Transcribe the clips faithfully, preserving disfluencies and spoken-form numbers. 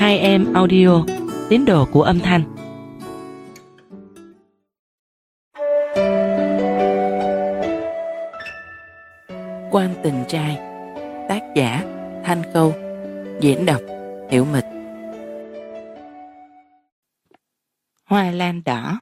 Hai em audio, tín đồ của âm thanh. Quan tình trai, tác giả Thanh Câu, diễn đọc Hiểu Mịch. Hoa lan đỏ.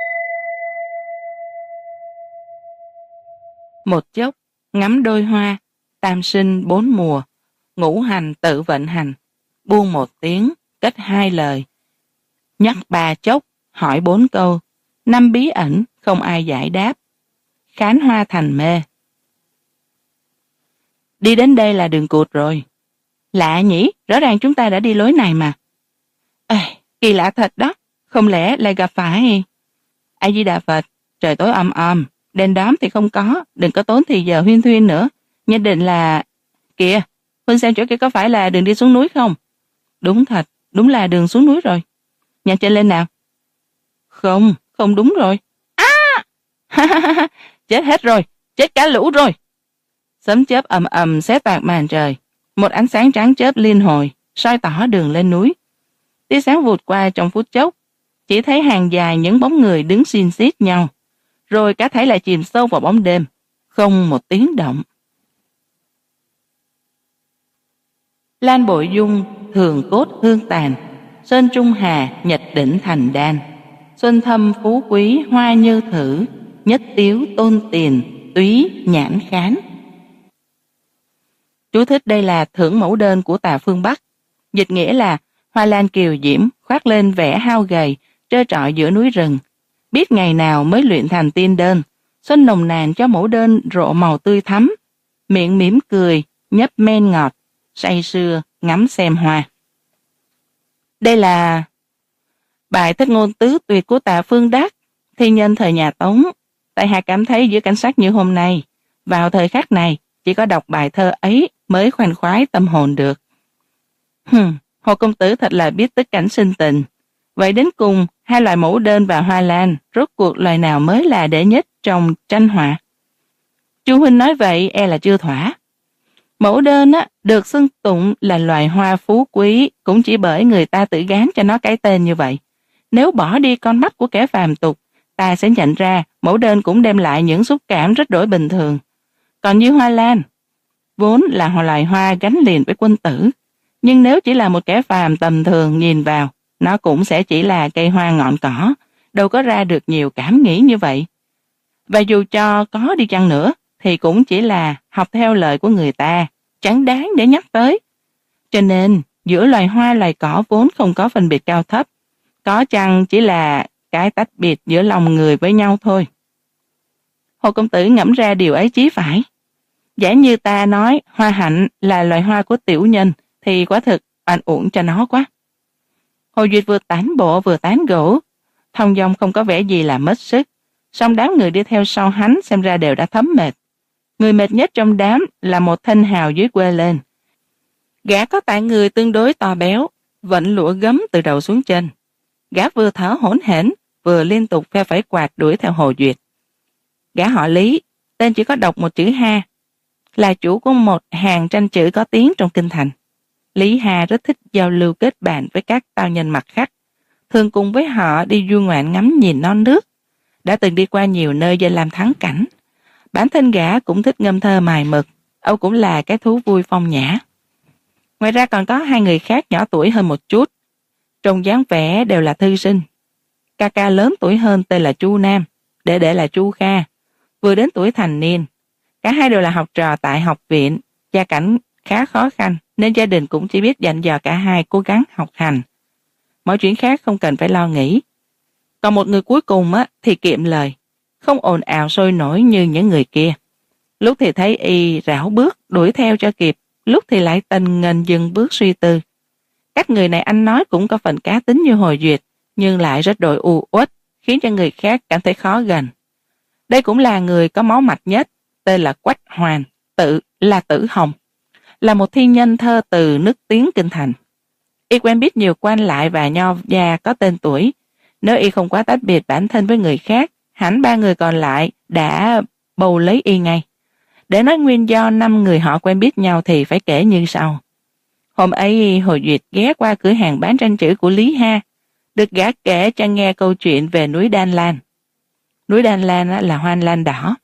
Một chốc, ngắm đôi hoa, tam sinh bốn mùa, ngũ hành tự vận hành, buông một tiếng, kết hai lời. Nhắc ba chốc, hỏi bốn câu, năm bí ẩn, không ai giải đáp. Khán hoa thành mê. Đi đến đây là đường cụt rồi. Lạ nhỉ, rõ ràng chúng ta đã đi lối này mà. Ê, kỳ lạ thật đó, không lẽ lại gặp phải... A Di Đà Phật, trời tối om om, đèn đóm thì không có, đừng có tốn thì giờ huyên thuyên nữa. Nhất định là... Kìa, Huynh xem chỗ kia có phải là đường đi xuống núi không? Đúng thật, đúng là đường xuống núi rồi. Nhanh chân lên nào. Không, không đúng rồi. À! Chết hết rồi, chết cả lũ rồi. Sấm chớp ầm ầm xé toạc màn trời. Một ánh sáng trắng chớp liên hồi, soi tỏ đường lên núi. Tia sáng vụt qua trong phút chốc, chỉ thấy hàng dài những bóng người đứng xin xít nhau, rồi cả thảy lại chìm sâu vào bóng đêm, không một tiếng động. Lan bội dung, thường cốt hương tàn, sơn trung hà, nhật đỉnh thành đan. Xuân thâm phú quý, hoa như thử, nhất tiếu tôn tiền, túy nhãn khán. Chú thích đây là thưởng mẫu đơn của Tà Phương Bắc. Dịch nghĩa là hoa lan kiều diễm, khoác lên vẻ hao gầy, trơ trọi giữa núi rừng. Biết ngày nào mới luyện thành tiên đơn, xuân nồng nàn cho mẫu đơn rộ màu tươi thắm. Miệng mỉm cười, nhấp men ngọt, say sưa ngắm xem hoa. Đây là bài thất ngôn tứ tuyệt của Tà Phương Đắc, thi nhân thời nhà Tống. Tại hạ cảm thấy giữa cảnh sắc như hôm nay, vào thời khắc này, chỉ có đọc bài thơ ấy mới khoan khoái tâm hồn được. Hừm, Hồ công tử thật là biết tích cảnh sinh tình. Vậy đến cùng, hai loài mẫu đơn và hoa lan, rốt cuộc loài nào mới là đệ nhất trong tranh họa? Chu huynh nói vậy e là chưa thỏa. Mẫu đơn á, được xưng tụng là loài hoa phú quý cũng chỉ bởi người ta tự gán cho nó cái tên như vậy. Nếu bỏ đi con mắt của kẻ phàm tục, ta sẽ nhận ra mẫu đơn cũng đem lại những xúc cảm rất đổi bình thường. Còn như hoa lan, vốn là loài hoa gắn liền với quân tử, nhưng nếu chỉ là một kẻ phàm tầm thường nhìn vào, nó cũng sẽ chỉ là cây hoa ngọn cỏ, đâu có ra được nhiều cảm nghĩ như vậy. Và dù cho có đi chăng nữa, thì cũng chỉ là học theo lời của người ta, chẳng đáng để nhắc tới. Cho nên, giữa loài hoa loài cỏ vốn không có phân biệt cao thấp, có chăng chỉ là cái tách biệt giữa lòng người với nhau thôi. Hồ công tử ngẫm ra điều ấy chí phải. Giả như ta nói hoa hạnh là loài hoa của tiểu nhân, thì quả thực oan uổng cho nó quá. Hồ Duyệt vừa tán bộ vừa tán gỗ, thong dong không có vẻ gì là mất sức, song đám người đi theo sau hắn xem ra đều đã thấm mệt. Người mệt nhất trong đám là một thanh hào dưới quê lên. Gã có tạng người tương đối to béo, vận lụa gấm từ đầu xuống chân. Gã vừa thở hổn hển, vừa liên tục phe phẩy quạt đuổi theo Hồ Duyệt. Gã họ Lý, tên chỉ có đọc một chữ Ha, là chủ của một hàng tranh chữ có tiếng trong kinh thành. Lý Hà rất thích giao lưu kết bạn với các tao nhân mặt khác, thường cùng với họ đi du ngoạn ngắm nhìn non nước, đã từng đi qua nhiều nơi danh làm thắng cảnh. Bản thân gã cũng thích ngâm thơ mài mực, Âu cũng là cái thú vui phong nhã. Ngoài ra còn có hai người khác nhỏ tuổi hơn một chút, trông dáng vẻ đều là thư sinh. Ca ca lớn tuổi hơn tên là Chu Nam, đệ đệ là Chu Kha, vừa đến tuổi thành niên. Cả hai đều là học trò tại học viện, gia cảnh khá khó khăn nên gia đình cũng chỉ biết dặn dò cả hai cố gắng học hành. Mọi chuyện khác không cần phải lo nghĩ. Còn một người cuối cùng á, thì kiệm lời, không ồn ào sôi nổi như những người kia. Lúc thì thấy y rảo bước đuổi theo cho kịp, lúc thì lại tần ngần dừng bước suy tư. Cách người này anh nói cũng có phần cá tính như Hồ Duyệt, nhưng lại rất đội u uất, khiến cho người khác cảm thấy khó gần. Đây cũng là người có máu mạch nhất, tên là Quách Hoàn, tự là Tử Hồng, là một thi nhân thơ từ nức tiếng kinh thành. Y quen biết nhiều quan lại và nho gia có tên tuổi. Nếu y không quá tách biệt bản thân với người khác, hẳn ba người còn lại đã bầu lấy y ngay. Để nói nguyên do năm người họ quen biết nhau thì phải kể như sau. Hôm ấy Hồ Duyệt ghé qua cửa hàng bán tranh chữ của Lý Ha, được gã kể cho nghe câu chuyện về núi Đan Lan. Núi Đan Lan là hoa lan đỏ.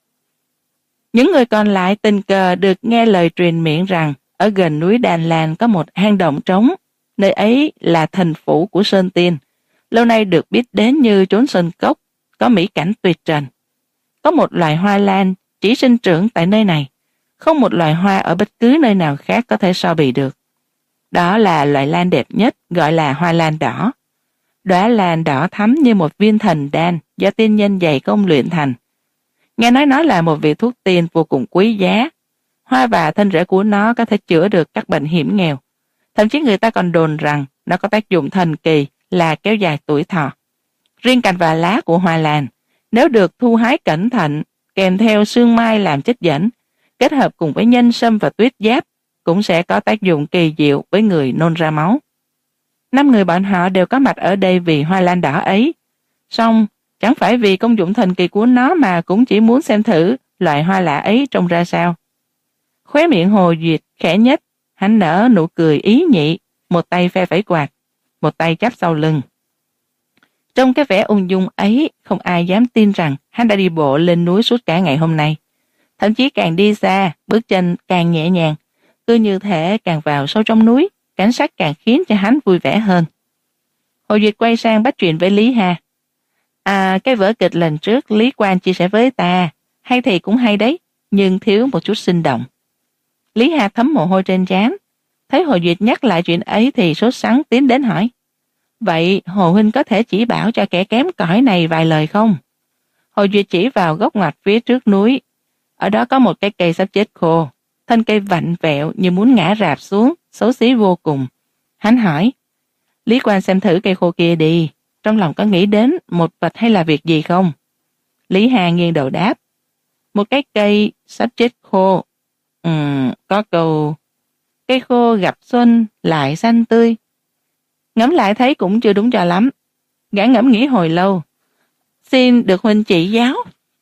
Những người còn lại tình cờ được nghe lời truyền miệng rằng ở gần núi Đan Lan có một hang động trống, nơi ấy là thành phủ của Sơn Tiên, lâu nay được biết đến như chốn sơn cốc, có mỹ cảnh tuyệt trần. Có một loài hoa lan chỉ sinh trưởng tại nơi này, không một loài hoa ở bất cứ nơi nào khác có thể so bì được. Đó là loài lan đẹp nhất, gọi là hoa lan đỏ. Đóa lan đỏ thắm như một viên thần đan do tiên nhân dày công luyện thành. Nghe nói nó là một vị thuốc tiên vô cùng quý giá. Hoa và thân rễ của nó có thể chữa được các bệnh hiểm nghèo. Thậm chí người ta còn đồn rằng nó có tác dụng thần kỳ là kéo dài tuổi thọ. Riêng cành và lá của hoa lan, nếu được thu hái cẩn thận, kèm theo sương mai làm chất dẫn, kết hợp cùng với nhân sâm và tuyết giáp, cũng sẽ có tác dụng kỳ diệu với người nôn ra máu. Năm người bọn họ đều có mặt ở đây vì hoa lan đỏ ấy. Song chẳng phải vì công dụng thần kỳ của nó mà cũng chỉ muốn xem thử loại hoa lạ ấy trông ra sao. Khóe miệng Hồ Duyệt khẽ nhếch, hắn nở nụ cười ý nhị, một tay phe phẩy quạt, một tay chắp sau lưng. Trong cái vẻ ung dung ấy, không ai dám tin rằng hắn đã đi bộ lên núi suốt cả ngày hôm nay. Thậm chí càng đi xa, bước chân càng nhẹ nhàng, cứ như thể càng vào sâu trong núi, cảnh sát càng khiến cho hắn vui vẻ hơn. Hồ Duyệt quay sang bắt chuyện với Lý Hà. À, cái vở kịch lần trước Lý Quang chia sẻ với ta, hay thì cũng hay đấy, nhưng thiếu một chút sinh động. Lý Hà thấm mồ hôi trên trán, thấy Hồ Duyệt nhắc lại chuyện ấy thì sốt sắng tiến đến hỏi. Vậy Hồ huynh có thể chỉ bảo cho kẻ kém cỏi này vài lời không? Hồ Duyệt chỉ vào gốc ngoặt phía trước núi. Ở đó có một cái cây sắp chết khô, thân cây vặn vẹo như muốn ngã rạp xuống, xấu xí vô cùng. Hắn hỏi, Lý Quang xem thử cây khô kia đi, trong lòng có nghĩ đến một vật hay là việc gì không? Lý Hà nghiêng đầu đáp, một cái cây sắp chết khô. Ừm, có câu, cây khô gặp xuân lại xanh tươi. Ngẫm lại thấy cũng chưa đúng cho lắm. Gã ngẫm nghĩ hồi lâu. Xin được huynh chỉ giáo.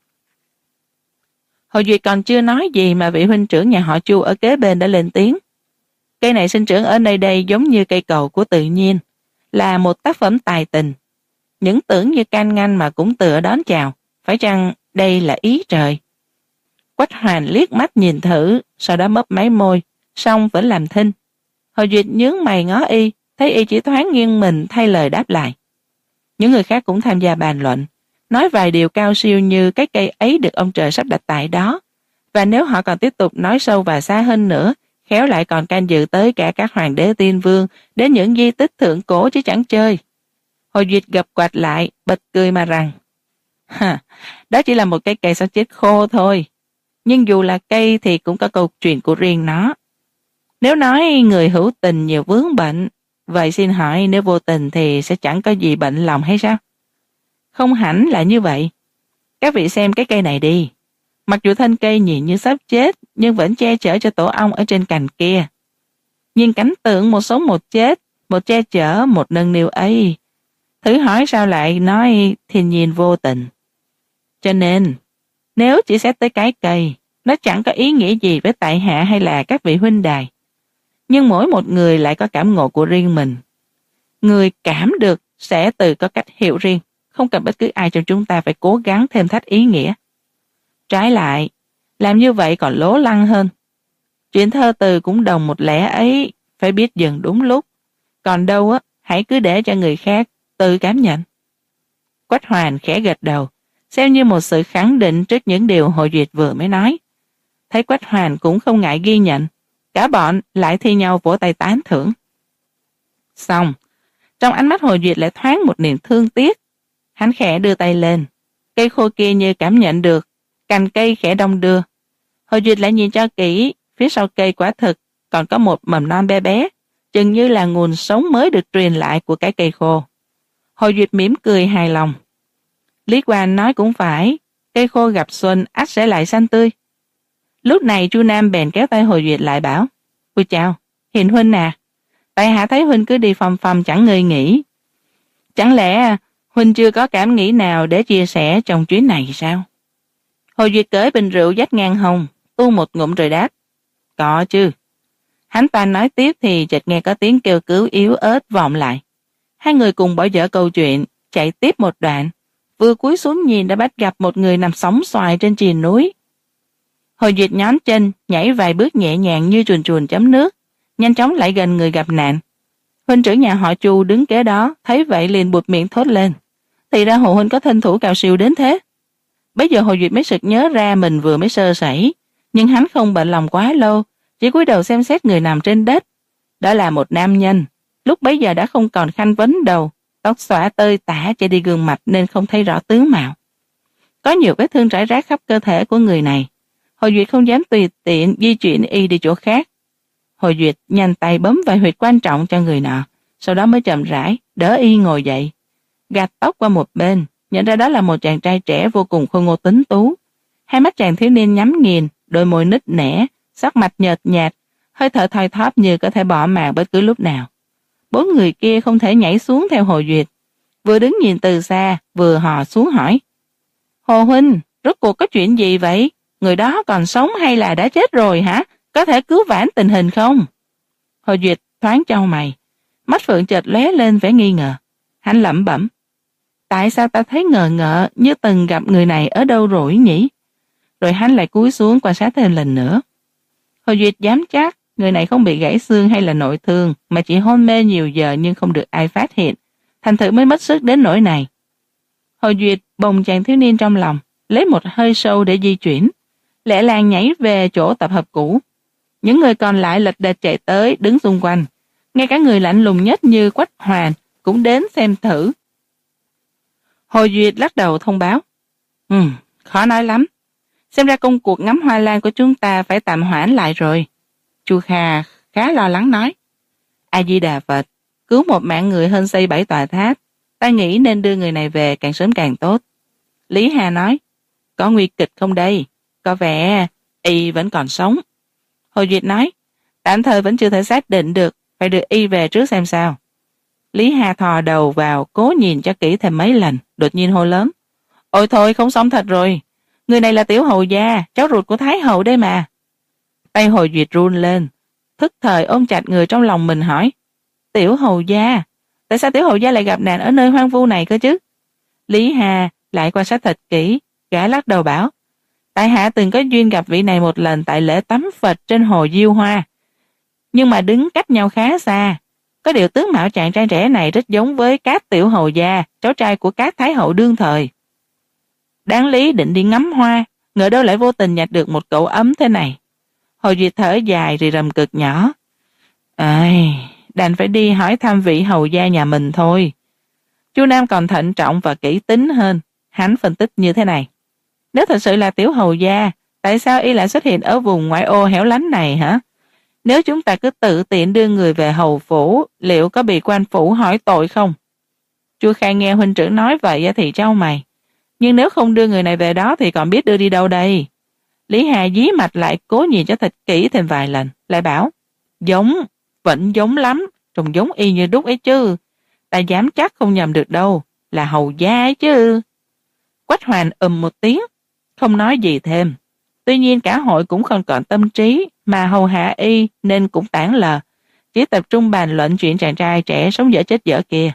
Hồ Duyệt còn chưa nói gì mà vị huynh trưởng nhà họ Chu ở kế bên đã lên tiếng. Cây này sinh trưởng ở nơi đây giống như cây cầu của tự nhiên, là một tác phẩm tài tình. Những tưởng như can ngăn mà cũng tựa đón chào, phải chăng đây là ý trời? Quách Hoàn liếc mắt nhìn thử, sau đó mấp máy môi, xong vẫn làm thinh. Hồ Duyệt nhướng mày ngó y, thấy y chỉ thoáng nghiêng mình thay lời đáp lại. Những người khác cũng tham gia bàn luận, nói vài điều cao siêu như cái cây ấy được ông trời sắp đặt tại đó, và nếu họ còn tiếp tục nói sâu và xa hơn nữa, khéo lại còn can dự tới cả các hoàng đế tiên vương, đến những di tích thượng cổ chứ chẳng chơi. Hồ Duyệt gập quạt lại, bật cười mà rằng, ha, đó chỉ là một cái cây sắp chết khô thôi, nhưng dù là cây thì cũng có câu chuyện của riêng nó. Nếu nói người hữu tình nhiều vướng bệnh, vậy xin hỏi nếu vô tình thì sẽ chẳng có gì bệnh lòng hay sao? Không hẳn là như vậy. Các vị xem cái cây này đi. Mặc dù thân cây nhìn như sắp chết, nhưng vẫn che chở cho tổ ong ở trên cành kia. Nhưng cảnh tượng một sống một chết, một che chở, một nâng niu ấy. Thử hỏi sao lại nói thiên nhiên vô tình. Cho nên, nếu chỉ xét tới cái cây, nó chẳng có ý nghĩa gì với tại hạ hay là các vị huynh đài. Nhưng mỗi một người lại có cảm ngộ của riêng mình. Người cảm được sẽ tự có cách hiểu riêng, không cần bất cứ ai trong chúng ta phải cố gắng thêm thắt ý nghĩa. Trái lại, làm như vậy còn lố lăng hơn. Chuyện thơ từ cũng đồng một lẽ ấy, phải biết dừng đúng lúc. Còn đâu á, hãy cứ để cho người khác tự cảm nhận. Quách Hoàn khẽ gật đầu, xem như một sự khẳng định trước những điều Hồ Duyệt vừa mới nói. Thấy Quách Hoàn cũng không ngại ghi nhận, cả bọn lại thi nhau vỗ tay tán thưởng. Xong, trong ánh mắt Hồ Duyệt lại thoáng một niềm thương tiếc. Hắn khẽ đưa tay lên, cây khô kia như cảm nhận được, cành cây khẽ đong đưa. Hồ Duyệt lại nhìn cho kỹ, phía sau cây quả thực còn có một mầm non bé bé, chừng như là nguồn sống mới được truyền lại của cái cây khô. Hồ Duyệt mỉm cười hài lòng. Lý Quang nói cũng phải, cây khô gặp xuân ắt sẽ lại xanh tươi. Lúc này Chu Nam bèn kéo tay Hồ Duyệt lại bảo, ôi chào, Hiền huynh à, tại hạ thấy huynh cứ đi phầm phầm chẳng ngơi nghỉ. Chẳng lẽ huynh chưa có cảm nghĩ nào để chia sẻ trong chuyến này sao? Hồ Duyệt cởi bình rượu dách ngang hông, tu một ngụm rồi đáp, có chứ. Hắn toan nói tiếp thì chợt nghe có tiếng kêu cứu yếu ớt vọng lại. Hai người cùng bỏ dở câu chuyện, chạy tiếp một đoạn, vừa cúi xuống nhìn đã bắt gặp một người nằm sóng xoài trên triền núi. Hồ Duyệt nhón chân, nhảy vài bước nhẹ nhàng như chuồn chuồn chấm nước, nhanh chóng lại gần người gặp nạn. Huynh trưởng nhà họ Chu đứng kế đó, thấy vậy liền buột miệng thốt lên. Thì ra Hồ huynh có thân thủ cào siêu đến thế. Bây giờ Hồ Duyệt mới sực nhớ ra mình vừa mới sơ sẩy, nhưng hắn không bận lòng quá lâu, chỉ cúi đầu xem xét người nằm trên đất. Đó là một nam nhân, lúc bấy giờ đã không còn khăn vấn đầu, tóc xõa tơi tả che đi gương mặt nên không thấy rõ tướng mạo. Có nhiều vết thương rải rác khắp cơ thể của người này. Hồ Duyệt không dám tùy tiện di chuyển y đi chỗ khác. Hồ Duyệt nhanh tay bấm vài huyệt quan trọng cho người nọ, sau đó mới chậm rãi đỡ y ngồi dậy, gạt tóc qua một bên, nhận ra đó là một chàng trai trẻ vô cùng khôi ngô tuấn tú. Hai mắt chàng thiếu niên nhắm nghiền, đôi môi nứt nẻ, sắc mặt nhợt nhạt, hơi thở thoi thóp như có thể bỏ mạng bất cứ lúc nào. Bốn người kia không thể nhảy xuống theo Hồ Duyệt, vừa đứng nhìn từ xa, vừa hò xuống hỏi. Hồ huynh, rốt cuộc có chuyện gì vậy? Người đó còn sống hay là đã chết rồi hả? Có thể cứu vãn tình hình không? Hồ Duyệt thoáng chau mày, mắt phượng chợt lóe lên vẻ nghi ngờ. Hắn lẩm bẩm. Tại sao ta thấy ngờ ngợ như từng gặp người này ở đâu rồi nhỉ? Rồi hắn lại cúi xuống quan sát thêm lần nữa. Hồ Duyệt dám chắc người này không bị gãy xương hay là nội thương, mà chỉ hôn mê nhiều giờ nhưng không được ai phát hiện, thành thử mới mất sức đến nỗi này. Hồ Duyệt bồng chàng thiếu niên trong lòng, lấy một hơi sâu để di chuyển, lẹ làng nhảy về chỗ tập hợp cũ. Những người còn lại lệch đệch chạy tới đứng xung quanh, ngay cả người lạnh lùng nhất như Quách Hoàn cũng đến xem thử. Hồ Duyệt lắc đầu thông báo. Ừ, khó nói lắm. Xem ra công cuộc ngắm hoa lan của chúng ta phải tạm hoãn lại rồi. Chu Kha khá lo lắng nói. A Di Đà Phật, cứu một mạng người hơn xây bảy tòa tháp. Ta nghĩ nên đưa người này về càng sớm càng tốt. Lý Hà nói. Có nguy kịch không đây? Có vẻ y vẫn còn sống. Hồ Duyệt nói. Tạm thời vẫn chưa thể xác định được, phải đưa y về trước xem sao. Lý Hà thò đầu vào cố nhìn cho kỹ thêm mấy lần, đột nhiên hô lớn. Ôi thôi, không xong thật rồi. Người này là Tiểu Hầu gia, cháu ruột của Thái Hậu đây mà. Tay Hồ Duyệt run lên, thức thời ôm chặt người trong lòng mình hỏi. Tiểu Hầu gia? Tại sao Tiểu Hầu gia lại gặp nạn ở nơi hoang vu này cơ chứ? Lý Hà lại quan sát thật kỹ, gã lắc đầu bảo. Tại hạ từng có duyên gặp vị này một lần tại lễ tắm Phật trên hồ Diêu Hoa. Nhưng mà đứng cách nhau khá xa. Có điều tướng mạo chàng trai trẻ này rất giống với Cát Tiểu Hầu gia, cháu trai của Cát Thái Hậu đương thời. Đáng lý định đi ngắm hoa, ngờ đâu lại vô tình nhặt được một cậu ấm thế này. Hồ Duyệt thở dài rì rầm cực nhỏ. Ây, đành phải đi hỏi thăm vị hầu gia nhà mình thôi. Chu Nam còn thận trọng và kỹ tính hơn, hắn phân tích như thế này. Nếu thật sự là Tiểu Hầu gia, tại sao y lại xuất hiện ở vùng ngoại ô hẻo lánh này hả? Nếu chúng ta cứ tự tiện đưa người về hầu phủ, liệu có bị quan phủ hỏi tội không? Chu Khai nghe huynh trưởng nói vậy thì trao mày. Nhưng nếu không đưa người này về đó thì còn biết đưa đi đâu đây? Lý Hà dí mạch lại cố nhìn cho thật kỹ thêm vài lần, lại bảo. Giống, vẫn giống lắm, trông giống y như đúc ấy chứ. Ta dám chắc không nhầm được đâu, là hầu gia ấy chứ. Quách Hoàn ừm một tiếng, không nói gì thêm. Tuy nhiên cả hội cũng không còn tâm trí mà hầu hạ y nên cũng tản lờ, chỉ tập trung bàn luận chuyện chàng trai trẻ sống dở chết dở kia.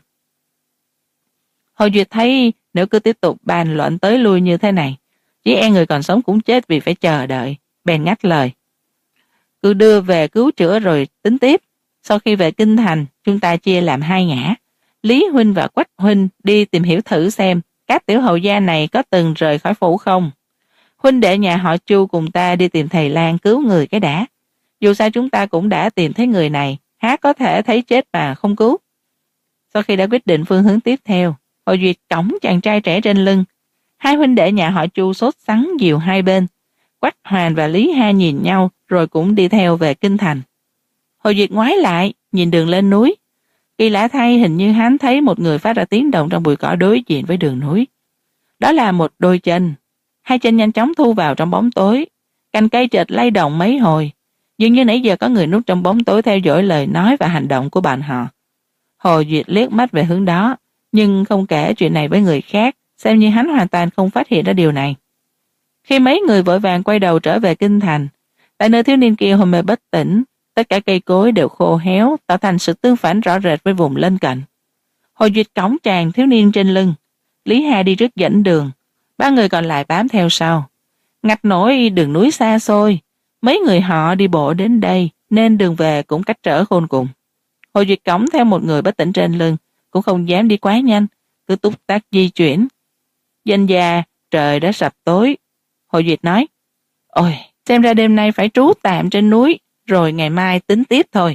Hồ Duyệt thấy nếu cứ tiếp tục bàn luận tới lui như thế này, chỉ e người còn sống cũng chết vì phải chờ đợi, bèn ngắt lời. Cứ đưa về cứu chữa rồi tính tiếp. Sau khi về kinh thành, chúng ta chia làm hai ngã. Lý huynh và Quách huynh đi tìm hiểu thử xem các tiểu hầu gia này có từng rời khỏi phủ không. Huynh đệ nhà họ Chu cùng ta đi tìm thầy Lan cứu người cái đã. Dù sao chúng ta cũng đã tìm thấy người này, há có thể thấy chết mà không cứu. Sau khi đã quyết định phương hướng tiếp theo, Hồ Duyệt cõng chàng trai trẻ trên lưng. Hai huynh đệ nhà họ Chu sốt sắng dìu hai bên. Quách Hoàn và Lý Ha nhìn nhau rồi cũng đi theo về kinh thành. Hồ Duyệt ngoái lại, nhìn đường lên núi. Kỳ lạ thay, hình như hắn thấy một người phát ra tiếng động trong bụi cỏ đối diện với đường núi. Đó là một đôi chân. Hai chân nhanh chóng thu vào trong bóng tối. Cành cây chợt lay động mấy hồi. Dường như nãy giờ có người núp trong bóng tối theo dõi lời nói và hành động của bọn họ. Hồ Duyệt liếc mắt về hướng đó, nhưng không kể chuyện này với người khác, xem như hắn hoàn toàn không phát hiện ra điều này. Khi mấy người vội vàng quay đầu trở về kinh thành, tại nơi thiếu niên kia hôn mê bất tỉnh, Tất cả cây cối đều khô héo, tạo thành sự tương phản rõ rệt với vùng lân cận. Hồ Duyệt cõng chàng thiếu niên trên lưng, Lý Hà đi trước dẫn đường, ba người còn lại bám theo sau. Ngặt nổi đường núi xa xôi, mấy người họ đi bộ đến đây nên đường về cũng cách trở khôn cùng. Hồ Duyệt cõng theo một người bất tỉnh trên lưng, cũng không dám đi quá nhanh, cứ túc tắc di chuyển. Danh gia trời đã sập tối. Hồ Duyệt nói, ôi, xem ra đêm nay phải trú tạm trên núi, rồi ngày mai tính tiếp thôi.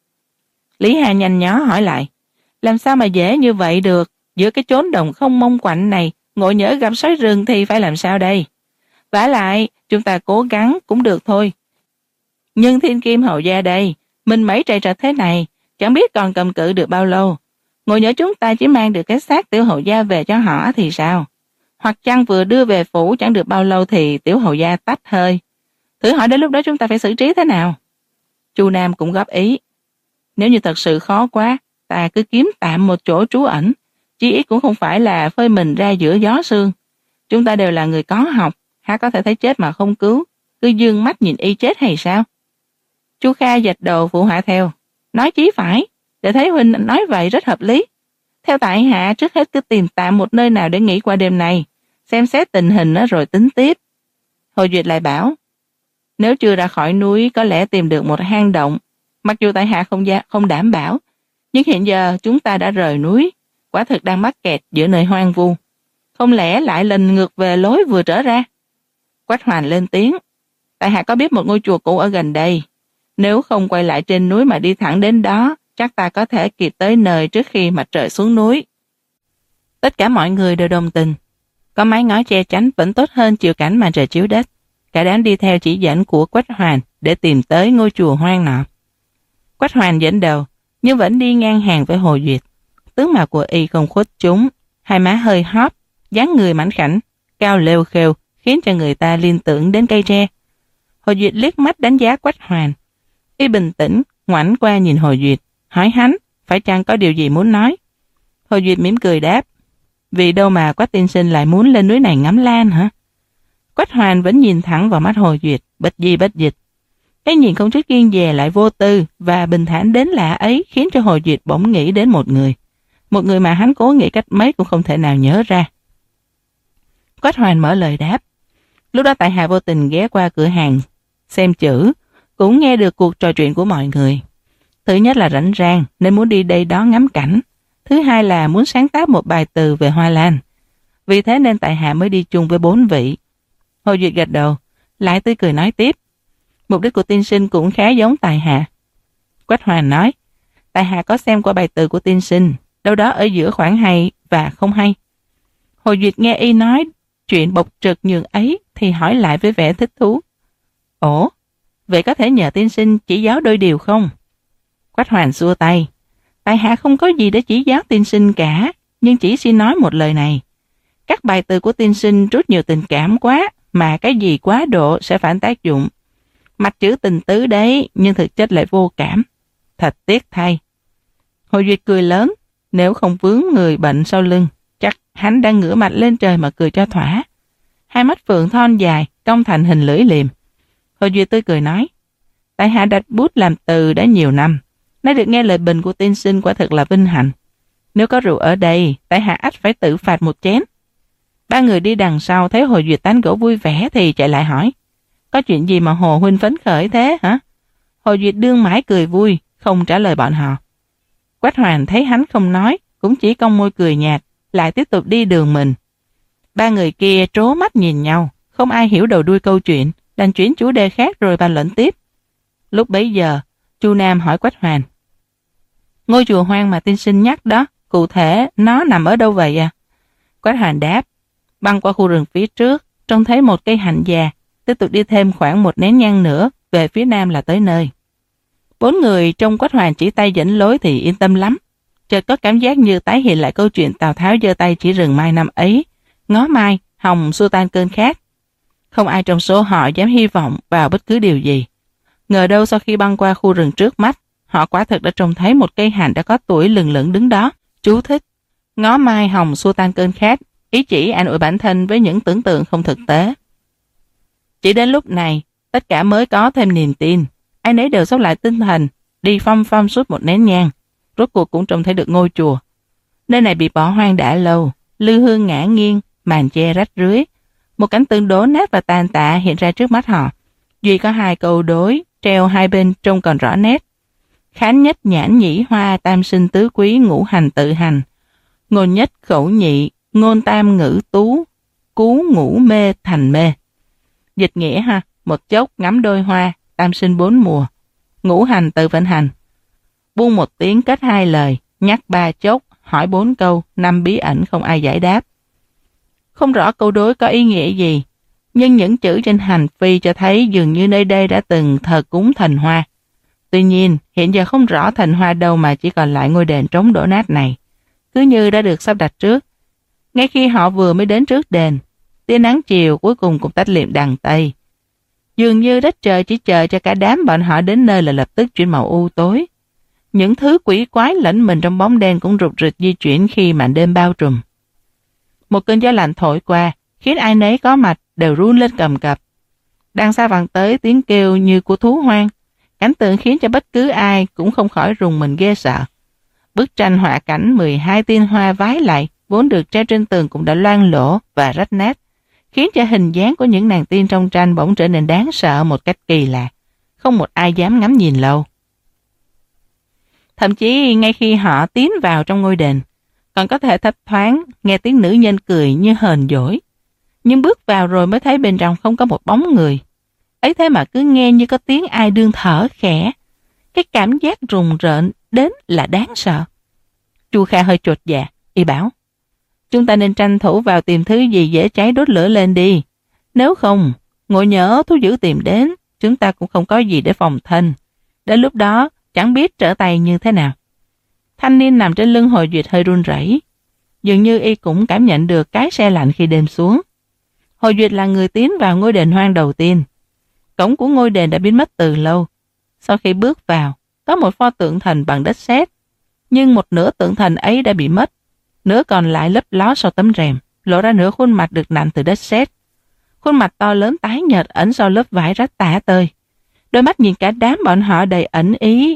Lý Hà nhanh nhó hỏi lại, làm sao mà dễ như vậy được, giữa cái chốn đồng không mông quạnh này, ngộ nhỡ gặp sói rừng thì phải làm sao đây? Vả lại, chúng ta cố gắng cũng được thôi. Nhưng Thiên Kim hầu gia đây, mình mấy trầy trật thế này, chẳng biết còn cầm cự được bao lâu. Ngộ nhỡ chúng ta chỉ mang được cái xác tiểu hầu gia về cho họ thì sao? Hoặc chăng vừa đưa về phủ chẳng được bao lâu thì tiểu hầu gia tách hơi. Thử hỏi đến lúc đó chúng ta phải xử trí thế nào? Chu Nam cũng góp ý. Nếu như thật sự khó quá, ta cứ kiếm tạm một chỗ trú ẩn, chí ít cũng không phải là phơi mình ra giữa gió sương. Chúng ta đều là người có học, há có thể thấy chết mà không cứu, cứ dương mắt nhìn y chết hay sao? Chu Kha dạch đầu phụ họa theo, nói chí phải, để thấy huynh nói vậy rất hợp lý. Theo tại hạ trước hết cứ tìm tạm một nơi nào để nghỉ qua đêm này, xem xét tình hình rồi tính tiếp. Hồ Duyệt lại bảo, nếu chưa ra khỏi núi có lẽ tìm được một hang động, mặc dù tại hạ không, gia, không đảm bảo, nhưng hiện giờ chúng ta đã rời núi, quả thực đang mắc kẹt giữa nơi hoang vu. Không lẽ lại lần ngược về lối vừa trở ra? Quách Hoành lên tiếng, tại hạ có biết một ngôi chùa cũ ở gần đây, nếu không quay lại trên núi mà đi thẳng đến đó, chắc ta có thể kịp tới nơi trước khi mặt trời xuống núi. Tất cả mọi người đều đồng tình, có mái ngói che chắn vẫn tốt hơn chịu cảnh màn trời chiếu đất. Cả đám đi theo chỉ dẫn của Quách Hoành để tìm tới ngôi chùa hoang nọ. Quách Hoành dẫn đầu, nhưng vẫn đi ngang hàng với Hồ Duyệt. Tướng mạo của y không khuất chúng, hai má hơi hóp, dáng người mảnh khảnh, cao lêu khêu, khiến cho người ta liên tưởng đến cây tre. Hồ Duyệt liếc mắt đánh giá Quách Hoành. Y bình tĩnh, ngoảnh qua nhìn Hồ Duyệt, hỏi hắn, phải chăng có điều gì muốn nói? Hồ Duyệt mỉm cười đáp, vì đâu mà Quách tiên sinh lại muốn lên núi này ngắm lan hả? Quách Hoành vẫn nhìn thẳng vào mắt Hồ Duyệt, bất di bất dịch. Cái nhìn không chút kiêng dè lại vô tư và bình thản đến lạ ấy khiến cho Hồ Duyệt bỗng nghĩ đến một người. Một người mà hắn cố nghĩ cách mấy cũng không thể nào nhớ ra. Quách Hoành mở lời đáp. Lúc đó tại hạ vô tình ghé qua cửa hàng, xem chữ, cũng nghe được cuộc trò chuyện của mọi người. Thứ nhất là rảnh rang nên muốn đi đây đó ngắm cảnh. Thứ hai là muốn sáng tác một bài từ về hoa lan. Vì thế nên tại hạ mới đi chung với bốn vị. Hồ Duyệt gật đầu, lại tươi cười nói tiếp. Mục đích của tiên sinh cũng khá giống tại hạ. Quách Hoành nói, tại hạ có xem qua bài từ của tiên sinh, đâu đó ở giữa khoảng hay và không hay. Hồ Duyệt nghe y nói chuyện bộc trực nhường ấy thì hỏi lại với vẻ thích thú. Ồ, vậy có thể nhờ tiên sinh chỉ giáo đôi điều không? Quách Hoành xua tay. Tại hạ không có gì để chỉ giáo tiên sinh cả, nhưng chỉ xin nói một lời này. Các bài từ của tiên sinh trút nhiều tình cảm quá, mà cái gì quá độ sẽ phản tác dụng. Mặt chữ tình tứ đấy, nhưng thực chất lại vô cảm. Thật tiếc thay. Hồ Duyệt cười lớn, nếu không vướng người bệnh sau lưng, chắc hắn đang ngửa mặt lên trời mà cười cho thỏa. Hai mắt phượng thon dài, cong thành hình lưỡi liềm. Hồ Duyệt tươi cười nói, tại hạ đặt bút làm từ đã nhiều năm, nay được nghe lời bình của tiên sinh quả thật là vinh hạnh. Nếu có rượu ở đây, tại hạ ắt phải tự phạt một chén. Ba người đi đằng sau thấy Hồ Duyệt tán gẫu vui vẻ thì chạy lại hỏi, có chuyện gì mà Hồ huynh phấn khởi thế hả? Hồ Duyệt đương mãi cười vui, không trả lời bọn họ. Quách Hoành thấy hắn không nói, cũng chỉ cong môi cười nhạt, lại tiếp tục đi đường mình. Ba người kia trố mắt nhìn nhau, không ai hiểu đầu đuôi câu chuyện, đành chuyển chủ đề khác rồi bàn luận tiếp. Lúc bấy giờ, Chu Nam hỏi Quách Hoành, ngôi chùa hoang mà tiên sinh nhắc đó, cụ thể nó nằm ở đâu vậy à? Quách Hoành đáp, băng qua khu rừng phía trước, trông thấy một cây hạnh già, tiếp tục đi thêm khoảng một nén nhang nữa, về phía nam là tới nơi. Bốn người trong Quách Hoành chỉ tay dẫn lối thì yên tâm lắm. Chợt có cảm giác như tái hiện lại câu chuyện Tào Tháo giơ tay chỉ rừng mai năm ấy, ngó mai, hồng xua tan cơn khát. Không ai trong số họ dám hy vọng vào bất cứ điều gì. Ngờ đâu sau khi băng qua khu rừng trước mắt, họ quả thực đã trông thấy một cây hạnh đã có tuổi lừng lững đứng đó. Chú thích, ngó mai hồng xua tan cơn khát, ý chỉ an ủi bản thân với những tưởng tượng không thực tế. Chỉ đến lúc này, tất cả mới có thêm niềm tin. ai nấy đều sốc lại tinh thần, đi phăm phăm suốt một nén nhang. Rốt cuộc cũng trông thấy được ngôi chùa. Nơi này bị bỏ hoang đã lâu, lư hương ngã nghiêng, màn che rách rưới. Một cánh tường đổ nát và tàn tạ hiện ra trước mắt họ. Duy có hai câu đối, treo hai bên trông còn rõ nét. Khánh nhất nhãn nhĩ hoa tam sinh tứ quý ngũ hành tự hành. Ngôn nhất khẩu nhị, ngôn tam ngữ tú, cú ngũ mê thành mê. Dịch nghĩa ha, một chốc ngắm đôi hoa, tam sinh bốn mùa, ngũ hành tự vận hành. Buông một tiếng kết hai lời, nhắc ba chốc, hỏi bốn câu, năm bí ẩn không ai giải đáp. Không rõ câu đối có ý nghĩa gì, nhưng những chữ trên hành phi cho thấy dường như nơi đây đã từng thờ cúng thần hoa. Tuy nhiên, hiện giờ không rõ thần hoa đâu mà chỉ còn lại ngôi đền trống đổ nát này, cứ như đã được sắp đặt trước. Ngay khi họ vừa mới đến trước đền, tia nắng chiều cuối cùng cũng tách liệm đằng Tây. Dường như đất trời chỉ chờ cho cả đám bọn họ đến nơi là lập tức chuyển màu u tối. Những thứ quỷ quái lẫn mình trong bóng đen cũng rụt rịch di chuyển khi màn đêm bao trùm. Một cơn gió lạnh thổi qua, khiến ai nấy có mặt đều run lên cầm cập. Đằng xa vang tới tiếng kêu như của thú hoang. Cảnh tượng khiến cho bất cứ ai cũng không khỏi rùng mình ghê sợ. Bức tranh họa cảnh mười hai tiên hoa vái lại vốn được treo trên tường cũng đã loang lỗ và rách nát, khiến cho hình dáng của những nàng tiên trong tranh bỗng trở nên đáng sợ một cách kỳ lạ. Không một ai dám ngắm nhìn lâu. Thậm chí ngay khi họ tiến vào trong ngôi đền, còn có thể thấp thoáng nghe tiếng nữ nhân cười như hờn dỗi. Nhưng bước vào rồi mới thấy bên trong không có một bóng người. Ấy thế mà cứ nghe như có tiếng ai đương thở khẽ. Cái cảm giác rùng rợn đến là đáng sợ. Chu Kha hơi chột dạ, y bảo: chúng ta nên tranh thủ vào tìm thứ gì dễ cháy đốt lửa lên đi. Nếu không, ngộ nhỡ thú dữ tìm đến, chúng ta cũng không có gì để phòng thân. Đến lúc đó, chẳng biết trở tay như thế nào. Thanh niên nằm trên lưng Hồ Duyệt hơi run rẩy. Dường như y cũng cảm nhận được cái se lạnh khi đêm xuống. Hồ Duyệt là người tiến vào ngôi đền hoang đầu tiên. Cổng của ngôi đền đã biến mất từ lâu. Sau khi bước vào, có một pho tượng thần bằng đất sét. Nhưng một nửa tượng thần ấy đã bị mất. Nửa còn lại lấp ló sau tấm rèm, lộ ra nửa khuôn mặt được nặn từ đất sét. Khuôn mặt to lớn tái nhợt ẩn sau lớp vải rách tả tơi. Đôi mắt nhìn cả đám bọn họ đầy ẩn ý.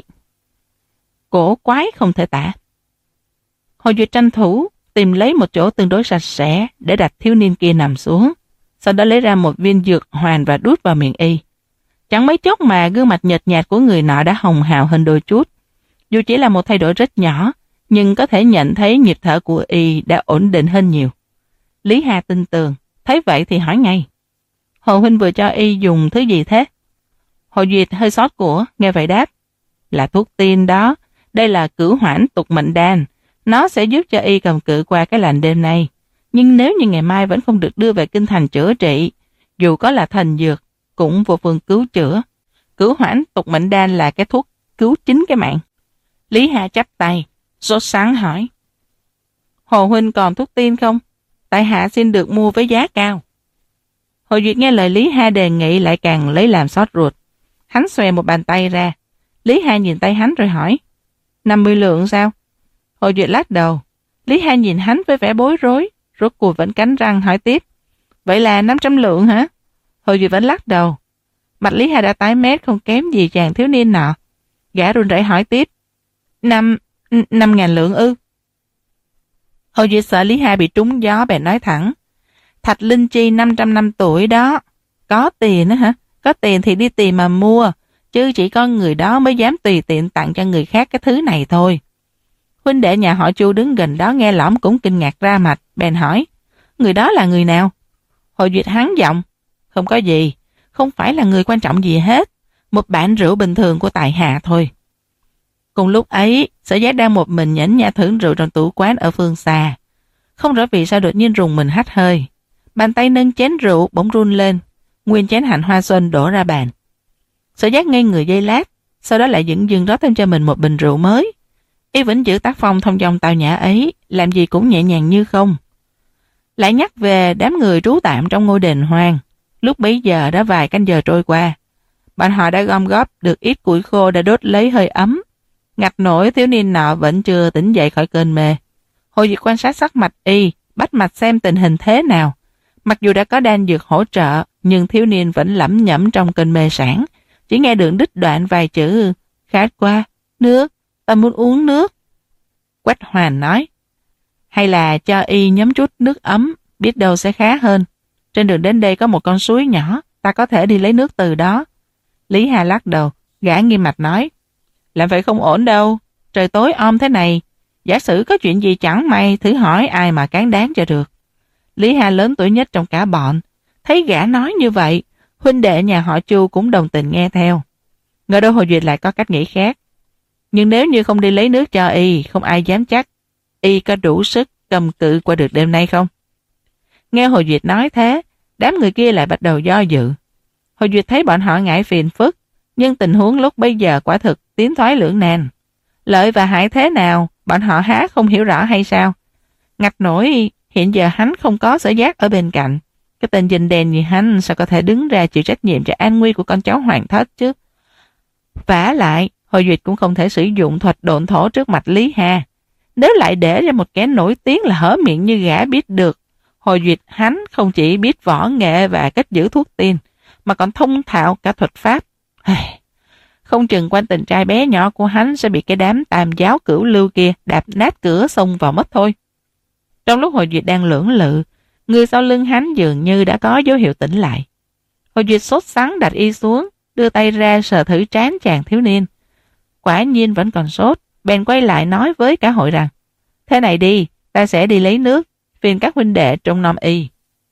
Cổ quái không thể tả. Hồ Duyệt tranh thủ tìm lấy một chỗ tương đối sạch sẽ để đặt thiếu niên kia nằm xuống. Sau đó lấy ra một viên dược hoàn và đút vào miệng y. Chẳng mấy chốc mà gương mặt nhợt nhạt của người nọ đã hồng hào hơn đôi chút. Dù chỉ là một thay đổi rất nhỏ, nhưng có thể nhận thấy nhịp thở của y đã ổn định hơn nhiều. Lý Hà tin tưởng, thấy vậy thì hỏi ngay: Hồ huynh vừa cho y dùng thứ gì thế? Hồ Duyệt hơi xót của, nghe vậy đáp: là thuốc tiên đó, đây là cửu hoãn tục mệnh đan. Nó sẽ giúp cho y cầm cự qua cái lạnh đêm nay. Nhưng nếu như ngày mai vẫn không được đưa về kinh thành chữa trị, dù có là thần dược, cũng vô phương cứu chữa. Cửu hoãn tục mệnh đan là cái thuốc cứu chính cái mạng. Lý Hà chắp tay, sốt sắng hỏi: Hồ huynh còn thuốc tiên không? Tại hạ xin được mua với giá cao. Hồ Duyệt nghe lời Lý Hà đề nghị lại càng lấy làm xót ruột. Hắn xòe một bàn tay ra. Lý Hà nhìn tay hắn rồi hỏi: năm mươi lượng sao? Hồ Duyệt lắc đầu. Lý Hà nhìn hắn với vẻ bối rối, rốt cuộc vẫn cắn răng hỏi tiếp: vậy là năm trăm lượng hả? Hồ Duyệt vẫn lắc đầu. Mặt Lý Hà đã tái mét không kém gì chàng thiếu niên nọ. Gã run rẩy hỏi tiếp: năm năm ngàn lượng ư? Hồ Duyệt sợ Lý Hà bị trúng gió bèn nói thẳng: Thạch Linh Chi năm trăm năm tuổi đó. Có tiền đó hả? Có tiền thì đi tìm mà mua, chứ chỉ có người đó mới dám tùy tiện tặng cho người khác cái thứ này thôi. Huynh đệ nhà họ Chu đứng gần đó nghe lõm cũng kinh ngạc ra mặt, bèn hỏi: người đó là người nào? Hồ Duyệt hắn giọng: không có gì, không phải là người quan trọng gì hết, một bạn rượu bình thường của tại hạ thôi. Cùng lúc ấy, Sở Giác đang một mình nhẫn nhã thưởng rượu trong tủ quán ở phương xa. Không rõ vì sao đột nhiên rùng mình hắt hơi. Bàn tay nâng chén rượu bỗng run lên, nguyên chén hạnh hoa xuân đổ ra bàn. Sở Giác ngây người giây lát, sau đó lại dửng dưng rót thêm cho mình một bình rượu mới. Y vẫn giữ tác phong thông dong tao nhã ấy, làm gì cũng nhẹ nhàng như không. Lại nhắc về đám người trú tạm trong ngôi đền hoang. Lúc bấy giờ đã vài canh giờ trôi qua. Bọn họ đã gom góp được ít củi khô đã đốt lấy hơi ấm. Ngặt nổi thiếu niên nọ vẫn chưa tỉnh dậy khỏi cơn mê. Hồ Duyệt quan sát sắc mặt y, bắt mạch xem tình hình thế nào. Mặc dù đã có đan dược hỗ trợ, nhưng thiếu niên vẫn lẩm nhẩm trong cơn mê sản, chỉ nghe được đứt đoạn vài chữ: khát quá, nước, ta muốn uống nước. Quách Hoàn nói: hay là cho y nhấm chút nước ấm, biết đâu sẽ khá hơn. Trên đường đến đây có một con suối nhỏ, ta có thể đi lấy nước từ đó. Lý Hà lắc đầu, gã nghiêm mặt nói: làm vậy không ổn đâu, trời tối om thế này, giả sử có chuyện gì chẳng may, thử hỏi ai mà cán đáng cho được. Lý Hà lớn tuổi nhất trong cả bọn, thấy gã nói như vậy, huynh đệ nhà họ Chu cũng đồng tình nghe theo. Ngờ đâu Hồ Duyệt lại có cách nghĩ khác. Nhưng nếu như không đi lấy nước cho y, không ai dám chắc y có đủ sức cầm cự qua được đêm nay không. Nghe Hồ Duyệt nói thế, đám người kia lại bắt đầu do dự. Hồ Duyệt thấy bọn họ ngại phiền phức, nhưng tình huống lúc bây giờ quả thực tiến thoái lưỡng nan. Lợi và hại thế nào, bọn họ há không hiểu rõ hay sao? Ngặt nổi hiện giờ hắn không có Sở Giác ở bên cạnh. Cái tên dình đèn như hắn sao có thể đứng ra chịu trách nhiệm cho an nguy của con cháu hoàng thất chứ? Vả lại, Hồ Duyệt cũng không thể sử dụng thuật độn thổ trước mặt Lý Hà. Nếu lại để cho một kẻ nổi tiếng là hở miệng như gã biết được, Hồ Duyệt hắn không chỉ biết võ nghệ và cách giữ thuốc tiên, mà còn thông thạo cả thuật pháp. Không chừng quan tình trai bé nhỏ của hắn sẽ bị cái đám tam giáo cửu lưu kia đạp nát cửa xông vào mất thôi. Trong lúc Hồ Duyệt đang lưỡng lự, người sau lưng hắn dường như đã có dấu hiệu tỉnh lại. Hồ Duyệt sốt sắng đặt y xuống, đưa tay ra sờ thử trán chàng thiếu niên. Quả nhiên vẫn còn sốt, bèn quay lại nói với cả hội rằng: thế này đi, ta sẽ đi lấy nước, phiền các huynh đệ trông nom y.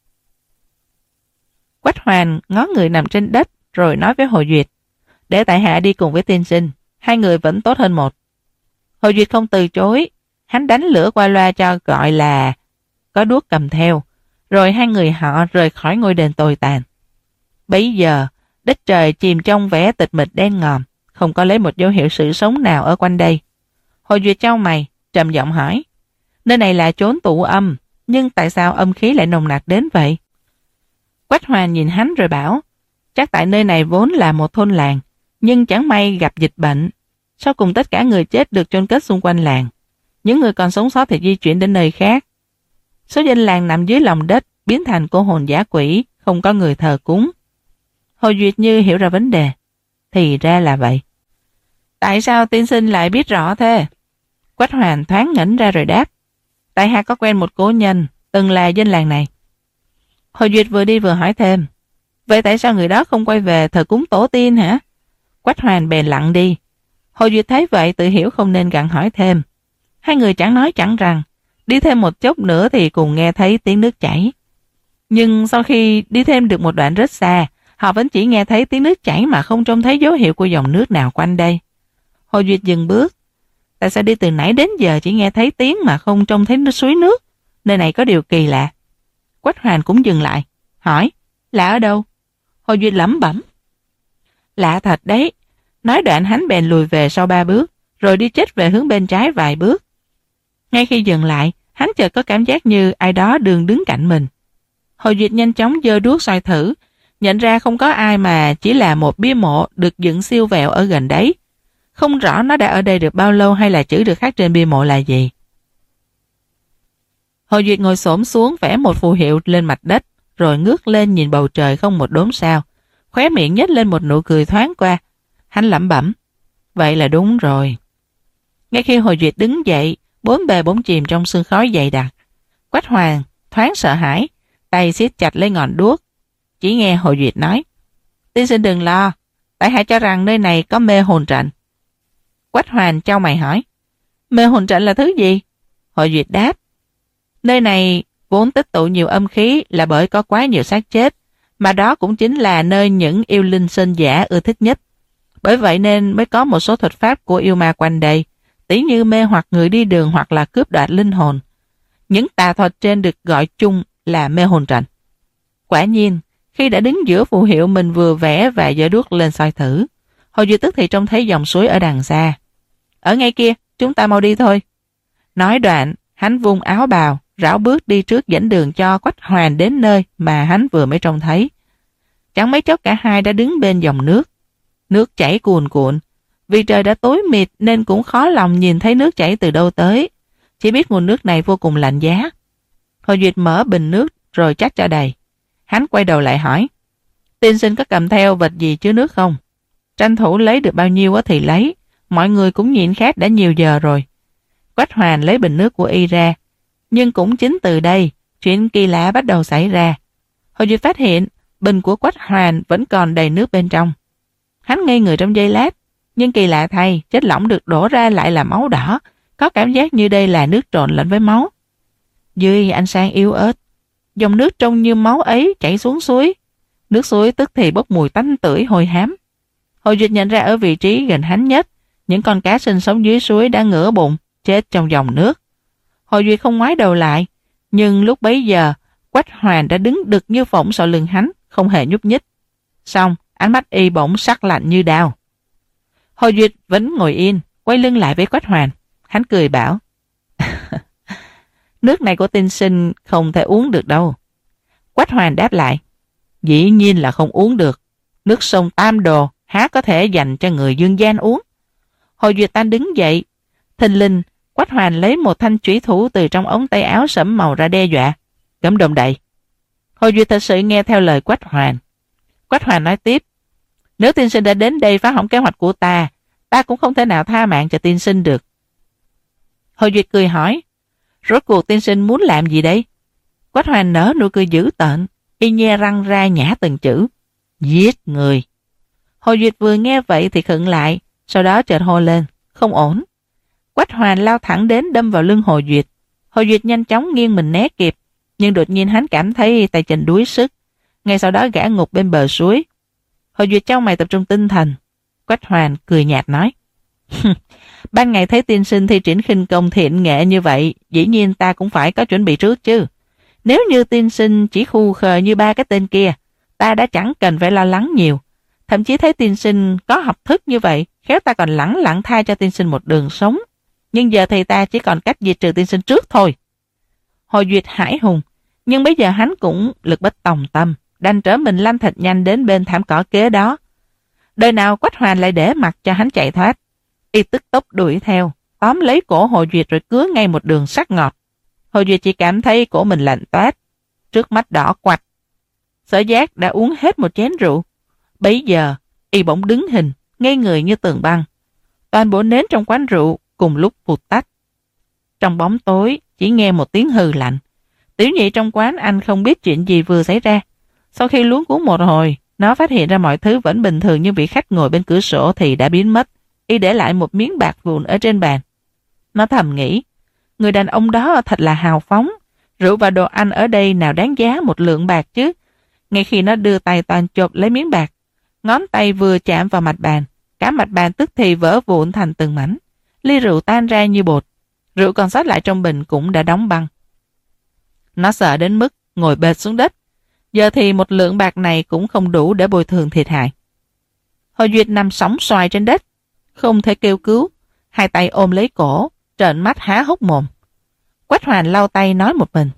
Quách Hoàn ngó người nằm trên đất rồi nói với Hồ Duyệt: để tại hạ đi cùng với tiên sinh, hai người vẫn tốt hơn một. Hồ Duyệt không từ chối, hắn đánh lửa qua loa cho gọi là có đuốc cầm theo, rồi hai người họ rời khỏi ngôi đền tồi tàn. Bấy giờ, đất trời chìm trong vẻ tịch mịch đen ngòm, không có lấy một dấu hiệu sự sống nào ở quanh đây. Hồ Duyệt chau mày, trầm giọng hỏi: nơi này là chốn tụ âm, nhưng tại sao âm khí lại nồng nặc đến vậy? Quách Hoàn nhìn hắn rồi bảo: chắc tại nơi này vốn là một thôn làng, nhưng chẳng may gặp dịch bệnh. Sau cùng tất cả người chết được chôn cất xung quanh làng. Những người còn sống sót thì di chuyển đến nơi khác. Số dân làng nằm dưới lòng đất, biến thành cô hồn dã quỷ, không có người thờ cúng. Hồ Duyệt như hiểu ra vấn đề. Thì ra là vậy. Tại sao tiên sinh lại biết rõ thế? Quách Hoàn thoáng ngẩn ra rồi đáp: tại hạ có quen một cố nhân, từng là dân làng này. Hồ Duyệt vừa đi vừa hỏi thêm: vậy tại sao người đó không quay về thờ cúng tổ tiên hả? Quách Hoàn bèn lặng đi. Hồ Duyệt thấy vậy tự hiểu không nên gặng hỏi thêm. Hai người chẳng nói chẳng rằng, đi thêm một chốc nữa thì cùng nghe thấy tiếng nước chảy. Nhưng sau khi đi thêm được một đoạn rất xa, họ vẫn chỉ nghe thấy tiếng nước chảy mà không trông thấy dấu hiệu của dòng nước nào quanh đây. Hồ Duyệt dừng bước. Tại sao đi từ nãy đến giờ chỉ nghe thấy tiếng mà không trông thấy suối nước? Nơi này có điều kỳ lạ. Quách Hoàn cũng dừng lại, hỏi: lạ ở đâu? Hồ Duyệt lẩm bẩm: lạ thật đấy. Nói đoạn hắn bèn lùi về sau ba bước, rồi đi chết về hướng bên trái vài bước. Ngay khi dừng lại, hắn chợt có cảm giác như ai đó đường đứng cạnh mình. Hồ Duyệt nhanh chóng giơ đuốc soi thử, nhận ra không có ai mà chỉ là một bia mộ được dựng siêu vẹo ở gần đấy. Không rõ nó đã ở đây được bao lâu hay là chữ được khắc trên bia mộ là gì. Hồ Duyệt ngồi xổm xuống vẽ một phù hiệu lên mặt đất, rồi ngước lên nhìn bầu trời không một đốm sao, khóe miệng nhếch lên một nụ cười thoáng qua. Hắn lẩm bẩm: vậy là đúng rồi. Ngay khi Hồ Duyệt đứng dậy, bốn bề bốn chìm trong sương khói dày đặc. Quách Hoàng thoáng sợ hãi, tay siết chặt lấy ngọn đuốc. Chỉ nghe Hồ Duyệt nói: tiên sinh đừng lo, tại hạ cho rằng nơi này có mê hồn trận. Quách Hoàng chau mày hỏi: mê hồn trận là thứ gì? Hồ Duyệt đáp: nơi này vốn tích tụ nhiều âm khí là bởi có quá nhiều xác chết, mà đó cũng chính là nơi những yêu linh sơn giả ưa thích nhất. Bởi vậy nên mới có một số thuật pháp của yêu ma quanh đây, tỉ như mê hoặc người đi đường hoặc là cướp đoạt linh hồn. Những tà thuật trên được gọi chung là mê hồn trận. Quả nhiên, khi đã đứng giữa phù hiệu mình vừa vẽ và giơ đuốc lên soi thử, Hồ Duy tức thì trông thấy dòng suối ở đằng xa. Ở ngay kia, chúng ta mau đi thôi. Nói đoạn, hắn vung áo bào, rảo bước đi trước dẫn đường cho Quách Hoàn đến nơi mà hắn vừa mới trông thấy. Chẳng mấy chốc cả hai đã đứng bên dòng nước. Nước chảy cuồn cuộn. Vì trời đã tối mịt nên cũng khó lòng nhìn thấy nước chảy từ đâu tới. Chỉ biết nguồn nước này vô cùng lạnh giá. Hồ Duyệt mở bình nước rồi chắc cho đầy. Hắn quay đầu lại hỏi: tiên sinh có cầm theo vật gì chứa nước không? tranh thủ lấy được bao nhiêu thì lấy, mọi người cũng nhịn khát đã nhiều giờ rồi. Quách Hoàn lấy bình nước của y ra, nhưng cũng chính từ đây, chuyện kỳ lạ bắt đầu xảy ra. Hồ Duyệt phát hiện, bình của Quách Hoàn vẫn còn đầy nước bên trong. Hắn ngây người trong giây lát, nhưng kỳ lạ thay, chất lỏng được đổ ra lại là máu đỏ, có cảm giác như đây là nước trộn lẫn với máu. Dưới ánh sáng yếu ớt, dòng nước trông như máu ấy chảy xuống suối. Nước suối tức thì bốc mùi tanh tưởi hôi hám. Hồ Duyệt nhận ra ở vị trí gần hắn nhất, những con cá sinh sống dưới suối đã ngửa bụng, chết trong dòng nước. Hồ Duyệt không ngoái đầu lại, nhưng lúc bấy giờ, Quách Hoàn đã đứng đực như phỏng sau lưng hắn, không hề nhúc nhích. Xong, ánh mắt y bỗng sắc lạnh như đao. Hồ Duyệt vẫn ngồi yên, quay lưng lại với Quách Hoàn. Hắn cười bảo, nước này của tiên sinh không thể uống được đâu. Quách Hoàn đáp lại, dĩ nhiên là không uống được. Nước sông Tam Đồ há có thể dành cho người dương gian uống. Hồ Duyệt Tan đứng dậy. Thình lình, Quách Hoàn lấy một thanh chủy thủ từ trong ống tay áo sẫm màu ra đe dọa. Cấm động đậy. Hồ Duyệt thật sự nghe theo lời Quách Hoàn. Quách Hoàn nói tiếp, nếu tiên sinh đã đến đây phá hỏng kế hoạch của ta, ta cũng không thể nào tha mạng cho tiên sinh được. Hồ Duyệt cười hỏi, rốt cuộc tiên sinh muốn làm gì đây? Quách Hoàn nở nụ cười dữ tợn, y nhe răng ra nhả từng chữ, giết người. Hồ Duyệt vừa nghe vậy thì khựng lại, sau đó chợt hô lên, không ổn. Quách Hoàn lao thẳng đến đâm vào lưng Hồ Duyệt. Hồ Duyệt nhanh chóng nghiêng mình né kịp, nhưng đột nhiên hắn cảm thấy tay chân đuối sức. Ngay sau đó gã ngục bên bờ suối. Hồ Duyệt chau mày tập trung tinh thần. Quách Hoàn cười nhạt nói, ban ngày thấy tiên sinh thi triển khinh công thiện nghệ như vậy, dĩ nhiên ta cũng phải có chuẩn bị trước chứ. Nếu như tiên sinh chỉ khu khờ như ba cái tên kia, ta đã chẳng cần phải lo lắng nhiều. Thậm chí thấy tiên sinh có học thức như vậy, khéo ta còn lẳng lặng tha cho tiên sinh một đường sống. Nhưng giờ thì ta chỉ còn cách diệt trừ tiên sinh trước thôi. Hồ Duyệt hải hùng, nhưng bây giờ hắn cũng lực bất tòng tâm, đành trở mình lăn thật nhanh đến bên thảm cỏ kế đó. Đời nào Quách Hoàn lại để mặc cho hắn chạy thoát. Y tức tốc đuổi theo, tóm lấy cổ Hồ Duyệt rồi cứa ngay một đường sắc ngọt. Hồ Duyệt chỉ cảm thấy cổ mình lạnh toát, trước mắt đỏ quạch. Sở Giác đã uống hết một chén rượu. Bấy giờ, y bỗng đứng hình, ngây người như tường băng. Toàn bộ nến trong quán rượu cùng lúc vụt tắt. Trong bóng tối, chỉ nghe một tiếng hừ lạnh. Tiểu nhị trong quán anh không biết chuyện gì vừa xảy ra. Sau khi luống cuống một hồi, nó phát hiện ra mọi thứ vẫn bình thường, nhưng vị khách ngồi bên cửa sổ thì đã biến mất. Y để lại một miếng bạc vụn ở trên bàn. Nó thầm nghĩ, người đàn ông đó thật là hào phóng. Rượu và đồ ăn ở đây nào đáng giá một lượng bạc chứ. Ngay khi nó đưa tay toàn chộp lấy miếng bạc, ngón tay vừa chạm vào mặt bàn, cả mặt bàn tức thì vỡ vụn thành từng mảnh. Ly rượu tan ra như bột. Rượu còn sót lại trong bình cũng đã đóng băng. Nó sợ đến mức ngồi bệt xuống đất. Giờ thì một lượng bạc này cũng không đủ để bồi thường thiệt hại. Hồ Duyệt nằm sóng xoài trên đất, không thể kêu cứu, hai tay ôm lấy cổ, trợn mắt há hốc mồm. Quách Hoàn lau tay nói một mình,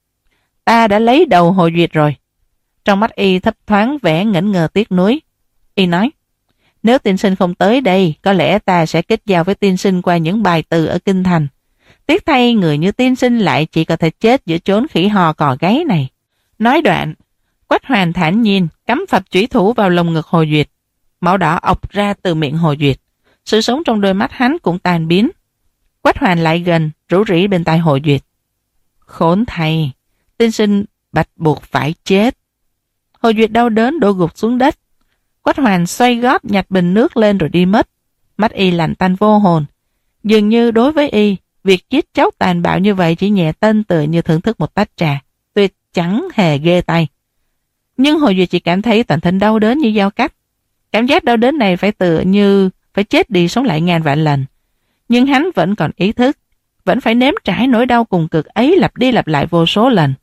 ta đã lấy đầu Hồ Duyệt rồi. Trong mắt y thấp thoáng vẻ ngẩn ngơ tiếc nuối. Y nói, nếu tiên sinh không tới đây, có lẽ ta sẽ kết giao với tiên sinh qua những bài từ ở kinh thành. Tiếc thay người như tiên sinh lại chỉ có thể chết giữa chốn khỉ hò cò gáy này. Nói đoạn, Quách Hoàn thản nhiên cắm phập chủy thủ vào lồng ngực Hồ Duyệt. Máu đỏ ọc ra từ miệng Hồ Duyệt. Sự sống trong đôi mắt hắn cũng tan biến. Quách Hoàn lại gần, rủ rỉ bên tai Hồ Duyệt. Khốn thay, tiên sinh bạch buộc phải chết. Hồ Duyệt đau đớn đổ gục xuống đất. Quách Hoàn xoay gót nhặt bình nước lên rồi đi mất. Mắt y lạnh tanh vô hồn. Dường như đối với y, việc giết chóc tàn bạo như vậy chỉ nhẹ tên tựa như thưởng thức một tách trà, tuyệt chẳng hề ghê tay. Nhưng Hồ Duyệt chỉ cảm thấy toàn thân đau đớn như dao cắt. Cảm giác đau đớn này phải tựa như phải chết đi sống lại ngàn vạn lần. Nhưng hắn vẫn còn ý thức, vẫn phải nếm trải nỗi đau cùng cực ấy lặp đi lặp lại vô số lần.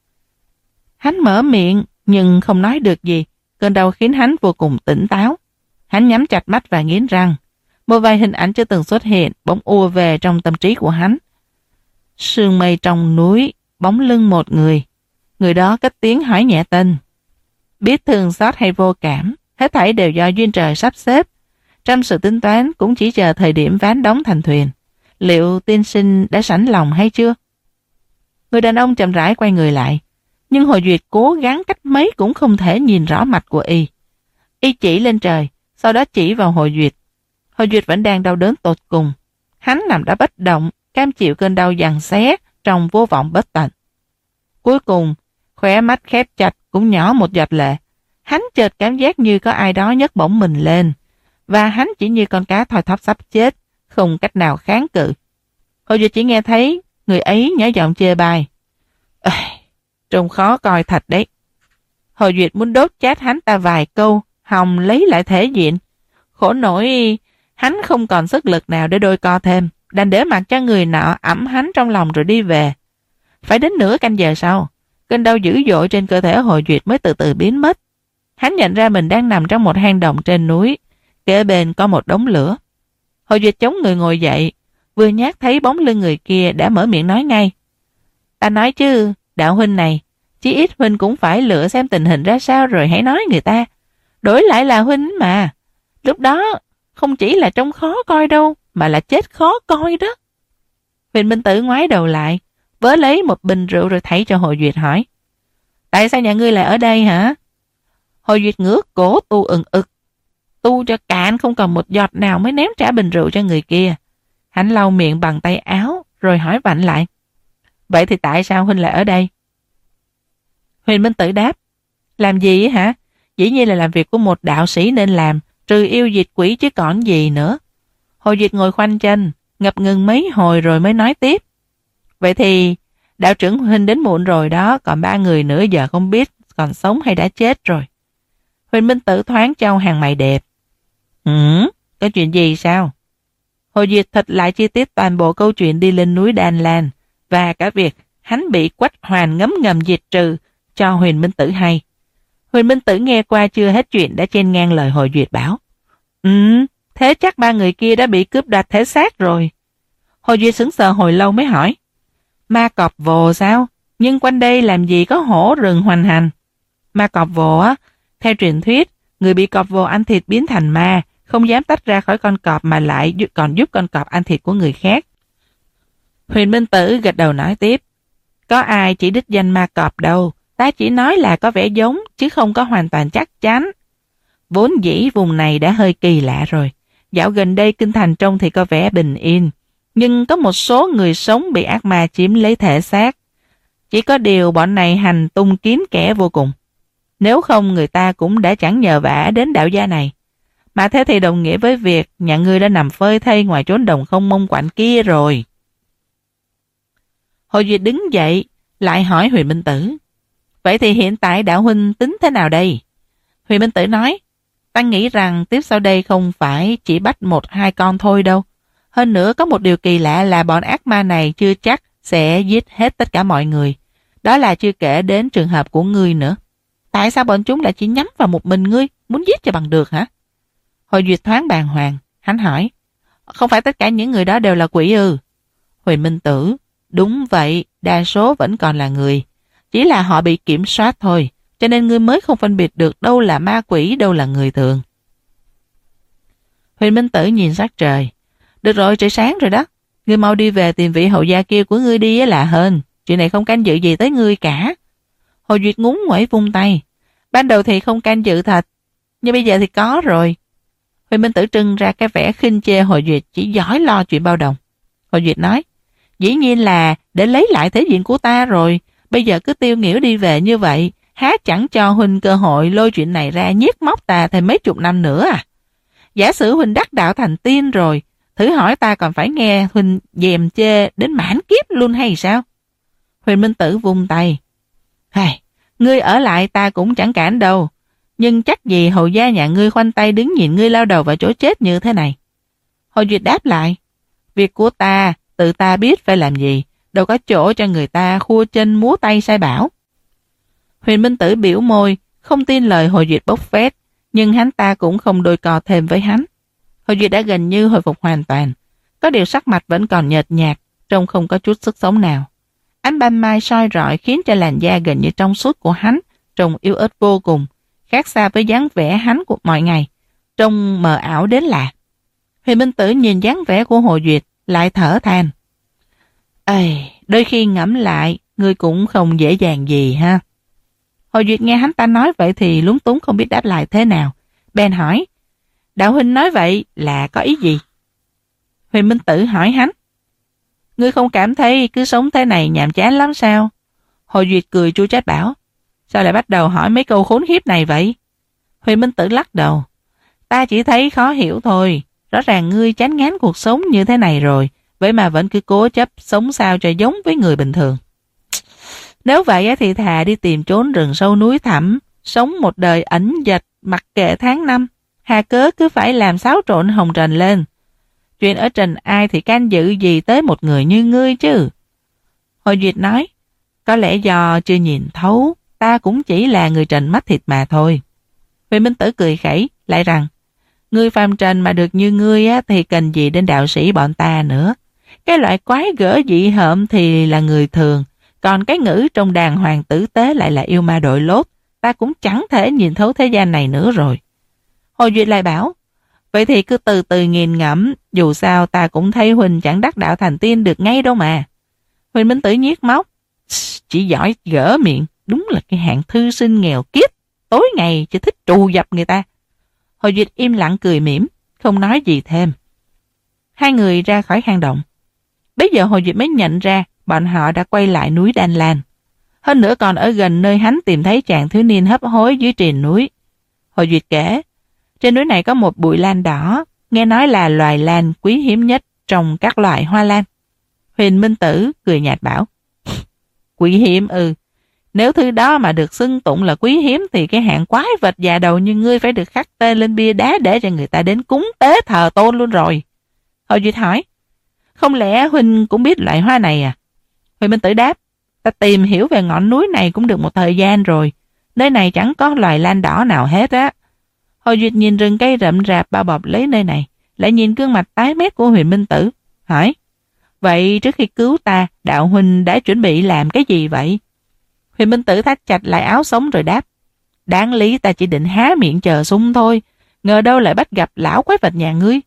Hắn mở miệng nhưng không nói được gì. Cơn đau khiến hắn vô cùng tỉnh táo. Hắn nhắm chặt mắt và nghiến răng. Một vài hình ảnh chưa từng xuất hiện bỗng ùa về trong tâm trí của hắn. Sương mây trong núi, bóng lưng một người. Người đó cất tiếng hỏi nhẹ tên. Biết thương xót hay vô cảm, hết thảy đều do duyên trời sắp xếp. Trong sự tính toán cũng chỉ chờ thời điểm ván đóng thành thuyền. Liệu tiên sinh đã sẵn lòng hay chưa? Người đàn ông chậm rãi quay người lại. Nhưng Hồ Duyệt cố gắng cách mấy cũng không thể nhìn rõ mặt của y. Y chỉ lên trời, sau đó chỉ vào Hồ Duyệt. Hồ Duyệt vẫn đang đau đớn tột cùng. Hắn nằm đó bất động, cam chịu cơn đau giằng xé trong vô vọng bất tận. Cuối cùng, khóe mắt khép chặt cũng nhỏ một giọt lệ. Hắn chợt cảm giác như có ai đó nhấc bổng mình lên, và hắn chỉ như con cá thoi thóp sắp chết, không cách nào kháng cự. Hồ Duyệt chỉ nghe thấy người ấy nhỏ giọng chê bai. Ê, trông khó coi thật đấy. Hồ Duyệt muốn đốt chát hắn ta vài câu, hòng lấy lại thể diện. Khổ nổi, hắn không còn sức lực nào để đôi co thêm, đành để mặc cho người nọ ẵm hắn trong lòng rồi đi về. Phải đến nửa canh giờ sau, cơn đau dữ dội trên cơ thể Hồ Duyệt mới từ từ biến mất. Hắn nhận ra mình đang nằm trong một hang động trên núi, kế bên có một đống lửa. Hồ Duyệt chống người ngồi dậy, vừa nhát thấy bóng lưng người kia đã mở miệng nói ngay. Ta nói chứ, đạo huynh này, chí ít huynh cũng phải lựa xem tình hình ra sao rồi hãy nói người ta. Đổi lại là huynh mà, lúc đó không chỉ là trông khó coi đâu, mà là chết khó coi đó. Huyền Minh Tử ngoái đầu lại, vớ lấy một bình rượu rồi thảy cho Hồ Duyệt hỏi. Tại sao nhà ngươi lại ở đây hả? Hồ Duyệt ngước cổ tu ừng ực. Tu cho cạn không còn một giọt nào mới ném trả bình rượu cho người kia. Hắn lau miệng bằng tay áo rồi hỏi vặn lại. Vậy thì tại sao huynh lại ở đây? Huyền Minh Tử đáp. Làm gì hả? Dĩ nhiên là làm việc của một đạo sĩ nên làm, trừ yêu diệt quỷ chứ còn gì nữa. Hồ Duyệt ngồi khoanh chân, ngập ngừng mấy hồi rồi mới nói tiếp. Vậy thì đạo trưởng huynh đến muộn rồi đó, còn ba người nữa giờ không biết còn sống hay đã chết rồi. Huyền Minh Tử thoáng trao hàng mày đẹp. Ừ, có chuyện gì sao? Hồ Duyệt thuật lại chi tiết toàn bộ câu chuyện đi lên núi Đan Lan và cả việc hắn bị Quách Hoàn ngấm ngầm diệt trừ cho Huyền Minh Tử hay. Huyền Minh Tử nghe qua chưa hết chuyện đã chen ngang lời Hồ Duyệt bảo. Ừ, thế chắc ba người kia đã bị cướp đoạt thể xác rồi. Hồ Duyệt sững sờ hồi lâu mới hỏi. Ma cọp vồ sao? Nhưng quanh đây làm gì có hổ rừng hoành hành? Ma cọp vồ á, theo truyền thuyết, người bị cọp vồ ăn thịt biến thành ma, không dám tách ra khỏi con cọp mà lại còn giúp con cọp ăn thịt của người khác. Huyền Minh Tử gật đầu nói tiếp. Có ai chỉ đích danh ma cọp đâu, ta chỉ nói là có vẻ giống, chứ không có hoàn toàn chắc chắn. Vốn dĩ vùng này đã hơi kỳ lạ rồi. Dạo gần đây kinh thành trông thì có vẻ bình yên, nhưng có một số người sống bị ác ma chiếm lấy thể xác. Chỉ có điều bọn này hành tung kín kẽ vô cùng. Nếu không người ta cũng đã chẳng nhờ vả đến đạo gia này. Mà thế thì đồng nghĩa với việc nhà ngươi đã nằm phơi thây ngoài chốn đồng không mông quạnh kia rồi. Hồ Duyệt đứng dậy, lại hỏi Huyền Minh Tử. Vậy thì hiện tại đạo huynh tính thế nào đây? Huyền Minh Tử nói, ta nghĩ rằng tiếp sau đây không phải chỉ bắt một hai con thôi đâu. Hơn nữa có một điều kỳ lạ là bọn ác ma này chưa chắc sẽ giết hết tất cả mọi người. Đó là chưa kể đến trường hợp của ngươi nữa. Tại sao bọn chúng lại chỉ nhắm vào một mình ngươi, muốn giết cho bằng được hả? Hồ Duyệt thoáng bàng hoàng, hắn hỏi, không phải tất cả những người đó đều là quỷ ư? Huyền Minh Tử, đúng vậy, đa số vẫn còn là người. Chỉ là họ bị kiểm soát thôi, cho nên ngươi mới không phân biệt được đâu là ma quỷ, đâu là người thường. Huyền Minh Tử nhìn sát trời. Được rồi, trời sáng rồi đó. Ngươi mau đi về tìm vị hậu gia kia của ngươi đi là hơn. Chuyện này không canh dự gì tới ngươi cả. Hồ Duyệt ngúng nguẩy vung tay. Ban đầu thì không canh dự thật, nhưng bây giờ thì có rồi. Huyền Minh Tử trưng ra cái vẻ khinh chê Hồ Duyệt chỉ giỏi lo chuyện bao đồng. Hồ Duyệt nói, dĩ nhiên là để lấy lại thể diện của ta rồi. Bây giờ cứ tiêu nghỉu đi về như vậy, há chẳng cho huynh cơ hội lôi chuyện này ra nhiếc móc ta thêm mấy chục năm nữa à? Giả sử huynh đắc đạo thành tiên rồi, thử hỏi ta còn phải nghe huynh dèm chê đến mãn kiếp luôn hay sao? Huyền Minh Tử vung tay. Hài, ngươi ở lại ta cũng chẳng cản đâu, nhưng chắc gì hầu gia nhà ngươi khoanh tay đứng nhìn ngươi lao đầu vào chỗ chết như thế này. Hồ Duyệt đáp lại, việc của ta, tự ta biết phải làm gì, đâu có chỗ cho người ta khua chân múa tay sai bảo. Huyền Minh Tử biểu môi, không tin lời Hồ Duyệt bốc phét, nhưng hắn ta cũng không đôi co thêm với hắn. Hồ Duyệt đã gần như hồi phục hoàn toàn, có điều sắc mặt vẫn còn nhợt nhạt, trông không có chút sức sống nào. Ánh ban mai soi rọi khiến cho làn da gần như trong suốt của hắn trông yếu ớt vô cùng, khác xa với dáng vẻ hắn của mọi ngày, trông mờ ảo đến lạ. Huyền Minh Tử nhìn dáng vẻ của Hồ Duyệt, lại thở than. Ây, đôi khi ngẫm lại, ngươi cũng không dễ dàng gì ha. Hồ Duyệt nghe hắn ta nói vậy thì lúng túng không biết đáp lại thế nào. Bèn hỏi, Đạo huynh nói vậy là có ý gì? Huyền Minh Tử hỏi hắn. Ngươi không cảm thấy cứ sống thế này nhàm chán lắm sao? Hồ Duyệt cười chua chát bảo. Sao lại bắt đầu hỏi mấy câu khốn khiếp này vậy? Huyền Minh Tử lắc đầu. Ta chỉ thấy khó hiểu thôi. Rõ ràng ngươi chán ngán cuộc sống như thế này rồi, vậy mà vẫn cứ cố chấp sống sao cho giống với người bình thường. Nếu vậy thì thà đi tìm trốn rừng sâu núi thẳm, sống một đời ẩn dật mặc kệ tháng năm. Hà cớ cứ phải làm xáo trộn hồng trần lên. Chuyện ở trần ai thì can dự gì tới một người như ngươi chứ? Hồ Duyệt nói, có lẽ do chưa nhìn thấu, ta cũng chỉ là người trần mắt thịt mà thôi. Huyền Minh Tử cười khẩy, lại rằng, ngươi phàm trần mà được như ngươi á, thì cần gì đến đạo sĩ bọn ta nữa. Cái loại quái gở dị hợm thì là người thường, còn cái ngữ trong đàng hoàng tử tế lại là yêu ma đội lốt, ta cũng chẳng thể nhìn thấu thế gian này nữa rồi. Hồ Duyệt lại bảo, vậy thì cứ từ từ nghiền ngẫm, dù sao ta cũng thấy Huynh chẳng đắc đạo thành tiên được ngay đâu mà. Huyền Minh Tử nhiếc móc, chỉ giỏi gỡ miệng, đúng là cái hạng thư sinh nghèo kiết, tối ngày chỉ thích trù dập người ta. Hồ Duyệt im lặng cười mỉm, không nói gì thêm. Hai người ra khỏi hang động. Bây giờ Hồ Duyệt mới nhận ra bọn họ đã quay lại núi Đan Lan. Hơn nữa còn ở gần nơi hắn tìm thấy chàng thiếu niên hấp hối dưới triền núi. Hồ Duyệt kể, trên núi này có một bụi lan đỏ, nghe nói là loài lan quý hiếm nhất trong các loại hoa lan. Huyền Minh Tử cười nhạt bảo, quý hiếm ư, nếu thứ đó mà được xưng tụng là quý hiếm thì cái hạng quái vật già đầu như ngươi phải được khắc tên lên bia đá để cho người ta đến cúng tế thờ tôn luôn rồi. Hồ Duyệt hỏi, không lẽ Huynh cũng biết loại hoa này à? Huyền Minh Tử đáp, ta tìm hiểu về ngọn núi này cũng được một thời gian rồi, nơi này chẳng có loài lan đỏ nào hết á. Hồ Duyệt nhìn rừng cây rậm rạp bao bọc lấy nơi này, lại nhìn gương mặt tái mét của Huyền Minh Tử, hỏi, vậy trước khi cứu ta, đạo huynh đã chuẩn bị làm cái gì vậy? Huyền Minh Tử thắt chặt lại áo sống rồi đáp, đáng lý ta chỉ định há miệng chờ sung thôi, ngờ đâu lại bắt gặp lão quái vật nhà ngươi.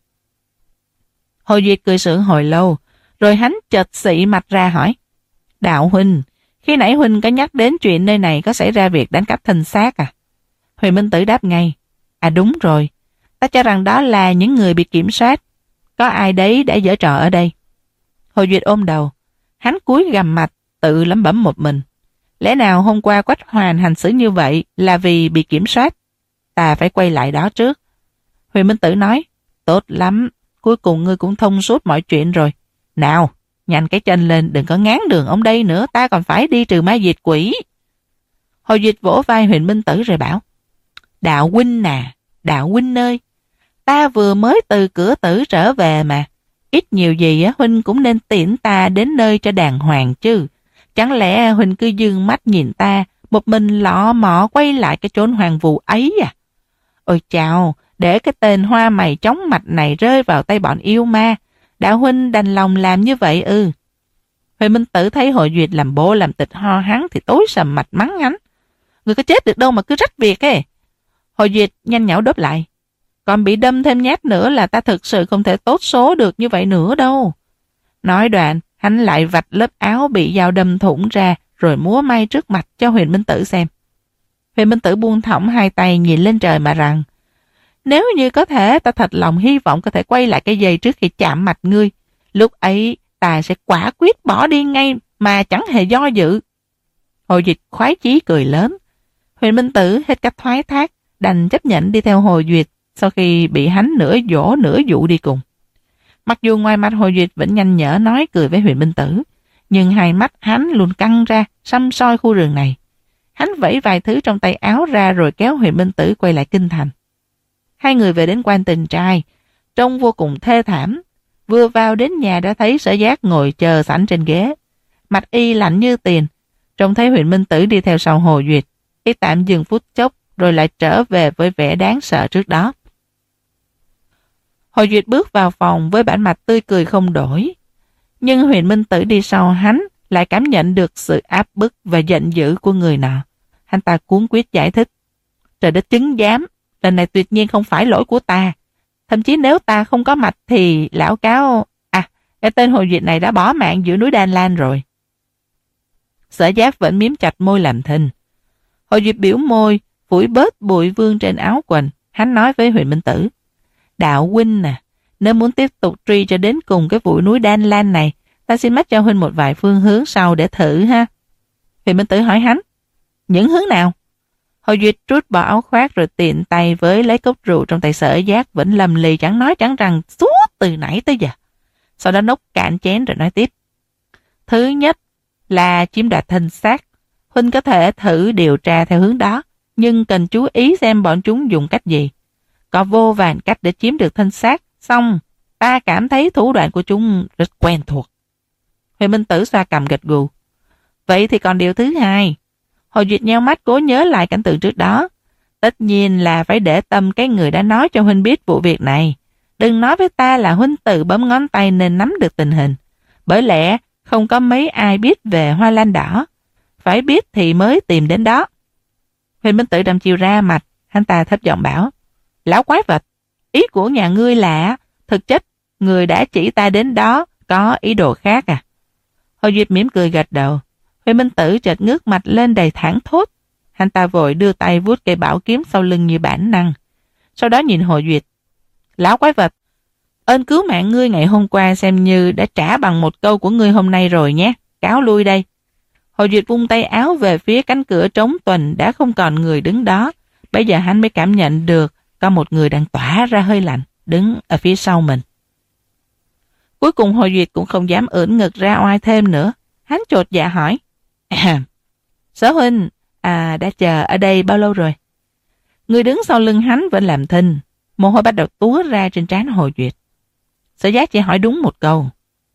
Hồ Duyệt cười sượng hồi lâu, rồi hắn chợt xị mặt ra hỏi, đạo huynh, khi nãy huynh có nhắc đến chuyện nơi này có xảy ra việc đánh cắp thân xác à? Huyền Minh Tử đáp ngay, à đúng rồi, ta cho rằng đó là những người bị kiểm soát, có ai đấy đã giở trò ở đây. Hồ Duyệt ôm đầu, hắn cúi gằm mặt, tự lẩm bẩm một mình. Lẽ nào hôm qua Quách Hoàn hành xử như vậy là vì bị kiểm soát? Ta phải quay lại đó trước. Huyền Minh Tử nói, tốt lắm, cuối cùng ngươi cũng thông suốt mọi chuyện rồi. Nào, nhanh cái chân lên, đừng có ngán đường ông đây nữa, ta còn phải đi trừ ma diệt quỷ. Hồ Duyệt vỗ vai Huyền Minh Tử rồi bảo, đạo huynh nè, đạo huynh ơi, ta vừa mới từ cửa tử trở về mà, ít nhiều gì á huynh cũng nên tiễn ta đến nơi cho đàng hoàng chứ. Chẳng lẽ huynh cứ dương mắt nhìn ta, một mình lọ mọ quay lại cái chốn hoàng vu ấy à? Ôi chào, để cái tên hoa mày chóng mặt này rơi vào tay bọn yêu ma, đạo huynh đành lòng làm như vậy ư? Ừ. Huyền Minh Tử thấy Hồ Duyệt làm bộ làm tịch ho hắn thì tối sầm mặt mắng hắn. Người có chết được đâu mà cứ rách việc ấy. Hồ Duyệt nhanh nhảu đáp lại, còn bị đâm thêm nhát nữa là ta thực sự không thể tốt số được như vậy nữa đâu. Nói đoạn, hắn lại vạch lớp áo bị dao đâm thủng ra rồi múa may trước mặt cho Huyền Minh Tử xem. Huyền Minh Tử buông thõng hai tay nhìn lên trời mà rằng, nếu như có thể, ta thật lòng hy vọng có thể quay lại cái giây trước khi chạm mặt ngươi. Lúc ấy ta sẽ quả quyết bỏ đi ngay mà chẳng hề do dự. Hồ Duyệt khoái chí cười lớn. Huyền Minh Tử hết cách thoái thác, đành chấp nhận đi theo Hồ Duyệt sau khi bị hắn nửa dỗ nửa dụ đi cùng. Mặc dù ngoài mặt Hồ Duyệt vẫn nhanh nhở nói cười với Huyền Minh Tử, nhưng hai mắt hắn luôn căng ra săm soi khu rừng này. Hắn vẫy vài thứ trong tay áo ra rồi kéo Huyền Minh Tử quay lại kinh thành. Hai người về đến quan Tình Trai, trông vô cùng thê thảm. Vừa vào đến nhà đã thấy Sở Giác ngồi chờ sẵn trên ghế, mặt y lạnh như tiền. Trông thấy Huyền Minh Tử đi theo sau Hồ Duyệt, y tạm dừng phút chốc rồi lại trở về với vẻ đáng sợ trước đó. Hồ Duyệt bước vào phòng với bản mặt tươi cười không đổi, nhưng Huyền Minh Tử đi sau hắn lại cảm nhận được sự áp bức và giận dữ của người nọ. Hắn ta cuống quyết giải thích, trời đất chứng giám, lần này tuyệt nhiên không phải lỗi của ta. Thậm chí nếu ta không có mặt thì lão cáo, à, cái tên Hồ Duyệt này đã bỏ mạng giữa núi Đan Lan rồi. Sở Giác vẫn miếm chặt môi làm thinh. Hồ Duyệt biểu môi, phủi bớt bụi vương trên áo quần. Hắn nói với Huyền Minh Tử, Đạo huynh à, nếu muốn tiếp tục truy cho đến cùng cái vụ núi Đan Lan này, ta xin mách cho huynh một vài phương hướng sau để thử ha. Huyền Minh Tử hỏi hắn, những hướng nào? Hồ Duyệt rút bỏ áo khoác rồi tiện tay với lấy cốc rượu trong tay Sở Giác vẫn lầm lì chẳng nói chẳng rằng suốt từ nãy tới giờ. Sau đó nốc cạn chén rồi nói tiếp. Thứ nhất là chiếm đoạt thân xác. Huynh có thể thử điều tra theo hướng đó, nhưng cần chú ý xem bọn chúng dùng cách gì. Có vô vàn cách để chiếm được thân xác, xong ta cảm thấy thủ đoạn của chúng rất quen thuộc. Huyền Minh Tử xoa cằm gật gù. Vậy thì còn điều thứ hai. Hồ Duyệt nheo mắt cố nhớ lại cảnh tượng trước đó. Tất nhiên là phải để tâm cái người đã nói cho huynh biết vụ việc này. Đừng nói với ta là huynh tự bấm ngón tay nên nắm được tình hình. Bởi lẽ không có mấy ai biết về hoa lan đỏ. Phải biết thì mới tìm đến đó. Huyền Minh Tử đâm chiều ra mặt, hắn ta thấp giọng bảo. Lão quái vật, ý của nhà ngươi là thực chất người đã chỉ ta đến đó có ý đồ khác à? Hồ Duyệt mỉm cười gật đầu. Huyền Minh Tử chợt ngước mặt lên đầy thảng thốt. Hắn ta vội đưa tay vuốt cây bảo kiếm sau lưng như bản năng. Sau đó nhìn Hồ Duyệt. Lão quái vật, ơn cứu mạng ngươi ngày hôm qua xem như đã trả bằng một câu của ngươi hôm nay rồi nhé. Cáo lui đây. Hồ Duyệt vung tay áo về phía cánh cửa trống tuần đã không còn người đứng đó. Bây giờ hắn mới cảm nhận được có một người đang tỏa ra hơi lạnh đứng ở phía sau mình. Cuối cùng Hồ Duyệt cũng không dám ưỡn ngực ra oai thêm nữa. Hắn chột dạ hỏi. À, Sở huynh, à đã chờ ở đây bao lâu rồi? Người đứng sau lưng hắn vẫn làm thinh. Mồ hôi bắt đầu túa ra trên trán Hồ Duyệt. Sở Giác chỉ hỏi đúng một câu.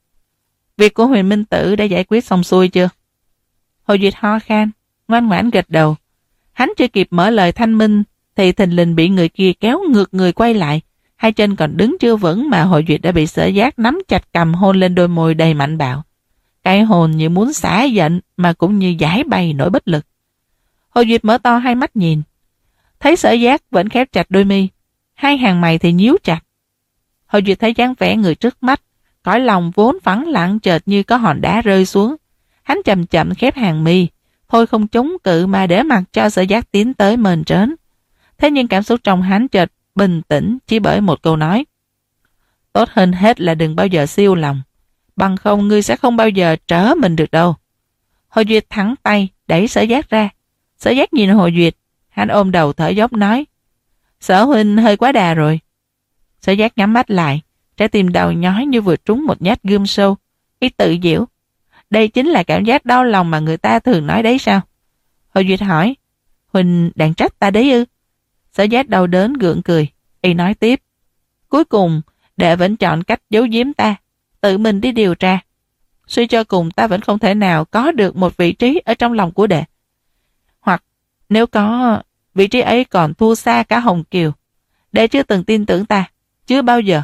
Việc của Huyền Minh Tử đã giải quyết xong xuôi chưa? Hồ Duyệt ho khan, ngoan ngoãn gật đầu. Hắn chưa kịp mở lời thanh minh thì thình lình bị người kia kéo ngược người quay lại. Hai chân còn đứng chưa vững mà Hồ Duyệt đã bị Sở Giác nắm chặt cầm hôn lên đôi môi đầy mạnh bạo. Cái hồn như muốn xả giận mà cũng như giải bày nỗi bất lực. Hồ Duyệt mở to hai mắt nhìn. Thấy Sở Giác vẫn khép chặt đôi mi. Hai hàng mày thì nhíu chặt. Hồ Duyệt thấy dáng vẻ người trước mắt. Cõi lòng vốn phẳng lặng chợt như có hòn đá rơi xuống. Hắn chậm chậm khép hàng mi. Thôi không chống cự mà để mặc cho Sở Giác tiến tới mền trớn. Thế nhưng cảm xúc trong hắn chợt bình tĩnh chỉ bởi một câu nói. Tốt hơn hết là đừng bao giờ siêu lòng. Bằng không ngươi sẽ không bao giờ trở mình được đâu. Hồ Duyệt thẳng tay đẩy Sở Giác ra. Sở Giác nhìn Hồ Duyệt. Hắn ôm đầu thở dốc nói. Sở huynh hơi quá đà rồi. Sở Giác nhắm mắt lại. Trái tim đau nhói như vừa trúng một nhát gươm sâu. Ý tự diễu. Đây chính là cảm giác đau lòng mà người ta thường nói đấy sao? Hồ Duyệt hỏi. Huynh đang trách ta đấy ư? Sở Giác đau đớn gượng cười. Y nói tiếp. Cuối cùng đệ vẫn chọn cách giấu giếm ta. Tự mình đi điều tra. Suy cho cùng ta vẫn không thể nào có được một vị trí ở trong lòng của đệ. Hoặc nếu có, vị trí ấy còn thua xa cả Hồng Kiều. Đệ chưa từng tin tưởng ta. Chưa bao giờ.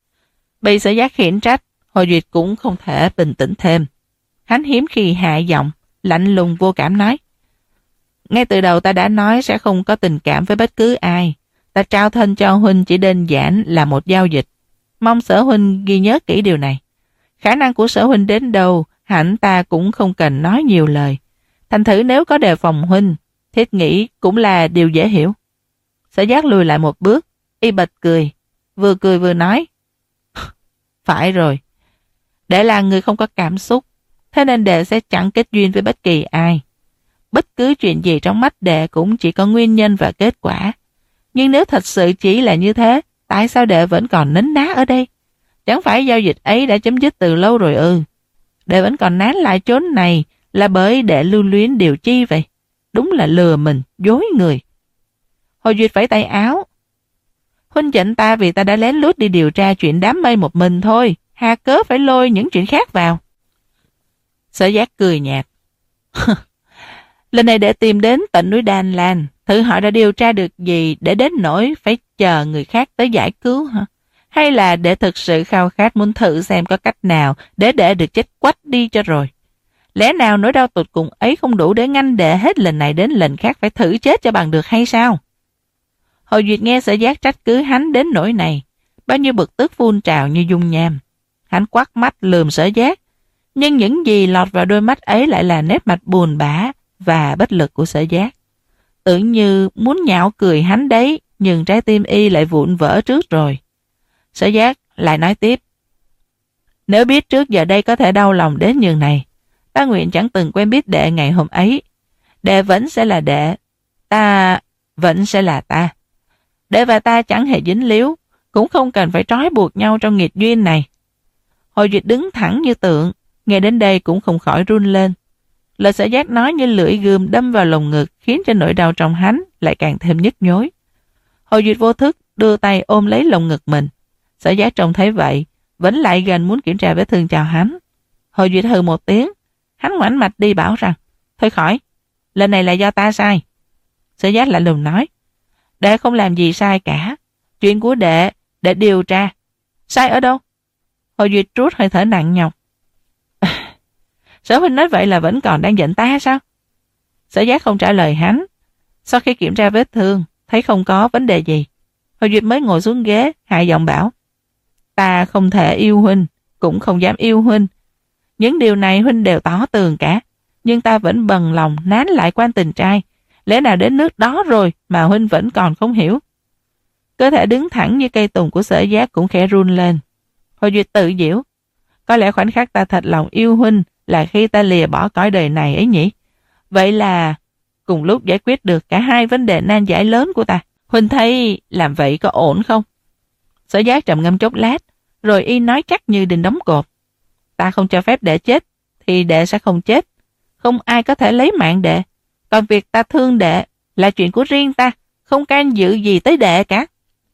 Bị Sở Giác khiển trách, Hồ Duyệt cũng không thể bình tĩnh thêm. Hắn hiếm khi hạ giọng, lạnh lùng vô cảm nói. Ngay từ đầu ta đã nói sẽ không có tình cảm với bất cứ ai. Ta trao thân cho huynh chỉ đơn giản là một giao dịch. Mong Sở huynh ghi nhớ kỹ điều này. Khả năng của Sở huynh đến đâu, hẳn ta cũng không cần nói nhiều lời. Thành thử nếu có đề phòng huynh, thiết nghĩ cũng là điều dễ hiểu. Sở Giác lùi lại một bước, y bật cười, vừa cười vừa nói. Phải rồi, đệ là người không có cảm xúc, thế nên đệ sẽ chẳng kết duyên với bất kỳ ai. Bất cứ chuyện gì trong mắt đệ cũng chỉ có nguyên nhân và kết quả. Nhưng nếu thật sự chỉ là như thế, tại sao đệ vẫn còn nín ná ở đây? Chẳng phải giao dịch ấy đã chấm dứt từ lâu rồi ư? Đệ vẫn còn nán lại chốn này là bởi đệ lưu luyến điều chi vậy? Đúng là lừa mình, dối người. Hồ Duyệt vẫy tay áo. Huynh giận ta vì ta đã lén lút đi điều tra chuyện đám mây một mình thôi. Hà cớ phải lôi những chuyện khác vào. Sở Giác cười nhạt. Lần này để tìm đến tận núi Đan Lan, thử họ đã điều tra được gì để đến nỗi phải chờ người khác tới giải cứu hả? Hay là để thực sự khao khát muốn thử xem có cách nào để để được chết quách đi cho rồi? Lẽ nào nỗi đau tột cùng ấy không đủ để ngăn đệ hết lần này đến lần khác phải thử chết cho bằng được hay sao? Hồ Duyệt nghe Sở Giác trách cứ hắn đến nỗi này, bao nhiêu bực tức phun trào như dung nham. Hắn quắt mắt lườm Sở Giác, nhưng những gì lọt vào đôi mắt ấy lại là nét mặt buồn bã và bất lực của Sở Giác. Tưởng như muốn nhạo cười hắn đấy, nhưng trái tim y lại vụn vỡ trước rồi. Sở Giác lại nói tiếp. Nếu biết trước giờ đây có thể đau lòng đến nhường này, ta nguyện chẳng từng quen biết đệ ngày hôm ấy. Đệ vẫn sẽ là đệ, ta vẫn sẽ là ta. Đệ và ta chẳng hề dính líu, cũng không cần phải trói buộc nhau trong nghiệt duyên này. Hồ Duyệt đứng thẳng như tượng, nghe đến đây cũng không khỏi run lên. Lời Sở Giác nói như lưỡi gươm đâm vào lồng ngực, khiến cho nỗi đau trong hắn lại càng thêm nhức nhối. Hồ Duyệt vô thức đưa tay ôm lấy lồng ngực mình. Sở Giác trông thấy vậy, vẫn lại gần muốn kiểm tra vết thương cho hắn. Hồ Duyệt hừ một tiếng, hắn ngoảnh mặt đi bảo rằng, thôi khỏi, lần này là do ta sai. Sở Giác lạnh lùng nói, đệ không làm gì sai cả, chuyện của đệ, đệ điều tra. Sai ở đâu? Hồ Duyệt trút hơi thở nặng nhọc. Sở huynh nói vậy là vẫn còn đang giận ta sao? Sở Giác không trả lời hắn. Sau khi kiểm tra vết thương, thấy không có vấn đề gì, Hồ Duyệt mới ngồi xuống ghế, hạ giọng bảo, ta không thể yêu huynh, cũng không dám yêu huynh. Những điều này huynh đều tỏ tường cả, nhưng ta vẫn bần lòng nán lại quan tình trai. Lẽ nào đến nước đó rồi mà huynh vẫn còn không hiểu? Cơ thể đứng thẳng như cây tùng của Sở Giác cũng khẽ run lên. Hồ Duyệt tự giễu, có lẽ khoảnh khắc ta thật lòng yêu huynh là khi ta lìa bỏ cõi đời này ấy nhỉ? Vậy là cùng lúc giải quyết được cả hai vấn đề nan giải lớn của ta. Huynh thấy làm vậy có ổn không? Sở Giác trầm ngâm chốc lát, rồi y nói chắc như đinh đóng cột. Ta không cho phép đệ chết, thì đệ sẽ không chết. Không ai có thể lấy mạng đệ. Còn việc ta thương đệ là chuyện của riêng ta, không can dự gì tới đệ cả.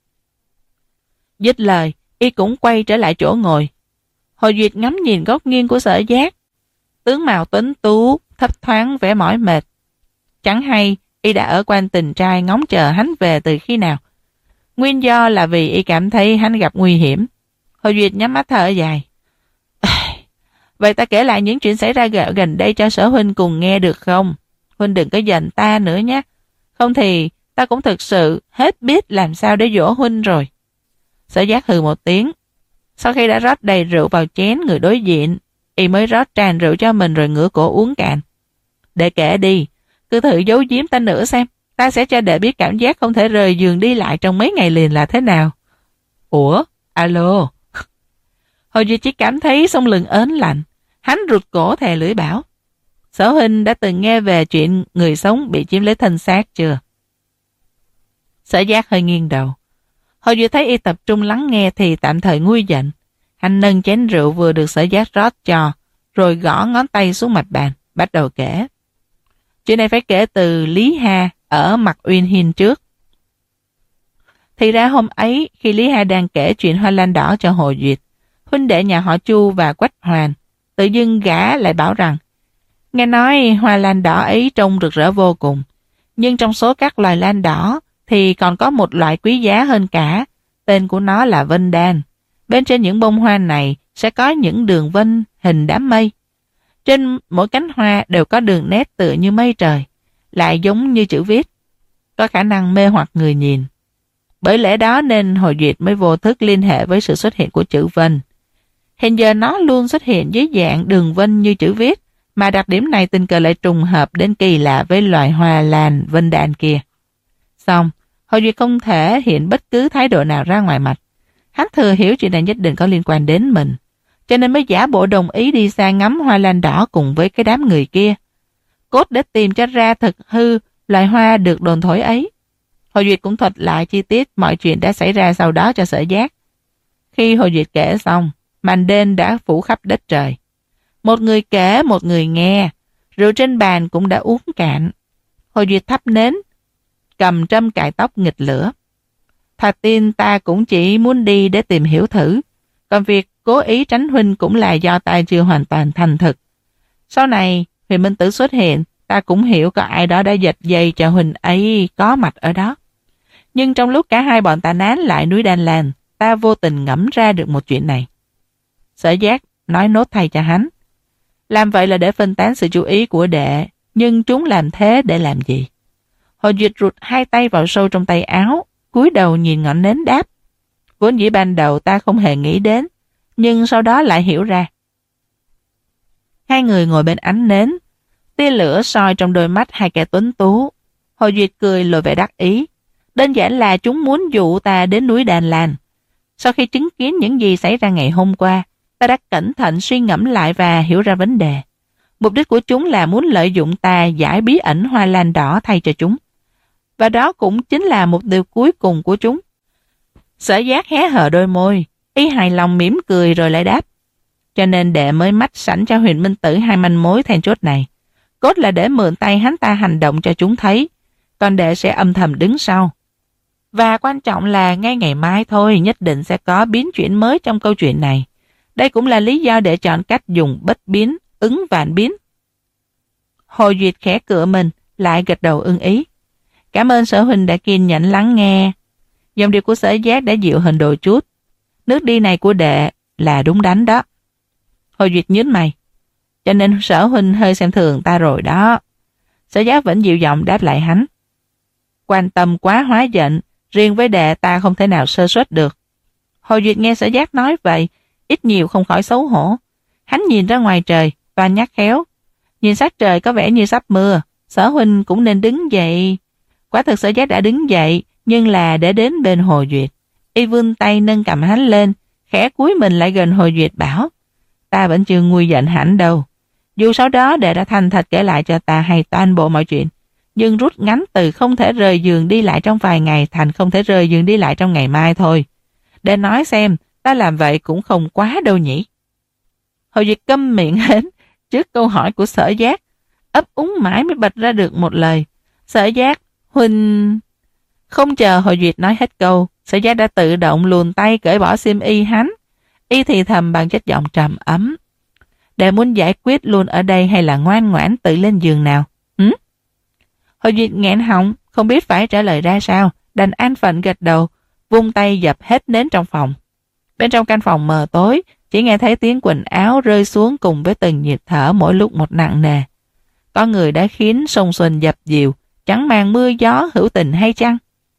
Dứt lời, y cũng quay trở lại chỗ ngồi. Hồ Duyệt ngắm nhìn góc nghiêng của Sở Giác. Tướng mạo tuấn tú, thấp thoáng vẻ mỏi mệt. Chẳng hay y đã ở quanh tình trai ngóng chờ hắn về từ khi nào. Nguyên do là vì y cảm thấy hắn gặp nguy hiểm. Hồ Duyệt nhắm mắt thở dài. Vậy ta kể lại những chuyện xảy ra gần đây cho Sở huynh cùng nghe được không? Huynh đừng có giận ta nữa nhé. Không thì ta cũng thực sự hết biết làm sao để dỗ huynh rồi. Sở Giác hừ một tiếng. Sau khi đã rót đầy rượu vào chén người đối diện, y mới rót tràn rượu cho mình rồi ngửa cổ uống cạn. Để kể đi, cứ thử giấu giếm ta nữa xem. Ta sẽ cho đệ biết cảm giác không thể rời giường đi lại trong mấy ngày liền là thế nào. Ủa? Alo? Hồ Duyệt chỉ cảm thấy sống lưng ớn lạnh. Hắn rụt cổ thè lưỡi bảo, Sở huynh đã từng nghe về chuyện người sống bị chiếm lấy thân xác chưa? Sở Giác hơi nghiêng đầu. Hồ Duyệt thấy y tập trung lắng nghe thì tạm thời nguôi giận. Hắn nâng chén rượu vừa được Sở Giác rót cho, rồi gõ ngón tay xuống mặt bàn, bắt đầu kể. Chuyện này phải kể từ Lý Hà ở Mặt Uyên Hiên trước. Thì ra hôm ấy, khi Lý Hà đang kể chuyện hoa lan đỏ cho Hồ Duyệt, huynh đệ nhà họ Chu và Quách Hoàn, tự dưng gã lại bảo rằng, nghe nói hoa lan đỏ ấy trông rực rỡ vô cùng, nhưng trong số các loài lan đỏ thì còn có một loại quý giá hơn cả, tên của nó là vân đan. Bên trên những bông hoa này sẽ có những đường vân hình đám mây. Trên mỗi cánh hoa đều có đường nét tựa như mây trời, lại giống như chữ viết, có khả năng mê hoặc người nhìn. Bởi lẽ đó nên Hồ Duyệt mới vô thức liên hệ với sự xuất hiện của chữ vân. Hiện giờ nó luôn xuất hiện dưới dạng đường vân như chữ viết, mà đặc điểm này tình cờ lại trùng hợp đến kỳ lạ với loài hoa lan vân đan kia. Xong, Hồ Duyệt không thể hiện bất cứ thái độ nào ra ngoài mặt. Hắn thừa hiểu chuyện này nhất định có liên quan đến mình, cho nên mới giả bộ đồng ý đi xa ngắm hoa lan đỏ cùng với cái đám người kia, cốt để tìm cho ra thực hư loài hoa được đồn thổi ấy. Hồ Duyệt cũng thuật lại chi tiết mọi chuyện đã xảy ra sau đó cho Sở Giác. Khi Hồ Duyệt kể xong, màn đêm đã phủ khắp đất trời. Một người kể, một người nghe, rượu trên bàn cũng đã uống cạn. Hồ Duyệt thắp nến, cầm trâm cài tóc nghịch lửa. Thật tin ta cũng chỉ muốn đi để tìm hiểu thử, còn việc cố ý tránh huynh cũng là do ta chưa hoàn toàn thành thực. Sau này, Huyền Minh Tử xuất hiện, ta cũng hiểu có ai đó đã giật dây cho huynh ấy có mặt ở đó. Nhưng trong lúc cả hai bọn ta nán lại núi Đan Lan, ta vô tình ngẫm ra được một chuyện này. Sở Giác nói nốt thay cho hắn. Làm vậy là để phân tán sự chú ý của đệ, nhưng chúng làm thế để làm gì? Hồ Duyệt rụt hai tay vào sâu trong tay áo, cúi đầu nhìn ngọn nến đáp. Vốn dĩ ban đầu ta không hề nghĩ đến, nhưng sau đó lại hiểu ra. Hai người ngồi bên ánh nến, tia lửa soi trong đôi mắt hai kẻ tuấn tú. Hồ Duyệt cười lộ vẻ đắc ý. Đơn giản là chúng muốn dụ ta đến núi Đan Lan. Sau khi chứng kiến những gì xảy ra ngày hôm qua, ta đã cẩn thận suy ngẫm lại và hiểu ra vấn đề. Mục đích của chúng là muốn lợi dụng ta giải bí ẩn hoa lan đỏ thay cho chúng. Và đó cũng chính là mục tiêu cuối cùng của chúng. Sở Giác hé hở đôi môi, y hài lòng mỉm cười rồi lại đáp. Cho nên đệ mới mách sẵn cho Huyền Minh Tử hai manh mối then chốt này. Cốt là để mượn tay hắn ta hành động cho chúng thấy, còn đệ sẽ âm thầm đứng sau. Và quan trọng là ngay ngày mai thôi nhất định sẽ có biến chuyển mới trong câu chuyện này. Đây cũng là lý do để chọn cách dùng bất biến, ứng vạn biến. Hồ Duyệt khẽ cựa mình, lại gật đầu ưng ý. Cảm ơn Sở huynh đã kiên nhẫn lắng nghe. Giọng điệu của Sở Giác đã dịu hơn đôi chút. Nước đi này của đệ là đúng đắn đó. Hồ Duyệt nhíu mày. Cho nên Sở huynh hơi xem thường ta rồi đó. Sở Giác vẫn dịu giọng đáp lại hắn. Quan tâm quá hóa giận, riêng với đệ ta không thể nào sơ suất được. Hồ Duyệt nghe Sở Giác nói vậy, ít nhiều không khỏi xấu hổ. Hắn nhìn ra ngoài trời và nhắc khéo. Nhìn sắc trời có vẻ như sắp mưa, Sở huynh cũng nên đứng dậy. Quả thực Sở Giác đã đứng dậy, nhưng là để đến bên Hồ Duyệt. Y vươn tay nâng cầm hắn lên, khẽ cúi mình lại gần Hồ Duyệt bảo. Ta vẫn chưa nguôi giận hẳn đâu. Dù sau đó đệ đã thành thật kể lại cho ta hay toàn bộ mọi chuyện, nhưng rút ngắn từ không thể rời giường đi lại trong vài ngày thành không thể rời giường đi lại trong ngày mai thôi. Để nói xem, ta làm vậy cũng không quá đâu nhỉ. Hồ Duyệt câm miệng hến trước câu hỏi của Sở Giác, ấp úng mãi mới bật ra được một lời. Sở Giác, huynh... Không chờ Hồ Duyệt nói hết câu, Sở Giác đã tự động luồn tay cởi bỏ xiêm y hắn. Y thì thầm bằng chất giọng trầm ấm. Đệ muốn giải quyết luôn ở đây hay là ngoan ngoãn tự lên giường nào? Hử? Hồ Duyệt nghẹn họng, không biết phải trả lời ra sao, đành an phận gật đầu, vung tay dập hết nến trong phòng. Bên trong căn phòng mờ tối, chỉ nghe thấy tiếng quần áo rơi xuống cùng với từng nhịp thở mỗi lúc một nặng nề. Có người đã khiến sông xuân dập dìu, chẳng màng mưa gió hữu tình hay chăng?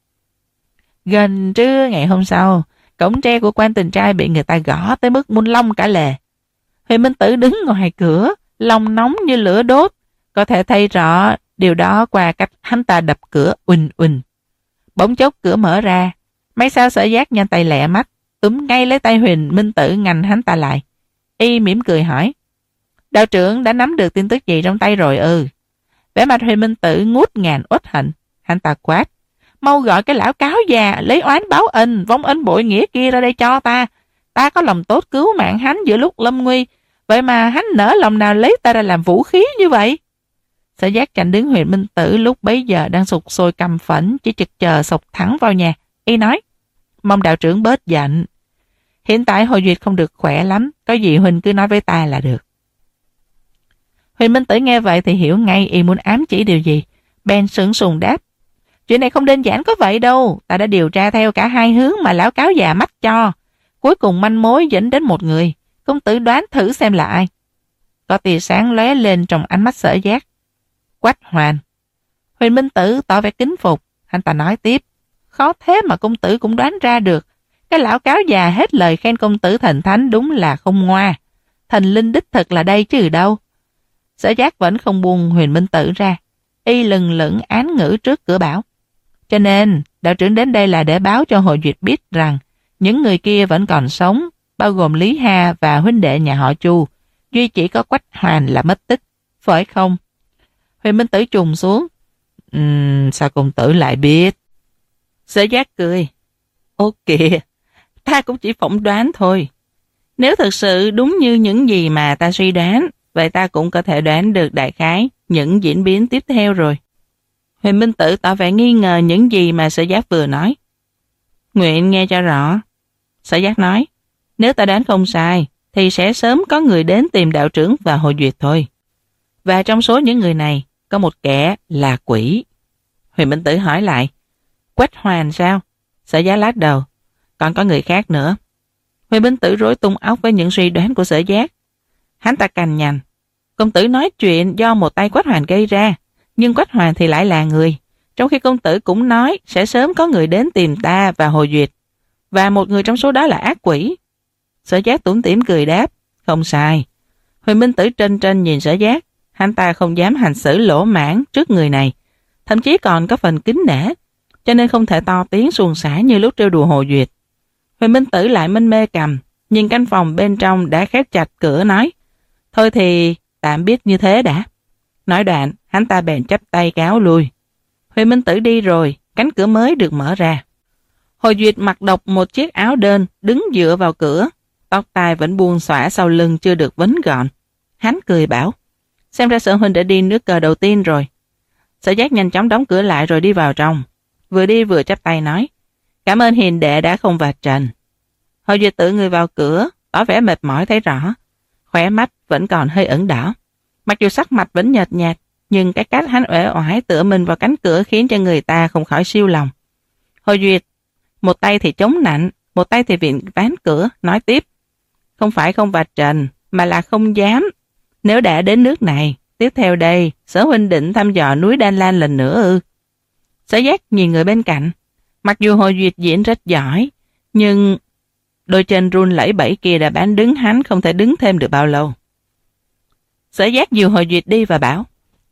Gần trưa ngày hôm sau, cổng tre của quan tình trai bị người ta gõ tới mức muốn long cả lề. Huyền Minh Tử đứng ngoài cửa, lòng nóng như lửa đốt, có thể thấy rõ điều đó qua cách hắn ta đập cửa uỳnh uỳnh. Bỗng chốc cửa mở ra, mấy sao Sở Giác nhanh tay lẹ mắt, túm ngay lấy tay Huyền Minh Tử ngăn hắn ta lại. Y mỉm cười hỏi, đạo trưởng đã nắm được tin tức gì trong tay rồi ư? Vẻ mặt Huyền Minh Tử ngút ngàn uất hận, hắn ta quát, mau gọi cái lão cáo già lấy oán báo ân, vong ân bội nghĩa kia ra đây cho ta. Ta có lòng tốt cứu mạng hắn giữa lúc lâm nguy, vậy mà hắn nỡ lòng nào lấy ta ra làm vũ khí như vậy? Sở Giác chặn đứng Huyền Minh Tử lúc bấy giờ đang sục sôi căm phẫn, chỉ trực chờ sộc thẳng vào nhà. Y nói, mong đạo trưởng bớt giận. Hiện tại Hồ Duyệt không được khỏe lắm, có gì huynh cứ nói với ta là được. Huyền Minh Tử nghe vậy thì hiểu ngay y muốn ám chỉ điều gì. Bèn sững sùng đáp, chuyện này không đơn giản có vậy đâu, ta đã điều tra theo cả hai hướng mà lão cáo già mách cho. Cuối cùng manh mối dẫn đến một người, công tử đoán thử xem là ai. Có tia sáng lóe lên trong ánh mắt Sở Giác. Quách Hoàn. Huyền Minh Tử tỏ vẻ kính phục, anh ta nói tiếp, khó thế mà công tử cũng đoán ra được. Cái lão cáo già hết lời khen công tử thần thánh đúng là không ngoa. Thần linh đích thực là đây chứ đâu. Sở Giác vẫn không buông Huyền Minh Tử ra. Y lừng lững án ngữ trước cửa bảo. Cho nên, đạo trưởng đến đây là để báo cho Hồ Duyệt biết rằng những người kia vẫn còn sống, bao gồm Lý Hà và huynh đệ nhà họ Chu. Duy chỉ có Quách Hoàn là mất tích, phải không? Huyền Minh Tử trùng xuống. Uhm, sao công tử lại biết? Sở Giác cười. Ô kìa, ta cũng chỉ phỏng đoán thôi. Nếu thực sự đúng như những gì mà ta suy đoán, vậy ta cũng có thể đoán được đại khái những diễn biến tiếp theo rồi. Huyền Minh Tử tỏ vẻ nghi ngờ những gì mà Sở Giác vừa nói. Nguyện nghe cho rõ. Sở Giác nói, nếu ta đoán không sai, thì sẽ sớm có người đến tìm đạo trưởng và Hồ Duyệt thôi. Và trong số những người này, có một kẻ là quỷ. Huyền Minh Tử hỏi lại, Quách Hoàn sao? Sở Giác lắc đầu, còn có người khác nữa. Huyền Minh Tử rối tung óc với những suy đoán của Sở Giác. Hắn ta cằn nhằn, công tử nói chuyện do một tay Quách Hoàn gây ra, nhưng Quách Hoàn thì lại là người, trong khi công tử cũng nói sẽ sớm có người đến tìm ta và Hồ Duyệt, và một người trong số đó là ác quỷ. Sở Giác tủm tỉm cười đáp, không sai. Huyền Minh Tử trân trân nhìn Sở Giác, hắn ta không dám hành xử lỗ mãng trước người này, thậm chí còn có phần kính nể, cho nên không thể to tiếng suồng sã như lúc trêu đùa Hồ Duyệt. Huyền Minh Tử lại mân mê cầm, nhìn căn phòng bên trong đã khép chặt cửa nói, thôi thì tạm biết như thế đã. Nói đoạn, hắn ta bèn chắp tay cáo lui. Huyền Minh Tử đi rồi, cánh cửa mới được mở ra. Hồ Duyệt mặc độc một chiếc áo đơn, đứng dựa vào cửa, tóc tai vẫn buông xõa sau lưng chưa được vấn gọn. Hắn cười bảo, xem ra Sở huynh đã đi nước cờ đầu tiên rồi. Sở Giác nhanh chóng đóng cửa lại rồi đi vào trong, vừa đi vừa chắp tay nói, cảm ơn hiền đệ đã không vạch trần. Hồ Duyệt tự người vào cửa, tỏ vẻ mệt mỏi thấy rõ, khóe mắt vẫn còn hơi ửng đỏ. Mặc dù sắc mặt vẫn nhợt nhạt, nhưng cái cách hắn uể oải tựa mình vào cánh cửa khiến cho người ta không khỏi siêu lòng. Hồ Duyệt, một tay thì chống nạnh, một tay thì viện ván cửa, nói tiếp, không phải không vạch trần, mà là không dám. Nếu đã đến nước này, tiếp theo đây, Sở huynh định thăm dò núi Đan Lan lần nữa ư? Sở Giác nhìn người bên cạnh, mặc dù Hồ Duyệt diễn rất giỏi, nhưng đôi chân run lẩy bẩy kia đã bán đứng hắn không thể đứng thêm được bao lâu. Sở Giác dìu Hồ Duyệt đi và bảo,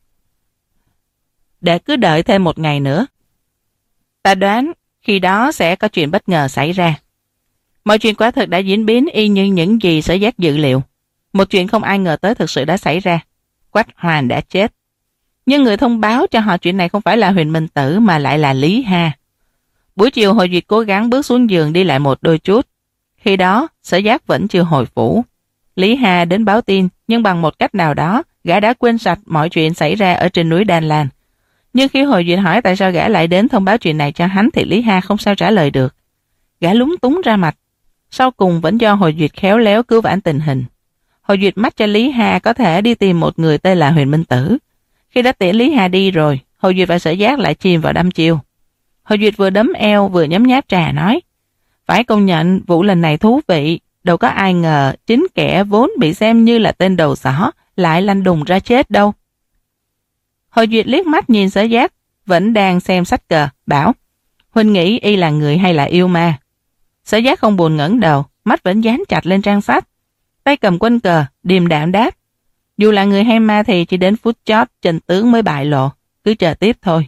để cứ đợi thêm một ngày nữa. Ta đoán khi đó sẽ có chuyện bất ngờ xảy ra. Mọi chuyện quả thực đã diễn biến y như những gì Sở Giác dự liệu. Một chuyện không ai ngờ tới thực sự đã xảy ra. Quách Hoàn đã chết. Nhưng người thông báo cho họ chuyện này không phải là Huyền Minh Tử mà lại là Lý Ha. Buổi chiều Hồ Duyệt cố gắng bước xuống giường đi lại một đôi chút. Khi đó, Sở Giác vẫn chưa hồi phủ. Lý Ha đến báo tin, nhưng bằng một cách nào đó, gã đã quên sạch mọi chuyện xảy ra ở trên núi Đan Lan. Nhưng khi Hồ Duyệt hỏi tại sao gã lại đến thông báo chuyện này cho hắn thì Lý Ha không sao trả lời được. Gã lúng túng ra mặt. Sau cùng vẫn do Hồ Duyệt khéo léo cứu vãn tình hình. Hồ Duyệt mách cho Lý Ha có thể đi tìm một người tên là Huyền Minh Tử. Khi đã tiễn Lý Ha đi rồi, Hồ Duyệt và Sở Giác lại chìm vào đăm chiêu. Hồ Duyệt vừa đấm eo vừa nhấm nháp trà nói, phải công nhận vụ lần này thú vị, đâu có ai ngờ chính kẻ vốn bị xem như là tên đầu sỏ lại lanh đùng ra chết đâu. Hồ Duyệt liếc mắt nhìn Sở Giác, vẫn đang xem sách cờ, bảo, huynh nghĩ y là người hay là yêu ma? Sở Giác không buồn ngẩng đầu, mắt vẫn dán chặt lên trang sách, tay cầm quân cờ, điềm đạm đáp, dù là người hay ma thì chỉ đến phút chót chân tướng mới bại lộ, cứ chờ tiếp thôi.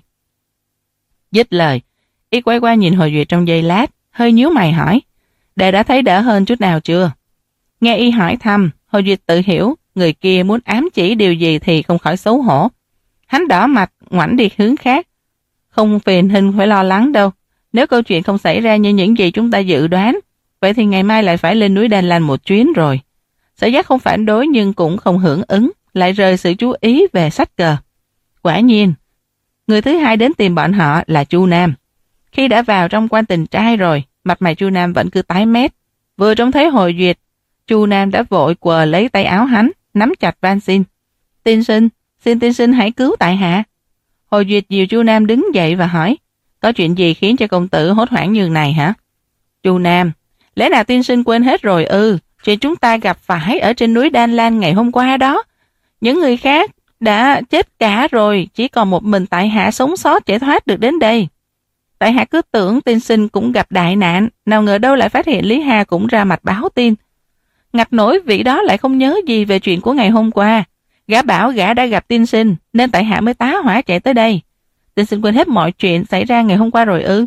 Dứt lời, y quay qua nhìn Hồ Duyệt trong giây lát, hơi nhíu mày hỏi, đệ đã thấy đỡ hơn chút nào chưa? Nghe y hỏi thăm, Hồ Duyệt tự hiểu người kia muốn ám chỉ điều gì thì không khỏi xấu hổ. Hắn đỏ mặt, ngoảnh đi hướng khác. Không phiền huynh phải lo lắng đâu. Nếu câu chuyện không xảy ra như những gì chúng ta dự đoán, vậy thì ngày mai lại phải lên núi Đan Lan một chuyến rồi. Sở Giác không phản đối nhưng cũng không hưởng ứng, lại rời sự chú ý về sách cờ. Quả nhiên, người thứ hai đến tìm bọn họ là Chu Nam. Khi đã vào trong quan tình trai rồi, mặt mày Chu Nam vẫn cứ tái mét. Vừa trông thấy Hồ Duyệt, Chu Nam đã vội quờ lấy tay áo hắn, nắm chặt van xin. Tiên sinh, xin tiên sinh hãy cứu tại hạ. Hồ Duyệt dìu Chu Nam đứng dậy và hỏi, có chuyện gì khiến cho công tử hốt hoảng như này hả? Chu Nam, lẽ nào tiên sinh quên hết rồi ư? Chuyện chúng ta gặp phải ở trên núi Đan Lan ngày hôm qua đó. Những người khác đã chết cả rồi, chỉ còn một mình tại hạ sống sót chạy thoát được đến đây. Tại hạ cứ tưởng tiên sinh cũng gặp đại nạn, nào ngờ đâu lại phát hiện Lý Hà cũng ra mặt báo tin. Ngặt nổi vị đó lại không nhớ gì về chuyện của ngày hôm qua. Gã bảo gã đã gặp tiên sinh, nên tại hạ mới tá hỏa chạy tới đây. Tiên sinh quên hết mọi chuyện xảy ra ngày hôm qua rồi ư?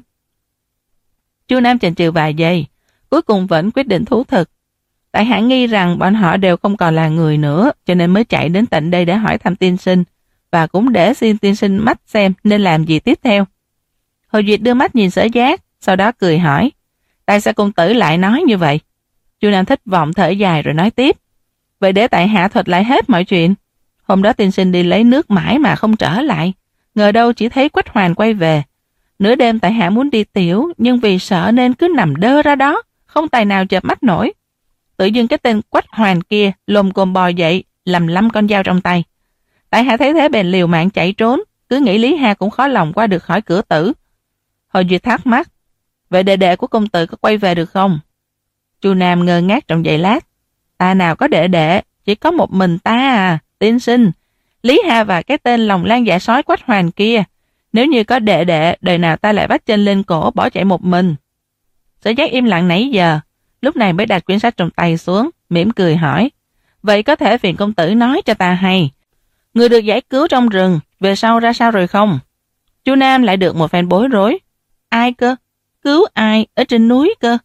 Chu Nam chần chừ vài giây, cuối cùng vẫn quyết định thú thực. Tại hạ nghi rằng bọn họ đều không còn là người nữa, cho nên mới chạy đến tận đây để hỏi thăm tiên sinh, và cũng để xin tiên sinh mắt xem nên làm gì tiếp theo. Hồ Duyệt đưa mắt nhìn Sở Giác, sau đó cười hỏi, tại sao công tử lại nói như vậy? Chu Nam thất vọng thở dài rồi nói tiếp, vậy để tại hạ thuật lại hết mọi chuyện. Hôm đó tiên sinh đi lấy nước mãi mà không trở lại, ngờ đâu chỉ thấy Quách Hoàn quay về. Nửa đêm tại hạ muốn đi tiểu, nhưng vì sợ nên cứ nằm đơ ra đó, không tài nào chợp mắt nổi. Tự dưng cái tên Quách Hoàn kia lồm cồm bò dậy, lầm lăm con dao trong tay. Tại hạ thấy thế bèn liều mạng chạy trốn, cứ nghĩ Lý Hà cũng khó lòng qua được khỏi cửa tử. Hồ Duyệt thắc mắc, vậy đệ đệ của công tử có quay về được không? Chu Nam ngơ ngác trong giây lát, ta nào có đệ đệ, chỉ có một mình ta à, tiên sinh. Lý Hà và cái tên lòng lan dạ sói Quách Hoàn kia, nếu như có đệ đệ, đời nào ta lại bắt chân lên cổ bỏ chạy một mình. Sở Giác im lặng nãy giờ, lúc này mới đặt quyển sách trong tay xuống, mỉm cười hỏi, vậy có thể phiền công tử nói cho ta hay, người được giải cứu trong rừng, về sau ra sao rồi không? Chu Nam lại được một phen bối rối. Ai cơ? Cứu ai? Ở trên núi cơ?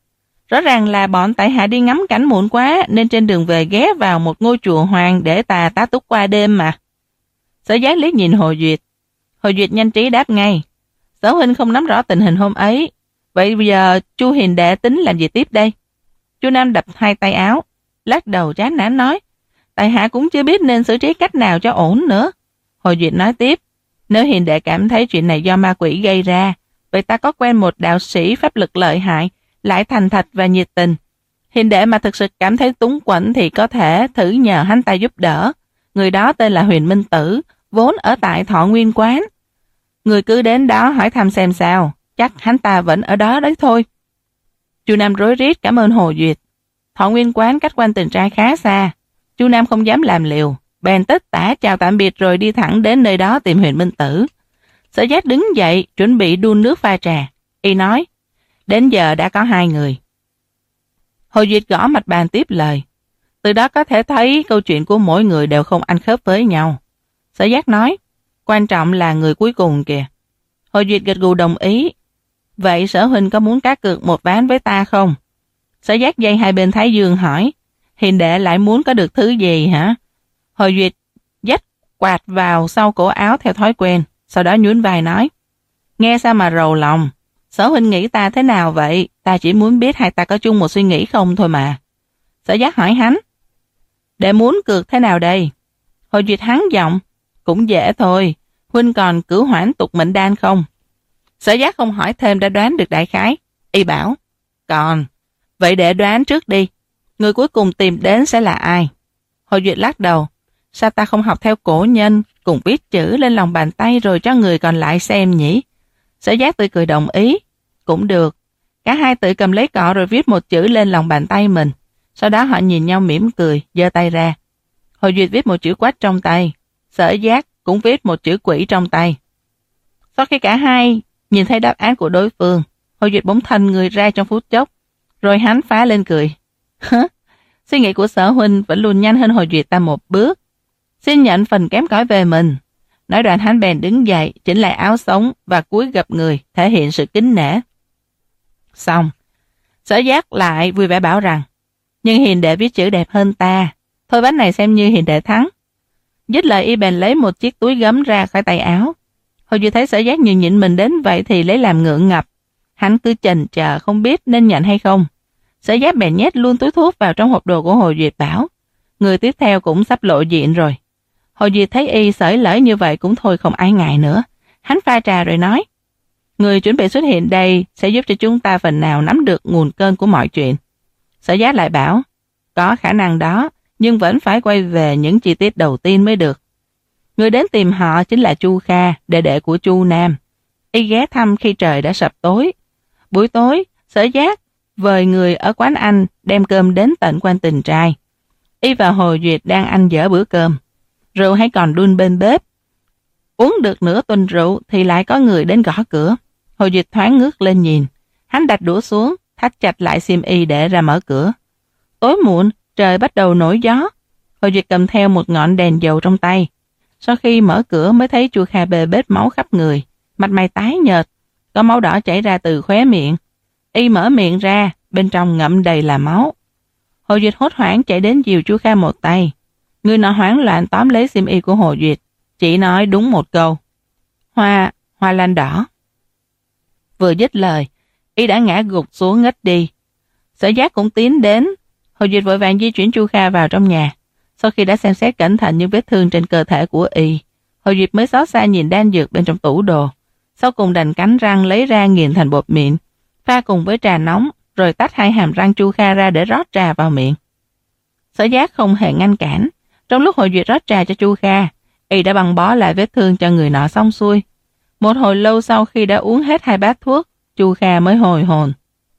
Rõ ràng là bọn tại hạ đi ngắm cảnh muộn quá nên trên đường về ghé vào một ngôi chùa hoàng để tà tá túc qua đêm mà. Sở Giác liếc nhìn Hồ Duyệt. Hồ Duyệt nhanh trí đáp ngay. Sở huynh không nắm rõ tình hình hôm ấy. Vậy bây giờ Chu hiền đệ tính làm gì tiếp đây? Chu Nam đập hai tay áo, lắc đầu chán nản nói. Tại hạ cũng chưa biết nên xử trí cách nào cho ổn nữa. Hồ Duyệt nói tiếp. Nếu hiền đệ cảm thấy chuyện này do ma quỷ gây ra, vậy ta có quen một đạo sĩ pháp lực lợi hại, lại thành thật và nhiệt tình. Hiền đệ mà thực sự cảm thấy túng quẫn thì có thể thử nhờ hắn ta giúp đỡ. Người đó tên là Huyền Minh Tử, vốn ở tại Thọ Nguyên Quán. Người cứ đến đó hỏi thăm xem sao, chắc hắn ta vẫn ở đó đấy thôi. Chu Nam rối rít cảm ơn Hồ Duyệt. Thọ Nguyên Quán cách Quan Tình Trai khá xa. Chu Nam không dám làm liều, bèn tất tả chào tạm biệt rồi đi thẳng đến nơi đó tìm Huyền Minh Tử. Sở Giác đứng dậy chuẩn bị đun nước pha trà. Y nói, đến giờ đã có hai người. Hồ Duyệt gõ mặt bàn tiếp lời. Từ đó có thể thấy câu chuyện của mỗi người đều không ăn khớp với nhau. Sở Giác nói, quan trọng là người cuối cùng kìa. Hồ Duyệt gật gù đồng ý. Vậy Sở huynh có muốn cá cược một ván với ta không? Sở Giác dây hai bên thái dương hỏi, hiền đệ lại muốn có được thứ gì hả? Hồ Duyệt dắt quạt vào sau cổ áo theo thói quen, sau đó nhún vai nói, nghe sao mà rầu lòng. Sở huynh nghĩ ta thế nào vậy? Ta chỉ muốn biết hai ta có chung một suy nghĩ không thôi mà. Sở Giác hỏi hắn, đệ muốn cược thế nào đây? Hồ Duyệt hắn giọng, cũng dễ thôi, huynh còn cửu hoãn tục mệnh đan không? Sở Giác không hỏi thêm đã đoán được đại khái. Y bảo, còn, vậy để đoán trước đi, người cuối cùng tìm đến sẽ là ai? Hồ Duyệt lắc đầu, sao ta không học theo cổ nhân, cùng viết chữ lên lòng bàn tay rồi cho người còn lại xem nhỉ? Sở Giác tươi cười đồng ý, cũng được. Cả hai tự cầm lấy cọ rồi viết một chữ lên lòng bàn tay mình. Sau đó họ nhìn nhau mỉm cười, giơ tay ra. Hồ Duyệt viết một chữ quách trong tay, Sở Giác cũng viết một chữ quỷ trong tay. Sau khi cả hai nhìn thấy đáp án của đối phương, Hồ Duyệt bỗng thành người ra trong phút chốc, rồi hắn phá lên cười. Suy nghĩ của Sở huynh vẫn luôn nhanh hơn Hồ Duyệt ta một bước. Xin nhận phần kém cỏi về mình. Nói đoạn hắn bèn đứng dậy, chỉnh lại áo sống và cúi gập người, thể hiện sự kính nể. Xong, Sở Giác lại vui vẻ bảo rằng, nhưng hiền đệ viết chữ đẹp hơn ta, thôi ván này xem như hiền đệ thắng. Dứt lời y bèn lấy một chiếc túi gấm ra khỏi tay áo. Hồ Duyệt thấy Sở Giác nhường nhịn mình đến vậy thì lấy làm ngượng ngập. Hắn cứ chần chờ không biết nên nhận hay không. Sở Giác bèn nhét luôn túi thuốc vào trong hộp đồ của Hồ Duyệt bảo, người tiếp theo cũng sắp lộ diện rồi. Hồ Duyệt thấy y sởi lởi như vậy cũng thôi không ai ngại nữa. Hắn pha trà rồi nói, người chuẩn bị xuất hiện đây sẽ giúp cho chúng ta phần nào nắm được nguồn cơn của mọi chuyện. Sở Giác lại bảo, có khả năng đó, nhưng vẫn phải quay về những chi tiết đầu tiên mới được. Người đến tìm họ chính là Chu Kha, đệ đệ của Chu Nam. Y ghé thăm khi trời đã sập tối. Buổi tối, Sở Giác vời người ở quán ăn đem cơm đến tận Quan Tình Trai. Y và Hồ Duyệt đang ăn dở bữa cơm. Rượu hay còn đun bên bếp. Uống được nửa tuần rượu thì lại có người đến gõ cửa. Hồ Duyệt thoáng ngước lên nhìn. Hắn đặt đũa xuống, thắt chặt lại xiêm y để ra mở cửa. Tối muộn, trời bắt đầu nổi gió. Hồ Duyệt cầm theo một ngọn đèn dầu trong tay. Sau khi mở cửa mới thấy Chu Kha bê bết máu khắp người, mặt mày tái nhợt, có máu đỏ chảy ra từ khóe miệng. Y mở miệng ra, bên trong ngậm đầy là máu. Hồ Duyệt hốt hoảng chạy đến dìu Chu Kha một tay. Người nọ hoảng loạn tóm lấy xiêm y của Hồ Duyệt, chỉ nói đúng một câu, hoa, hoa lan đỏ. Vừa dứt lời, y đã ngã gục xuống ngất đi. Sở Giác cũng tiến đến. Hồ Duyệt vội vàng di chuyển Chu Kha vào trong nhà. Sau khi đã xem xét cẩn thận những vết thương trên cơ thể của y, Hồ Duyệt mới xót xa nhìn đan dược bên trong tủ đồ. Sau cùng đành cắn răng lấy ra nghiền thành bột mịn, pha cùng với trà nóng, rồi tách hai hàm răng Chu Kha ra để rót trà vào miệng. Sở Giác không hề ngăn cản. Trong lúc Hồ Duyệt rót trà cho Chu Kha, y đã băng bó lại vết thương cho người nọ xong xuôi. Một hồi lâu sau khi đã uống hết hai bát thuốc, Chu Kha mới hồi hồn.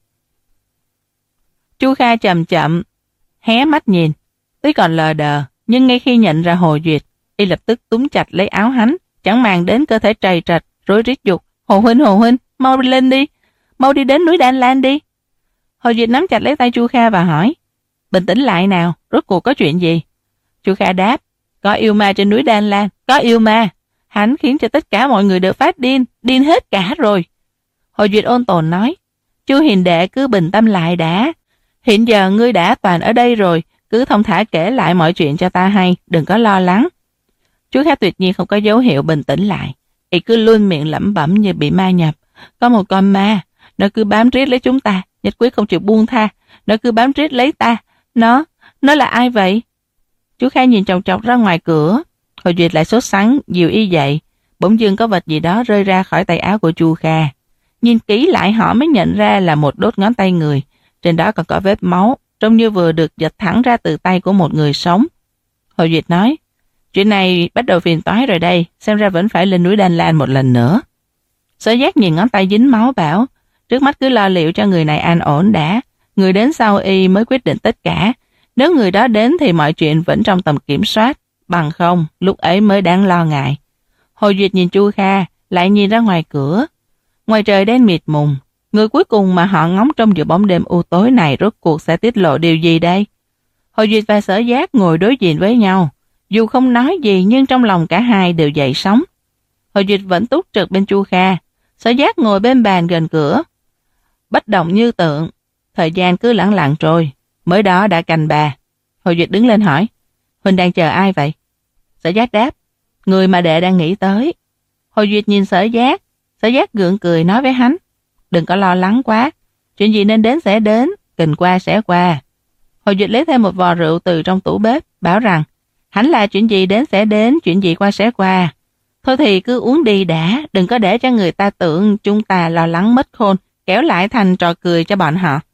Chu Kha chậm chậm hé mắt nhìn, tuy còn lờ đờ, nhưng ngay khi nhận ra Hồ Duyệt, y lập tức túm chặt lấy áo hắn, chẳng màng đến cơ thể trầy trật, rối rít dục, Hồ huynh, Hồ huynh, mau đi lên đi, mau đi đến núi Đan Lan đi. Hồ Duyệt nắm chặt lấy tay Chu Kha và hỏi, bình tĩnh lại nào, rốt cuộc có chuyện gì? Chu Kha đáp, có yêu ma trên núi Đan Lan, có yêu ma. Hắn khiến cho tất cả mọi người đều phát điên, điên hết cả rồi. Hồ Duyệt ôn tồn nói, Chu hiền đệ cứ bình tâm lại đã, Hiện giờ ngươi đã toàn ở đây rồi, cứ thông thả kể lại mọi chuyện cho ta hay, đừng có lo lắng. Chú Kha tuyệt nhiên không có dấu hiệu bình tĩnh lại, y cứ luôn miệng lẩm bẩm như bị ma nhập. Có một con ma, nó cứ bám riết lấy chúng ta, nhất quyết không chịu buông tha, nó cứ bám riết lấy ta. Nó, nó là ai vậy? Chú Kha nhìn chòng chọc ra ngoài cửa. Hồ Duyệt lại sốt sắng dìu y dậy. Bỗng dưng có vật gì đó rơi ra khỏi tay áo của Chu Kha. Nhìn kỹ lại họ mới nhận ra là một đốt ngón tay người. Trên đó còn có vết máu, trông như vừa được giật thẳng ra từ tay của một người sống. Hồ Duyệt nói, chuyện này bắt đầu phiền toái rồi đây, xem ra vẫn phải lên núi Đan Lan một lần nữa. Sở Giác nhìn ngón tay dính máu bảo, trước mắt cứ lo liệu cho người này an ổn đã, người đến sau y mới quyết định tất cả. Nếu người đó đến thì mọi chuyện vẫn trong tầm kiểm soát, bằng không, lúc ấy mới đáng lo ngại. Hồ Duyệt nhìn Chu Kha, lại nhìn ra ngoài cửa. Ngoài trời đen mịt mùng, người cuối cùng mà họ ngóng trong giữa bóng đêm u tối này rốt cuộc sẽ tiết lộ điều gì đây? Hồ Duyệt và Sở Giác ngồi đối diện với nhau, dù không nói gì nhưng trong lòng cả hai đều dậy sóng. Hồ Duyệt vẫn túc trực bên Chu Kha, Sở Giác ngồi bên bàn gần cửa. Bất động như tượng, thời gian cứ lẳng lặng trôi, mới đó đã canh bà. Hồ Duyệt đứng lên hỏi, Huynh đang chờ ai vậy? Sở Giác đáp, người mà đệ đang nghĩ tới. Hồ Duyệt nhìn Sở Giác, Sở Giác gượng cười nói với hắn, đừng có lo lắng quá, chuyện gì nên đến sẽ đến, kình qua sẽ qua. Hồ Duyệt lấy thêm một vò rượu từ trong tủ bếp, bảo rằng, hắn là chuyện gì đến sẽ đến, chuyện gì qua sẽ qua. Thôi thì cứ uống đi đã, đừng có để cho người ta tưởng chúng ta lo lắng mất khôn, kéo lại thành trò cười cho bọn họ.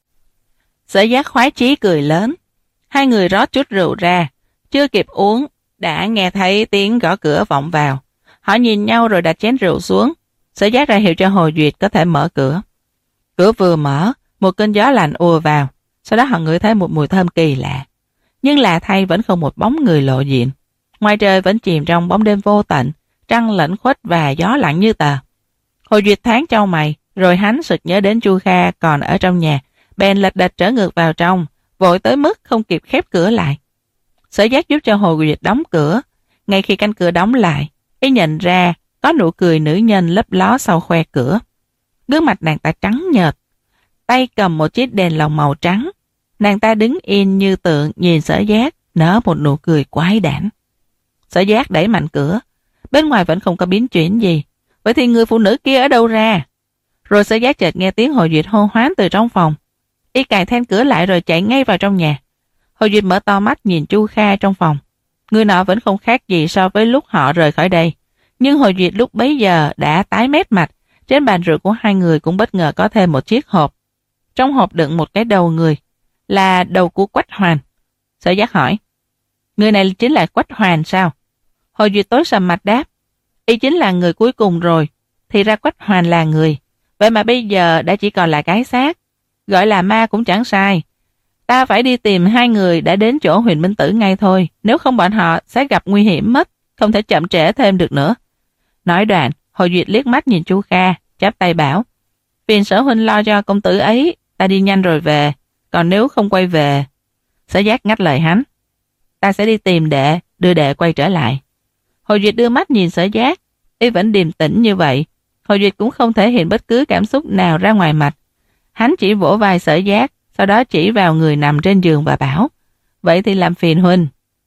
Sở Giác khoái chí cười lớn. Hai người rót chút rượu ra, chưa kịp uống, đã nghe thấy tiếng gõ cửa vọng vào. Họ nhìn nhau rồi đặt chén rượu xuống. Sở Giác ra hiệu cho Hồ Duyệt có thể mở cửa. Cửa vừa mở, một cơn gió lạnh ùa vào. Sau đó họ ngửi thấy một mùi thơm kỳ lạ. Nhưng lạ thay vẫn không một bóng người lộ diện. Ngoài trời vẫn chìm trong bóng đêm vô tận, trăng lẫn khuất và gió lặng như tờ. Hồ Duyệt thoáng chau mày, rồi hắn sực nhớ đến Chu Kha còn ở trong nhà, bèn lật đật trở ngược vào trong, vội tới mức không kịp khép cửa lại. Sở Giác giúp cho Hồ Duyệt đóng cửa. Ngay khi cánh cửa đóng lại, y nhận ra có nụ cười nữ nhân lấp ló sau khoe cửa. Gương mặt nàng ta trắng nhợt, tay cầm một chiếc đèn lồng màu trắng. Nàng ta đứng yên như tượng nhìn Sở Giác, nở một nụ cười quái đản. Sở Giác đẩy mạnh cửa, bên ngoài vẫn không có biến chuyển gì. Vậy thì người phụ nữ kia ở đâu ra? Rồi Sở Giác chợt nghe tiếng Hồ Duyệt hô hoán từ trong phòng. Y cài then cửa lại rồi chạy ngay vào trong nhà. Hồ Duyệt mở to mắt nhìn Chu Kha trong phòng. Người nọ vẫn không khác gì so với lúc họ rời khỏi đây. Nhưng Hồ Duyệt lúc bấy giờ đã tái mét mặt. Trên bàn rượu của hai người cũng bất ngờ có thêm một chiếc hộp. Trong hộp đựng một cái đầu người, là đầu của Quách Hoàn. Sở Giác hỏi, người này chính là Quách Hoàn sao? Hồ Duyệt tối sầm mặt đáp, y chính là người cuối cùng rồi. Thì ra Quách Hoàn là người. Vậy mà bây giờ đã chỉ còn là cái xác. Gọi là ma cũng chẳng sai. Ta phải đi tìm hai người đã đến chỗ Huyền Minh Tử ngay thôi. Nếu không bọn họ sẽ gặp nguy hiểm mất. Không thể chậm trễ thêm được nữa. Nói đoạn, Hồ Duyệt liếc mắt nhìn Chu Kha, chắp tay bảo, phiền Sở huynh lo cho công tử ấy, ta đi nhanh rồi về. Còn nếu không quay về... Sở Giác ngắt lời hắn, ta sẽ đi tìm đệ, đưa đệ quay trở lại. Hồ Duyệt đưa mắt nhìn Sở Giác, y vẫn điềm tĩnh như vậy. Hồ Duyệt cũng không thể hiện bất cứ cảm xúc nào ra ngoài mặt. Hắn chỉ vỗ vai Sở Giác, sau đó chỉ vào người nằm trên giường và bảo, vậy thì làm phiền huynh.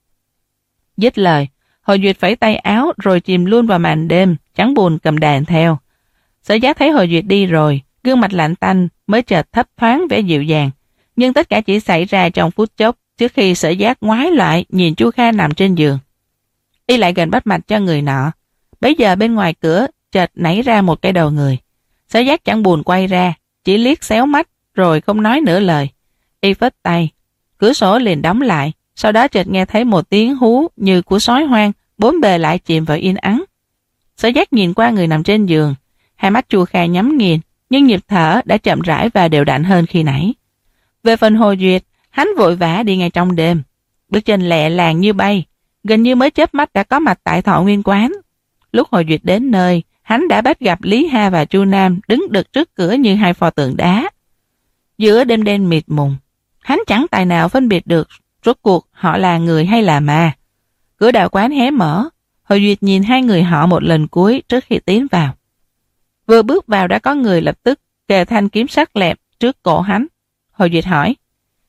Dứt lời, Hồ Duyệt phẩy tay áo rồi chìm luôn vào màn đêm, chẳng buồn cầm đàn theo. Sở Giác thấy Hồ Duyệt đi rồi, gương mặt lạnh tanh mới chợt thấp thoáng vẻ dịu dàng. Nhưng tất cả chỉ xảy ra trong phút chốc trước khi Sở Giác ngoái lại nhìn Chu Kha nằm trên giường. Y lại gần bắt mạch cho người nọ. Bấy giờ bên ngoài cửa chợt nảy ra một cái đầu người. Sở Giác chẳng buồn quay ra, chỉ liếc xéo mắt rồi không nói nửa lời. Y phất tay, cửa sổ liền đóng lại. Sau đó chợt nghe thấy một tiếng hú như của sói hoang, bốn bề lại chìm vào yên ắng. Sở Giác nhìn qua người nằm trên giường, hai mắt Chu Kha nhắm nghiền, nhưng nhịp thở đã chậm rãi và đều đặn hơn khi nãy. Về phần Hồ Duyệt, hắn vội vã đi ngay trong đêm, bước chân lẹ làng như bay, gần như mới chớp mắt đã có mặt tại Thọ Nguyên Quán. Lúc Hồ Duyệt đến nơi, hắn đã bắt gặp Lý Ha và Chu Nam đứng đực trước cửa như hai pho tượng đá. Giữa đêm đen mịt mùng, hắn chẳng tài nào phân biệt được rốt cuộc họ là người hay là ma. Cửa đạo quán hé mở, Hồ Duyệt nhìn hai người họ một lần cuối trước khi tiến vào. Vừa bước vào đã có người lập tức kề thanh kiếm sắc lẹm trước cổ hắn. Hồ Duyệt hỏi,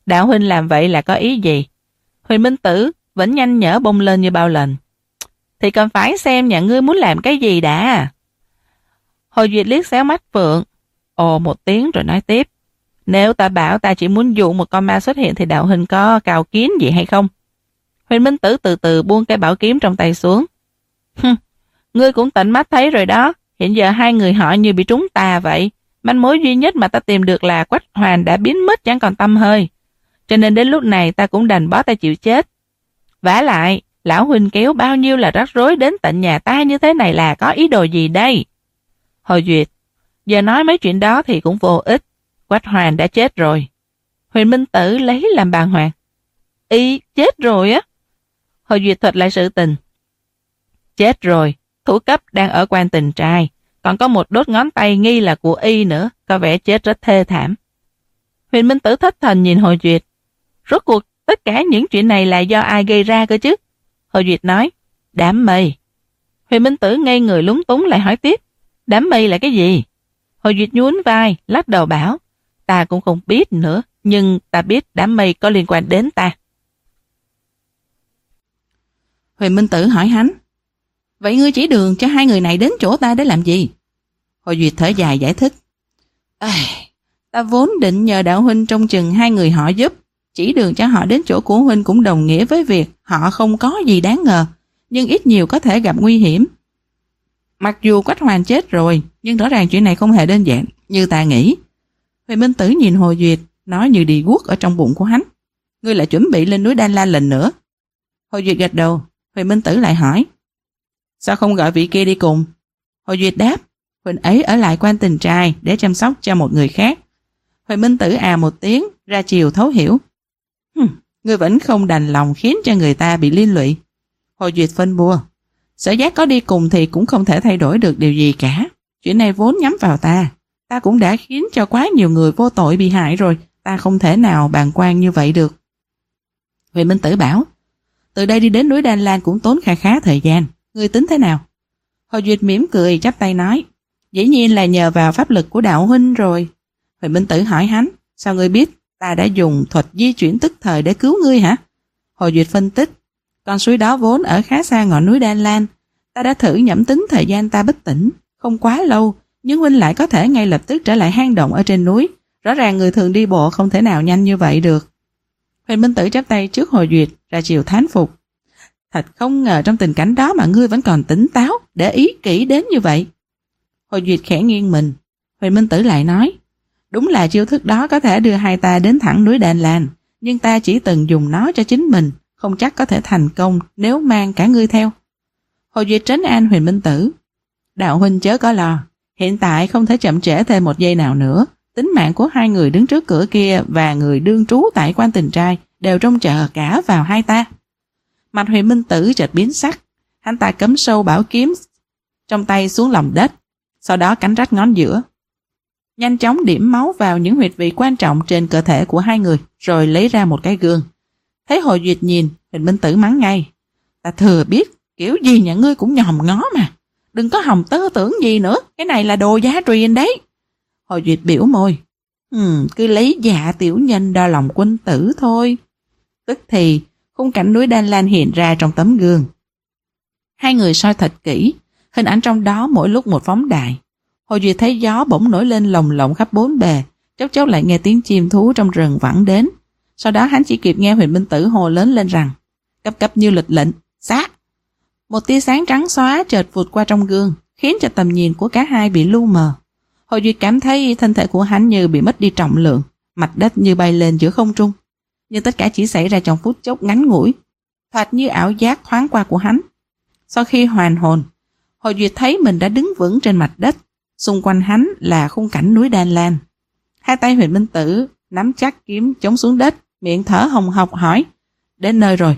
Đạo huynh làm vậy là có ý gì? Huyền Minh Tử vẫn nhanh nhở bông lên như bao lần. Thì cần phải xem nhà ngươi muốn làm cái gì đã. Hồ Duyệt liếc xéo mắt Phượng, ồ một tiếng rồi nói tiếp. Nếu ta bảo ta chỉ muốn dụ một con ma xuất hiện thì đạo huynh có cào kiến gì hay không? Huyền Minh Tử từ từ buông cái bảo kiếm trong tay xuống. Hừm, ngươi cũng tận mắt thấy rồi đó. Hiện giờ hai người họ như bị trúng tà vậy. Manh mối duy nhất mà ta tìm được là Quách Hoàn đã biến mất chẳng còn tăm hơi. Cho nên đến lúc này ta cũng đành bó tay chịu chết. Vả lại, lão huynh kéo bao nhiêu là rắc rối đến tận nhà ta như thế này là có ý đồ gì đây? Hồ Duyệt, giờ nói mấy chuyện đó thì cũng vô ích. Quách Hoàn đã chết rồi. Huyền Minh Tử lấy làm bàng hoàng. Y chết rồi á? Hồ Duyệt thuật lại sự tình. Chết rồi, thủ cấp đang ở quan tình trai. Còn có một đốt ngón tay nghi là của Y nữa, có vẻ chết rất thê thảm. Huyền Minh Tử thất thần nhìn Hồ Duyệt. Rốt cuộc tất cả những chuyện này là do ai gây ra cơ chứ? Hồ Duyệt nói, đám mây. Huyền Minh Tử ngây người lúng túng lại hỏi tiếp, đám mây là cái gì? Hồ Duyệt nhún vai, lắc đầu bảo, ta cũng không biết nữa, nhưng ta biết đám mây có liên quan đến ta. Huyền Minh Tử hỏi hắn, vậy ngươi chỉ đường cho hai người này đến chỗ ta để làm gì? Hồ Duyệt thở dài giải thích, à, ta vốn định nhờ đạo huynh trông chừng hai người họ giúp, chỉ đường cho họ đến chỗ của huynh cũng đồng nghĩa với việc họ không có gì đáng ngờ, nhưng ít nhiều có thể gặp nguy hiểm. Mặc dù Quách Hoàn chết rồi, nhưng rõ ràng chuyện này không hề đơn giản như ta nghĩ. Huyền Minh Tử nhìn Hồ Duyệt, nói như đi guốc ở trong bụng của hắn. Ngươi lại chuẩn bị lên núi Đan La lần nữa. Hồ Duyệt gật đầu, Huyền Minh Tử lại hỏi, sao không gọi vị kia đi cùng? Hồ Duyệt đáp, huynh ấy ở lại quan tình trai để chăm sóc cho một người khác. Huyền Minh Tử à một tiếng, ra chiều thấu hiểu. Hừm, ngươi vẫn không đành lòng khiến cho người ta bị liên lụy. Hồ Duyệt phân bua, Sở Giác có đi cùng thì cũng không thể thay đổi được điều gì cả. Chuyện này vốn nhắm vào ta. Ta cũng đã khiến cho quá nhiều người vô tội bị hại rồi. Ta không thể nào bàng quan như vậy được. Huyền Minh Tử bảo, từ đây đi đến núi Đan Lan cũng tốn khá khá thời gian. Ngươi tính thế nào? Hồ Duyệt mỉm cười chắp tay nói, dĩ nhiên là nhờ vào pháp lực của đạo huynh rồi. Huyền Minh Tử hỏi hắn, sao ngươi biết ta đã dùng thuật di chuyển tức thời để cứu ngươi hả? Hồ Duyệt phân tích, con suối đó vốn ở khá xa ngọn núi Đan Lan. Ta đã thử nhẩm tính thời gian ta bất tỉnh, không quá lâu, nhưng huynh lại có thể ngay lập tức trở lại hang động ở trên núi. Rõ ràng người thường đi bộ không thể nào nhanh như vậy được. Huyền Minh Tử chắp tay trước Hồ Duyệt, ra chiều thán phục. Thật không ngờ trong tình cảnh đó mà ngươi vẫn còn tỉnh táo, để ý kỹ đến như vậy. Hồ Duyệt khẽ nghiêng mình. Huyền Minh Tử lại nói, đúng là chiêu thức đó có thể đưa hai ta đến thẳng núi Đan Lan, nhưng ta chỉ từng dùng nó cho chính mình, không chắc có thể thành công nếu mang cả ngươi theo. Hồ Duyệt trấn an Huyền Minh Tử, đạo huynh chớ có lo, hiện tại không thể chậm trễ thêm một giây nào nữa. Tính mạng của hai người đứng trước cửa kia và người đương trú tại quan tình trai đều trông chờ cả vào hai ta. Mặt Huyền Minh Tử chợt biến sắc, hắn ta cắm sâu bảo kiếm trong tay xuống lòng đất, sau đó cắn rách ngón giữa, nhanh chóng điểm máu vào những huyệt vị quan trọng trên cơ thể của hai người, rồi lấy ra một cái gương. Thấy Hồ Duyệt nhìn, Huyền Minh Tử mắng ngay, ta thừa biết kiểu gì nhà ngươi cũng nhòm ngó mà, đừng có hòng tơ tưởng gì nữa, cái này là đồ giá truyền đấy. Hồ Duyệt biểu môi, ừ, cứ lấy dạ tiểu nhân đo lòng quân tử thôi. Tức thì khung cảnh núi Đan Lan hiện ra trong tấm gương. Hai người soi thật kỹ, hình ảnh trong đó mỗi lúc một phóng đại. Hồ Duyệt thấy gió bỗng nổi lên lồng lộng khắp bốn bề, chốc chốc lại nghe tiếng chim thú trong rừng vẳng đến. Sau đó hắn chỉ kịp nghe Huyền Minh Tử hồ lớn lên rằng, cấp cấp như lịch lệnh, sát. Một tia sáng trắng xóa chợt vụt qua trong gương, khiến cho tầm nhìn của cả hai bị lu mờ. Hồ Duyệt cảm thấy thân thể của hắn như bị mất đi trọng lượng, mặt đất như bay lên giữa không trung. Nhưng tất cả chỉ xảy ra trong phút chốc ngắn ngủi, thoạt như ảo giác thoáng qua của hắn. Sau khi hoàn hồn, Hồ Duyệt thấy mình đã đứng vững trên mặt đất, xung quanh hắn là khung cảnh núi Đan Lan. Hai tay Huyền Minh Tử nắm chắc kiếm chống xuống đất, miệng thở hồng hộc hỏi, đến nơi rồi.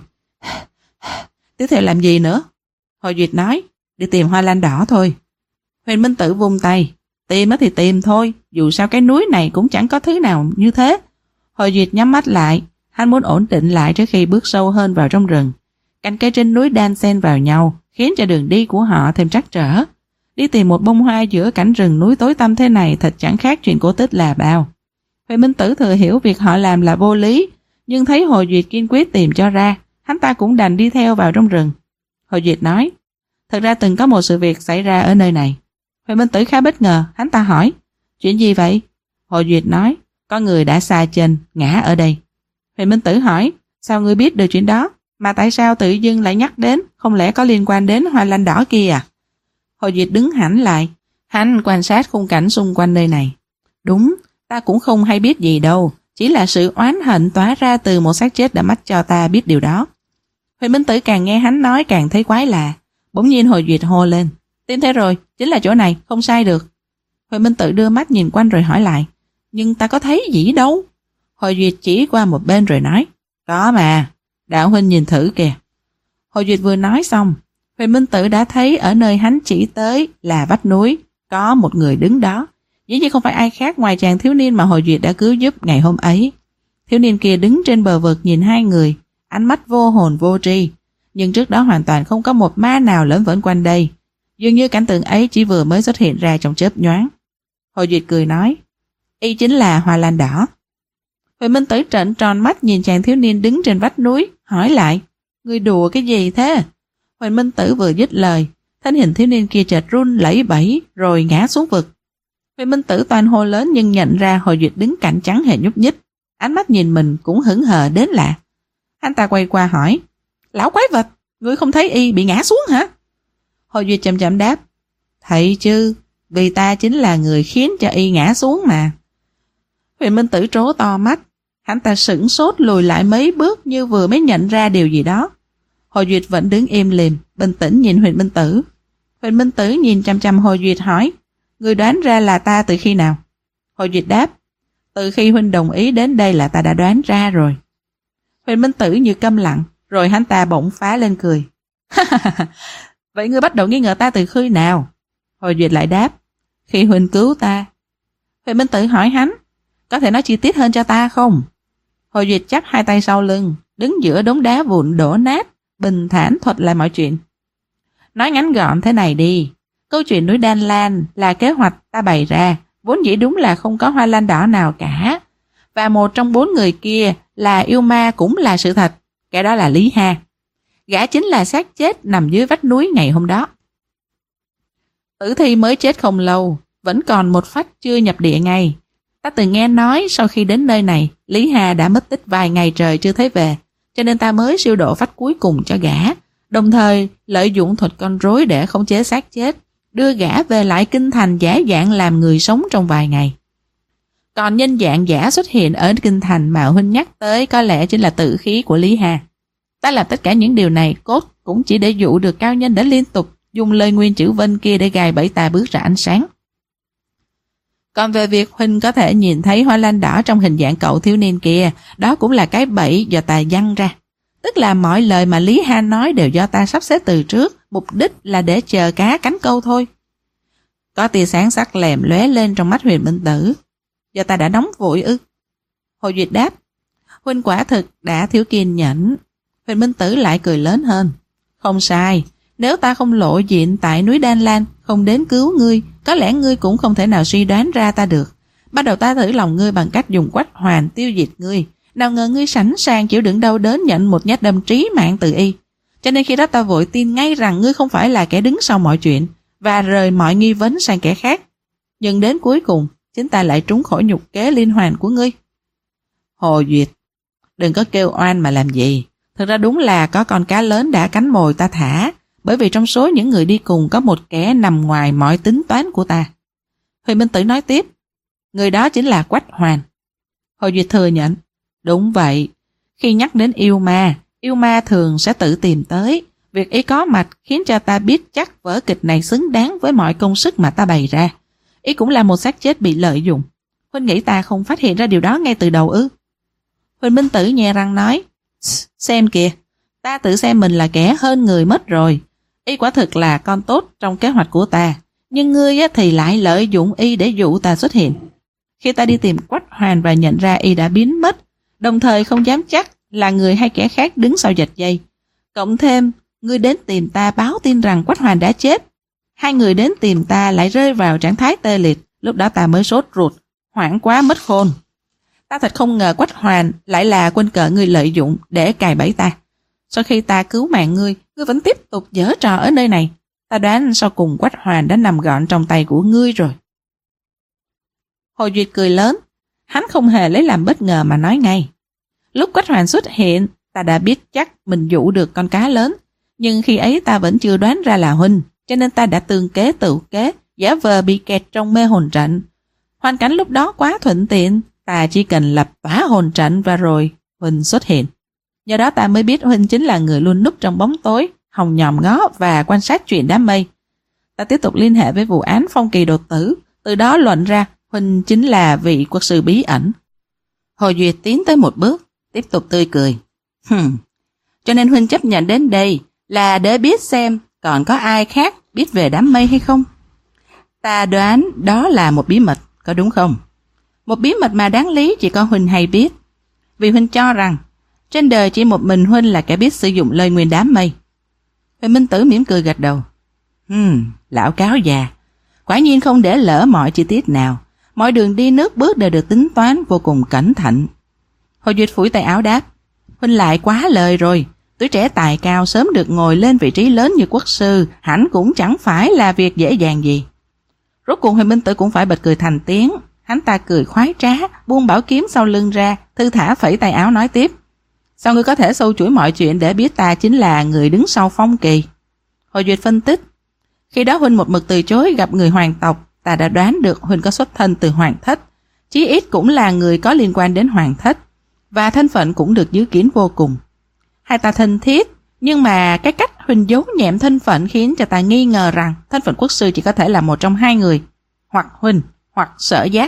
Tiếp theo làm gì nữa? Hồ Duyệt nói, đi tìm hoa lan đỏ thôi. Huyền Minh Tử vung tay, tìm thì tìm thôi, dù sao cái núi này cũng chẳng có thứ nào như thế. Hồ Duyệt nhắm mắt lại, hắn muốn ổn định lại trước khi bước sâu hơn vào trong rừng. Cành cây trên núi đan xen vào nhau, khiến cho đường đi của họ thêm trắc trở. Đi tìm một bông hoa giữa cảnh rừng núi tối tăm thế này thật chẳng khác chuyện cổ tích là bao. Huệ Minh Tử thừa hiểu việc họ làm là vô lý, nhưng thấy Hồ Duyệt kiên quyết tìm cho ra, hắn ta cũng đành đi theo vào trong rừng. Hồ Duyệt nói, thật ra từng có một sự việc xảy ra ở nơi này. Huệ Minh Tử khá bất ngờ, hắn ta hỏi, chuyện gì vậy? Hồ Duyệt nói, có người đã sa chân, ngã ở đây. Huệ Minh Tử hỏi, sao ngươi biết được chuyện đó? Mà tại sao tự dưng lại nhắc đến, không lẽ có liên quan đến hoa lanh đỏ kia à? Hồ Duyệt đứng hẳn lại, hắn quan sát khung cảnh xung quanh nơi này. Đúng, ta cũng không hay biết gì đâu, chỉ là sự oán hận tỏa ra từ một xác chết đã mách cho ta biết điều đó. Huệ Minh Tử càng nghe hắn nói càng thấy quái lạ. Bỗng nhiên Hồ Duyệt hô lên, tìm thấy rồi, chính là chỗ này, không sai được. Huệ Minh Tử đưa mắt nhìn quanh rồi hỏi lại, nhưng ta có thấy gì đâu? Hồ Duyệt chỉ qua một bên rồi nói, có mà, đạo huynh nhìn thử kìa. Hồ Duyệt vừa nói xong, Huệ Minh Tử đã thấy ở nơi hắn chỉ tới là vách núi, có một người đứng đó. Dĩ nhiên không phải ai khác ngoài chàng thiếu niên mà Hồ Duyệt đã cứu giúp ngày hôm ấy. Thiếu niên kia đứng trên bờ vực nhìn hai người, ánh mắt vô hồn vô tri, nhưng trước đó hoàn toàn không có một ma nào lởn vởn quanh đây. Dường như cảnh tượng ấy chỉ vừa mới xuất hiện ra trong chớp nhoáng. Hồ Duyệt cười nói, y chính là hoa lan đỏ. Huệ Minh Tử trợn tròn mắt nhìn chàng thiếu niên đứng trên vách núi, hỏi lại, ngươi đùa cái gì thế? Huệ Minh Tử vừa dứt lời, thân hình thiếu niên kia chợt run lẩy bẩy rồi ngã xuống vực. Huệ Minh Tử toàn hô lớn nhưng nhận ra Hồ Duyệt đứng cạnh chẳng hề nhúc nhích, ánh mắt nhìn mình cũng hững hờ đến lạ. Hắn ta quay qua hỏi, lão quái vật, ngươi không thấy y bị ngã xuống hả? Hồ Duyệt chậm chậm đáp, thấy chứ, vì ta chính là người khiến cho y ngã xuống mà. Huệ Minh Tử trố to mắt, hắn ta sửng sốt lùi lại mấy bước như vừa mới nhận ra điều gì đó. Hồ Duyệt vẫn đứng im lìm, bình tĩnh nhìn Huệ Minh Tử. Huệ Minh Tử nhìn chằm chằm Hồ Duyệt hỏi, ngươi đoán ra là ta từ khi nào? Hồ Duyệt đáp, từ khi huynh đồng ý đến đây là ta đã đoán ra rồi. Huệ Minh Tử như câm lặng, rồi hắn ta bỗng phá lên cười. Vậy ngươi bắt đầu nghi ngờ ta từ khi nào? Hồ Duyệt lại đáp, khi huynh cứu ta. Huệ Minh Tử hỏi hắn, có thể nói chi tiết hơn cho ta không? Hồ Duyệt chắp hai tay sau lưng, đứng giữa đống đá vụn đổ nát, bình thản thuật lại mọi chuyện. Nói ngắn gọn thế này đi, câu chuyện núi Đan Lan là kế hoạch ta bày ra, vốn dĩ đúng là không có hoa lan đỏ nào cả. Và một trong bốn người kia là yêu ma cũng là sự thật, kẻ đó là Lý Hà. Gã chính là xác chết nằm dưới vách núi ngày hôm đó. Tử thi mới chết không lâu, vẫn còn một phách chưa nhập địa ngay. Ta từng nghe nói sau khi đến nơi này, Lý Hà đã mất tích vài ngày trời chưa thấy về, cho nên ta mới siêu độ phách cuối cùng cho gã, đồng thời lợi dụng thuật con rối để khống chế xác chết, đưa gã về lại kinh thành giả dạng làm người sống trong vài ngày. Còn nhân dạng giả xuất hiện ở kinh thành mà huynh nhắc tới có lẽ chính là tử khí của Lý Hà. Ta làm tất cả những điều này cốt cũng chỉ để dụ được cao nhân đã liên tục dùng lời nguyên chữ vân kia để gài bẫy ta bước ra ánh sáng. Còn về việc huynh có thể nhìn thấy hoa lan đỏ trong hình dạng cậu thiếu niên kia, đó cũng là cái bẫy do ta giăng ra. Tức là mọi lời mà Lý Hà nói đều do ta sắp xếp từ trước, mục đích là để chờ cá cắn câu thôi. Có tia sáng sắc lẹm lóe lên trong mắt Huệ Minh Tử. Do ta đã nóng vội ư? Hồ Duyệt đáp, huynh quả thực đã thiếu kiên nhẫn. Huệ Minh Tử lại cười lớn hơn. Không sai, nếu ta không lộ diện tại núi Đan Lan, không đến cứu ngươi, có lẽ ngươi cũng không thể nào suy đoán ra ta được. Bắt đầu ta thử lòng ngươi bằng cách dùng quách hoàn tiêu diệt ngươi. Nào ngờ ngươi sẵn sàng chịu đựng đau đớn nhận một nhát đâm trí mạng từ y. Cho nên khi đó ta vội tin ngay rằng ngươi không phải là kẻ đứng sau mọi chuyện, và rời mọi nghi vấn sang kẻ khác. Nhưng đến cuối cùng, chính ta lại trúng khỏi nhục kế liên hoàn của ngươi. Hồ Duyệt, đừng có kêu oan mà làm gì. Thực ra đúng là có con cá lớn đã cắn mồi ta thả, bởi vì trong số những người đi cùng có một kẻ nằm ngoài mọi tính toán của ta. Huệ Minh Tử nói tiếp, người đó chính là Quách Hoàn. Hồ Duyệt thừa nhận, đúng vậy, khi nhắc đến yêu ma, yêu ma thường sẽ tự tìm tới. Việc ý có mặt khiến cho ta biết chắc vở kịch này xứng đáng với mọi công sức mà ta bày ra. Ý cũng là một xác chết bị lợi dụng. Huynh nghĩ ta không phát hiện ra điều đó ngay từ đầu ư? Huệ Minh Tử nhè răng nói, xem kìa, ta tự xem mình là kẻ hơn người mất rồi. Y quả thực là con tốt trong kế hoạch của ta, nhưng ngươi thì lại lợi dụng y để dụ ta xuất hiện. Khi ta đi tìm Quách Hoàn và nhận ra y đã biến mất, đồng thời không dám chắc là người hay kẻ khác đứng sau giật dây. Cộng thêm, ngươi đến tìm ta báo tin rằng Quách Hoàn đã chết. Hai người đến tìm ta lại rơi vào trạng thái tê liệt, lúc đó ta mới sốt ruột, hoảng quá mất khôn. Ta thật không ngờ Quách Hoàn lại là quân cờ ngươi lợi dụng để cài bẫy ta. Sau khi ta cứu mạng ngươi, ngươi vẫn tiếp tục giở trò ở nơi này. Ta đoán sau cùng Quách Hoàn đã nằm gọn trong tay của ngươi rồi. Hồ Duyệt cười lớn. Hắn không hề lấy làm bất ngờ mà nói ngay. Lúc Quách Hoàn xuất hiện, ta đã biết chắc mình dụ được con cá lớn. Nhưng khi ấy ta vẫn chưa đoán ra là huynh, cho nên ta đã tương kế tự kế, giả vờ bị kẹt trong mê hồn trận. Hoàn cảnh lúc đó quá thuận tiện, ta chỉ cần lập tỏa hồn trận và rồi huynh xuất hiện. Do đó ta mới biết huynh chính là người luôn núp trong bóng tối, hòng nhòm ngó và quan sát chuyện đám mây. Ta tiếp tục liên hệ với vụ án Phong Kỳ đột tử, từ đó luận ra huynh chính là vị quốc sư bí ẩn. Hồ Duyệt tiến tới một bước, tiếp tục tươi cười. Hừm, cho nên huynh chấp nhận đến đây là để biết xem còn có ai khác biết về đám mây hay không. Ta đoán đó là một bí mật, có đúng không? Một bí mật mà đáng lý chỉ có huynh hay biết. Vì huynh cho rằng trên đời chỉ một mình huynh là kẻ biết sử dụng lời nguyền đám mây. Huệ Minh Tử mỉm cười gật đầu. Hừm, lão cáo già, quả nhiên không để lỡ mọi chi tiết nào. Mọi đường đi nước bước đều được tính toán vô cùng cẩn thận. Hồ Duyệt phủi tay áo đáp. Huynh lại quá lời rồi. Tuổi trẻ tài cao sớm được ngồi lên vị trí lớn như quốc sư, hẳn cũng chẳng phải là việc dễ dàng gì. Rốt cuộc Huệ Minh Tử cũng phải bật cười thành tiếng. Hắn ta cười khoái trá, buông bảo kiếm sau lưng ra, thư thả phẩy tay áo nói tiếp. Sao ngươi có thể sâu chuỗi mọi chuyện để biết ta chính là người đứng sau Phong Kỳ? Hồ Duyệt phân tích. Khi đó huynh một mực từ chối gặp người hoàng tộc, ta đã đoán được huynh có xuất thân từ hoàng thất, chí ít cũng là người có liên quan đến hoàng thất, và thân phận cũng được giữ kín vô cùng. Hai ta thân thiết, nhưng mà cái cách huynh giấu nhẹm thân phận khiến cho ta nghi ngờ rằng thân phận quốc sư chỉ có thể là một trong hai người, hoặc huynh, hoặc Sở Giác.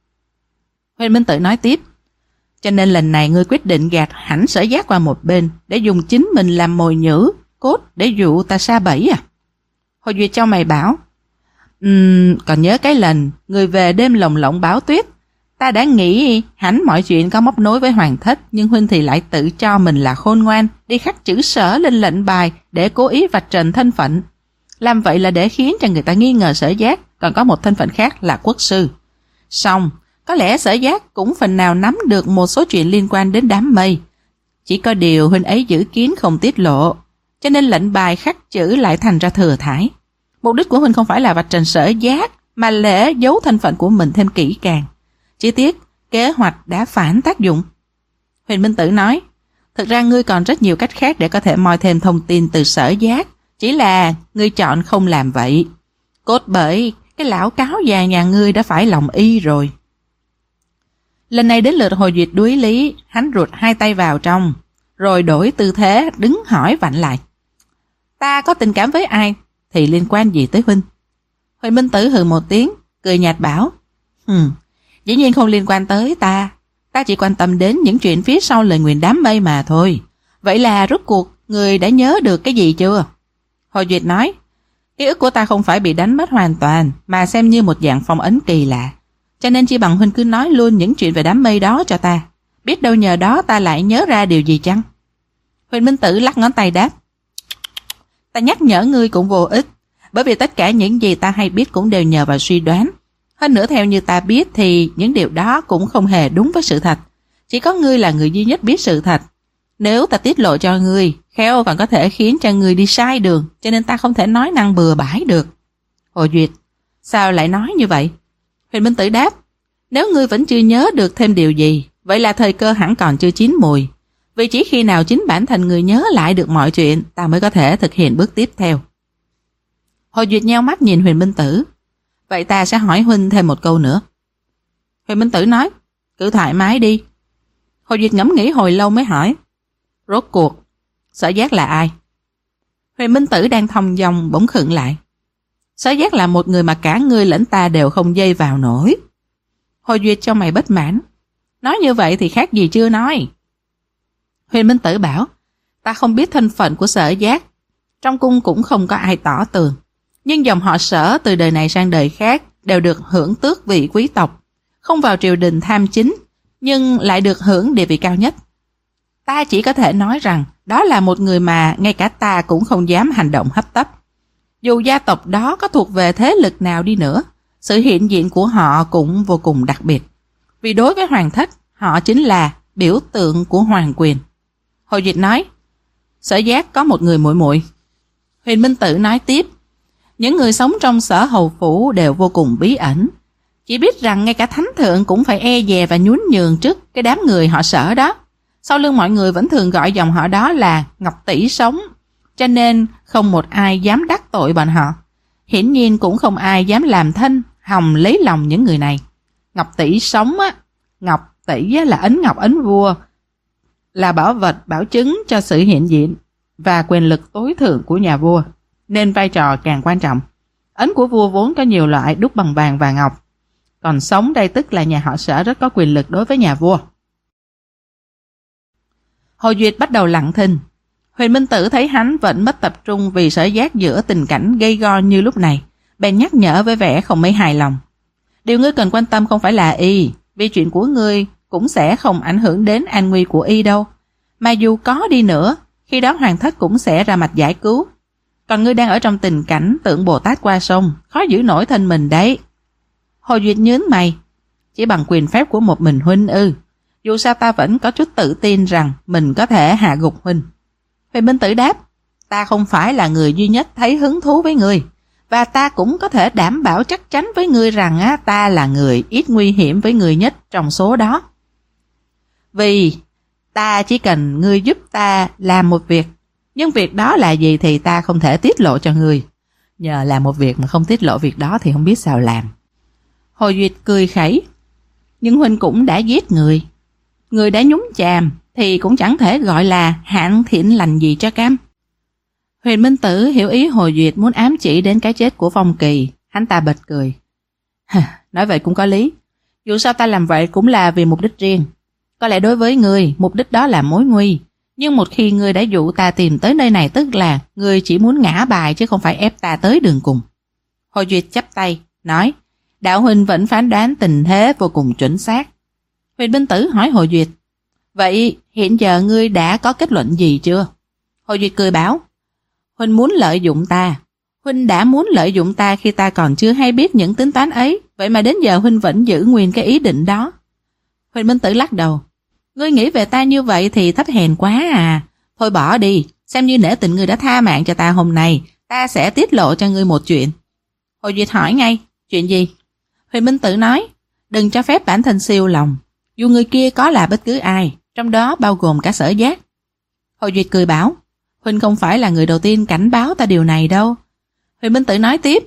Huệ Minh Tử nói tiếp. Cho nên lần này ngươi quyết định gạt hẳn Sở Giác qua một bên để dùng chính mình làm mồi nhử, cốt để dụ ta sa bẫy à? Hồ Duyệt cho mày bảo. Uhm, còn nhớ cái lần người về đêm lồng lộng báo tuyết, ta đã nghĩ hẳn mọi chuyện có móc nối với hoàng thất, nhưng huynh thì lại tự cho mình là khôn ngoan, đi khắc chữ Sở lên lệnh bài để cố ý vạch trần thân phận. Làm vậy là để khiến cho người ta nghi ngờ Sở Giác còn có một thân phận khác là quốc sư. Xong, có lẽ Sở Giác cũng phần nào nắm được một số chuyện liên quan đến đám mây. Chỉ có điều huynh ấy giữ kín không tiết lộ, cho nên lệnh bài khắc chữ lại thành ra thừa thãi. Mục đích của huynh không phải là vạch trần Sở Giác, mà lẽ giấu thân phận của mình thêm kỹ càng. Chỉ tiếc, kế hoạch đã phản tác dụng. Huỳnh Minh Tử nói, thực ra ngươi còn rất nhiều cách khác để có thể moi thêm thông tin từ Sở Giác, chỉ là ngươi chọn không làm vậy. Cốt bởi cái lão cáo già nhà ngươi đã phải lòng y rồi. Lần này đến lượt Hồ Duyệt đuối lý, hắn rụt hai tay vào trong, rồi đổi tư thế đứng hỏi vặn lại. Ta có tình cảm với ai thì liên quan gì tới huynh? Huỳnh Minh Tử hừ một tiếng, cười nhạt bảo, Hừm, dĩ nhiên không liên quan tới ta. Ta chỉ quan tâm đến những chuyện phía sau lời nguyền đám mây mà thôi. Vậy là rốt cuộc người đã nhớ được cái gì chưa? Hồ Duyệt nói, ký ức của ta không phải bị đánh mất hoàn toàn, mà xem như một dạng phong ấn kỳ lạ. Cho nên chỉ bằng huynh cứ nói luôn những chuyện về đám mây đó cho ta. Biết đâu nhờ đó ta lại nhớ ra điều gì chăng? Huỳnh Minh Tử lắc ngón tay đáp, ta nhắc nhở ngươi cũng vô ích, bởi vì tất cả những gì ta hay biết cũng đều nhờ vào suy đoán. Hơn nữa theo như ta biết thì những điều đó cũng không hề đúng với sự thật. Chỉ có ngươi là người duy nhất biết sự thật. Nếu ta tiết lộ cho ngươi, khéo còn có thể khiến cho ngươi đi sai đường, cho nên ta không thể nói năng bừa bãi được. Hồ Duyệt, sao lại nói như vậy? Huỳnh Minh Tử đáp, nếu ngươi vẫn chưa nhớ được thêm điều gì, vậy là thời cơ hẳn còn chưa chín mùi. Vì chỉ khi nào chính bản thân người nhớ lại được mọi chuyện, ta mới có thể thực hiện bước tiếp theo. Hồ Duyệt nheo mắt nhìn Huỳnh Minh Tử. Vậy ta sẽ hỏi huynh thêm một câu nữa. Huỳnh Minh Tử nói, cứ thoải mái đi. Hồ Duyệt ngẫm nghĩ hồi lâu mới hỏi, rốt cuộc Sở Giác là ai? Huỳnh Minh Tử đang thong dong bỗng khựng lại. Sở Giác là một người mà cả ngươi lẫn ta đều không dây vào nổi. Hồ Duyệt cho mày bất mãn. Nói như vậy thì khác gì chưa nói. Huỳnh Minh Tử bảo, ta không biết thân phận của Sở Giác. Trong cung cũng không có ai tỏ tường. Nhưng dòng họ Sở từ đời này sang đời khác đều được hưởng tước vị quý tộc. Không vào triều đình tham chính, nhưng lại được hưởng địa vị cao nhất. Ta chỉ có thể nói rằng đó là một người mà ngay cả ta cũng không dám hành động hấp tấp. Dù gia tộc đó có thuộc về thế lực nào đi nữa, sự hiện diện của họ cũng vô cùng đặc biệt. Vì đối với hoàng thất, Họ chính là biểu tượng của hoàng quyền. Hồ Duyệt nói, Sở Giác có một người muội muội. Huyền Minh Tử nói tiếp, những người sống trong Sở Hầu Phủ đều vô cùng bí ẩn. Chỉ biết rằng ngay cả thánh thượng cũng phải e dè và nhún nhường trước cái đám người họ Sở đó. Sau lưng mọi người vẫn thường gọi dòng họ đó là Ngọc Tỷ Sống, cho nên không một ai dám đắc tội bọn họ. Hiển nhiên cũng không ai dám làm thân hòng lấy lòng những người này. Ngọc Tỷ Sống á, Ngọc Tỷ á, là ấn ngọc ấn vua, là bảo vật bảo chứng cho sự hiện diện và quyền lực tối thượng của nhà vua, nên vai trò càng quan trọng. Ấn của vua vốn có nhiều loại đúc bằng vàng và ngọc, còn Sống đây tức là nhà họ Sở rất có quyền lực đối với nhà vua. Hồ Duyệt bắt đầu lặng thinh. Huyền Minh Tử thấy hắn vẫn mất tập trung vì Sở Giác giữa tình cảnh gây go như lúc này, bèn nhắc nhở với vẻ không mấy hài lòng. Điều ngươi cần quan tâm không phải là y, vì chuyện của ngươi cũng sẽ không ảnh hưởng đến an nguy của y đâu. Mà dù có đi nữa, khi đó hoàng thất cũng sẽ ra mặt giải cứu. Còn ngươi đang ở trong tình cảnh tượng Bồ Tát qua sông, khó giữ nổi thân mình đấy. Hồ Duyệt nhớn mày, chỉ bằng quyền phép của một mình huynh ư? Dù sao ta vẫn có chút tự tin rằng mình có thể hạ gục huynh. Huyền Minh Tử đáp, ta không phải là người duy nhất thấy hứng thú với ngươi, và ta cũng có thể đảm bảo chắc chắn với ngươi rằng á, ta là người ít nguy hiểm với ngươi nhất trong số đó. Vì ta chỉ cần ngươi giúp ta làm một việc, nhưng việc đó là gì thì ta không thể tiết lộ cho ngươi. Nhờ làm một việc mà không tiết lộ việc đó thì không biết sao làm. Hồ Duyệt cười khẩy, nhưng huynh cũng đã giết người. Người đã nhúng chàm thì cũng chẳng thể gọi là hạn thiện lành gì cho cam. Huyền Minh Tử hiểu ý Hồ Duyệt muốn ám chỉ đến cái chết của Phong Kỳ. Hắn ta bật cười. Nói vậy cũng có lý. Dù sao ta làm vậy cũng là vì mục đích riêng. Có lẽ đối với ngươi, mục đích đó là mối nguy. Nhưng một khi ngươi đã dụ ta tìm tới nơi này, tức là ngươi chỉ muốn ngã bài chứ không phải ép ta tới đường cùng. Hồ Duyệt chắp tay, nói, đạo huynh vẫn phán đoán tình thế vô cùng chuẩn xác. Huyền Minh Tử hỏi Hồ Duyệt, vậy hiện giờ ngươi đã có kết luận gì chưa? Hồ Duyệt cười bảo, huynh muốn lợi dụng ta. Huynh đã muốn lợi dụng ta khi ta còn chưa hay biết những tính toán ấy, vậy mà đến giờ huynh vẫn giữ nguyên cái ý định đó. Huyền Minh Tử lắc đầu, ngươi nghĩ về ta như vậy thì thấp hèn quá à. Thôi bỏ đi, xem như nể tình ngươi đã tha mạng cho ta hôm nay, ta sẽ tiết lộ cho ngươi một chuyện. Hồ Duyệt hỏi ngay, chuyện gì? Huyền Minh Tử nói, đừng cho phép bản thân siêu lòng, dù người kia có là bất cứ ai, trong đó bao gồm cả Sở Giác. Hồ Duyệt cười bảo, huynh không phải là người đầu tiên cảnh báo ta điều này đâu. Huyền Minh Tử nói tiếp,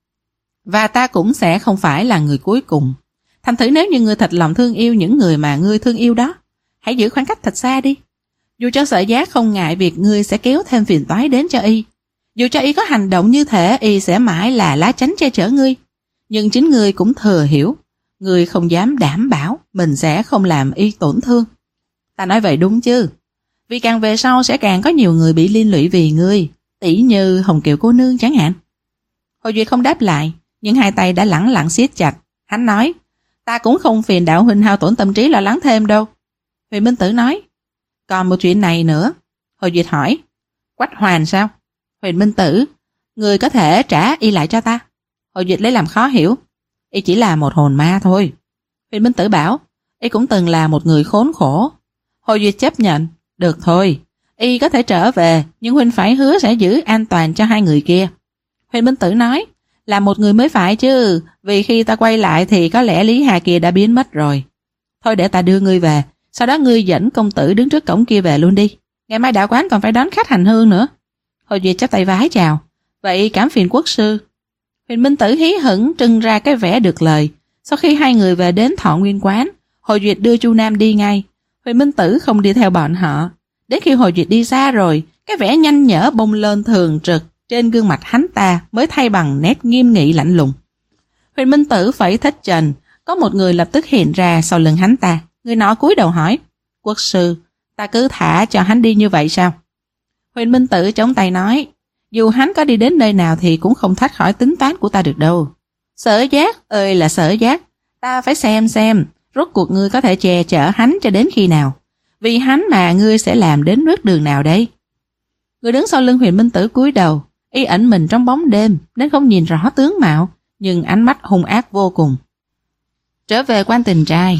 và ta cũng sẽ không phải là người cuối cùng. Thành thử nếu như ngươi thật lòng thương yêu những người mà ngươi thương yêu đó, hãy giữ khoảng cách thật xa đi. Dù cho Sở Giác không ngại việc ngươi sẽ kéo thêm phiền toái đến cho y, dù cho y có hành động như thể y sẽ mãi là lá chắn che chở ngươi, nhưng chính ngươi cũng thừa hiểu, ngươi không dám đảm bảo mình sẽ không làm y tổn thương. Ta nói vậy đúng chứ? Vì càng về sau sẽ càng có nhiều người bị liên lụy vì ngươi, tỷ như Hồng Kiều cô nương chẳng hạn. Hồ Duyệt không đáp lại, nhưng hai tay đã lẳng lặng siết chặt. Hắn nói, ta cũng không phiền đạo huynh hao tổn tâm trí lo lắng thêm đâu. Huyền Minh Tử nói, còn một chuyện này nữa. Hồ Duyệt hỏi, Quách Hoàn sao? Huyền Minh Tử, người có thể trả y lại cho ta. Hồ Duyệt lấy làm khó hiểu, y chỉ là một hồn ma thôi. Huyền Minh Tử bảo, y cũng từng là một người khốn khổ. Hồ Duyệt chấp nhận, được thôi, y có thể trở về, nhưng huynh phải hứa sẽ giữ an toàn cho hai người kia. Huyền Minh Tử nói, là một người mới phải chứ, vì khi ta quay lại thì có lẽ Lý Hà kia đã biến mất rồi. Thôi để ta đưa ngươi về, sau đó ngươi dẫn công tử đứng trước cổng kia về luôn đi. Ngày mai đạo quán còn phải đón khách hành hương nữa. Hồ Duyệt chắp tay vái chào, vậy cảm phiền quốc sư. Huyền Minh Tử hí hửng trưng ra cái vẻ được lời. Sau khi hai người về đến Thọ Nguyên quán, Hồ Duyệt đưa Chu Nam đi ngay. Huyền Minh Tử không đi theo bọn họ. Đến khi Hồ Duyệt đi xa rồi, cái vẻ nhanh nhở bông lên thường trực trên gương mặt hắn ta mới thay bằng nét nghiêm nghị lạnh lùng. Huyền Minh Tử phẩy thích trần, có một người lập tức hiện ra sau lưng hắn ta. Người nọ cúi đầu hỏi, quốc sư, ta cứ thả cho hắn đi như vậy sao? Huyền Minh Tử chống tay nói, dù hắn có đi đến nơi nào thì cũng không thoát khỏi tính toán của ta được đâu. Sở Giác ơi là Sở Giác, ta phải xem xem rốt cuộc ngươi có thể che chở hắn cho đến khi nào. Vì hắn mà ngươi sẽ làm đến bước đường nào đây? Người đứng sau lưng Huyền Minh Tử cúi đầu, y ẩn mình trong bóng đêm nên không nhìn rõ tướng mạo, nhưng ánh mắt hung ác vô cùng. Trở về quan Tình Trai,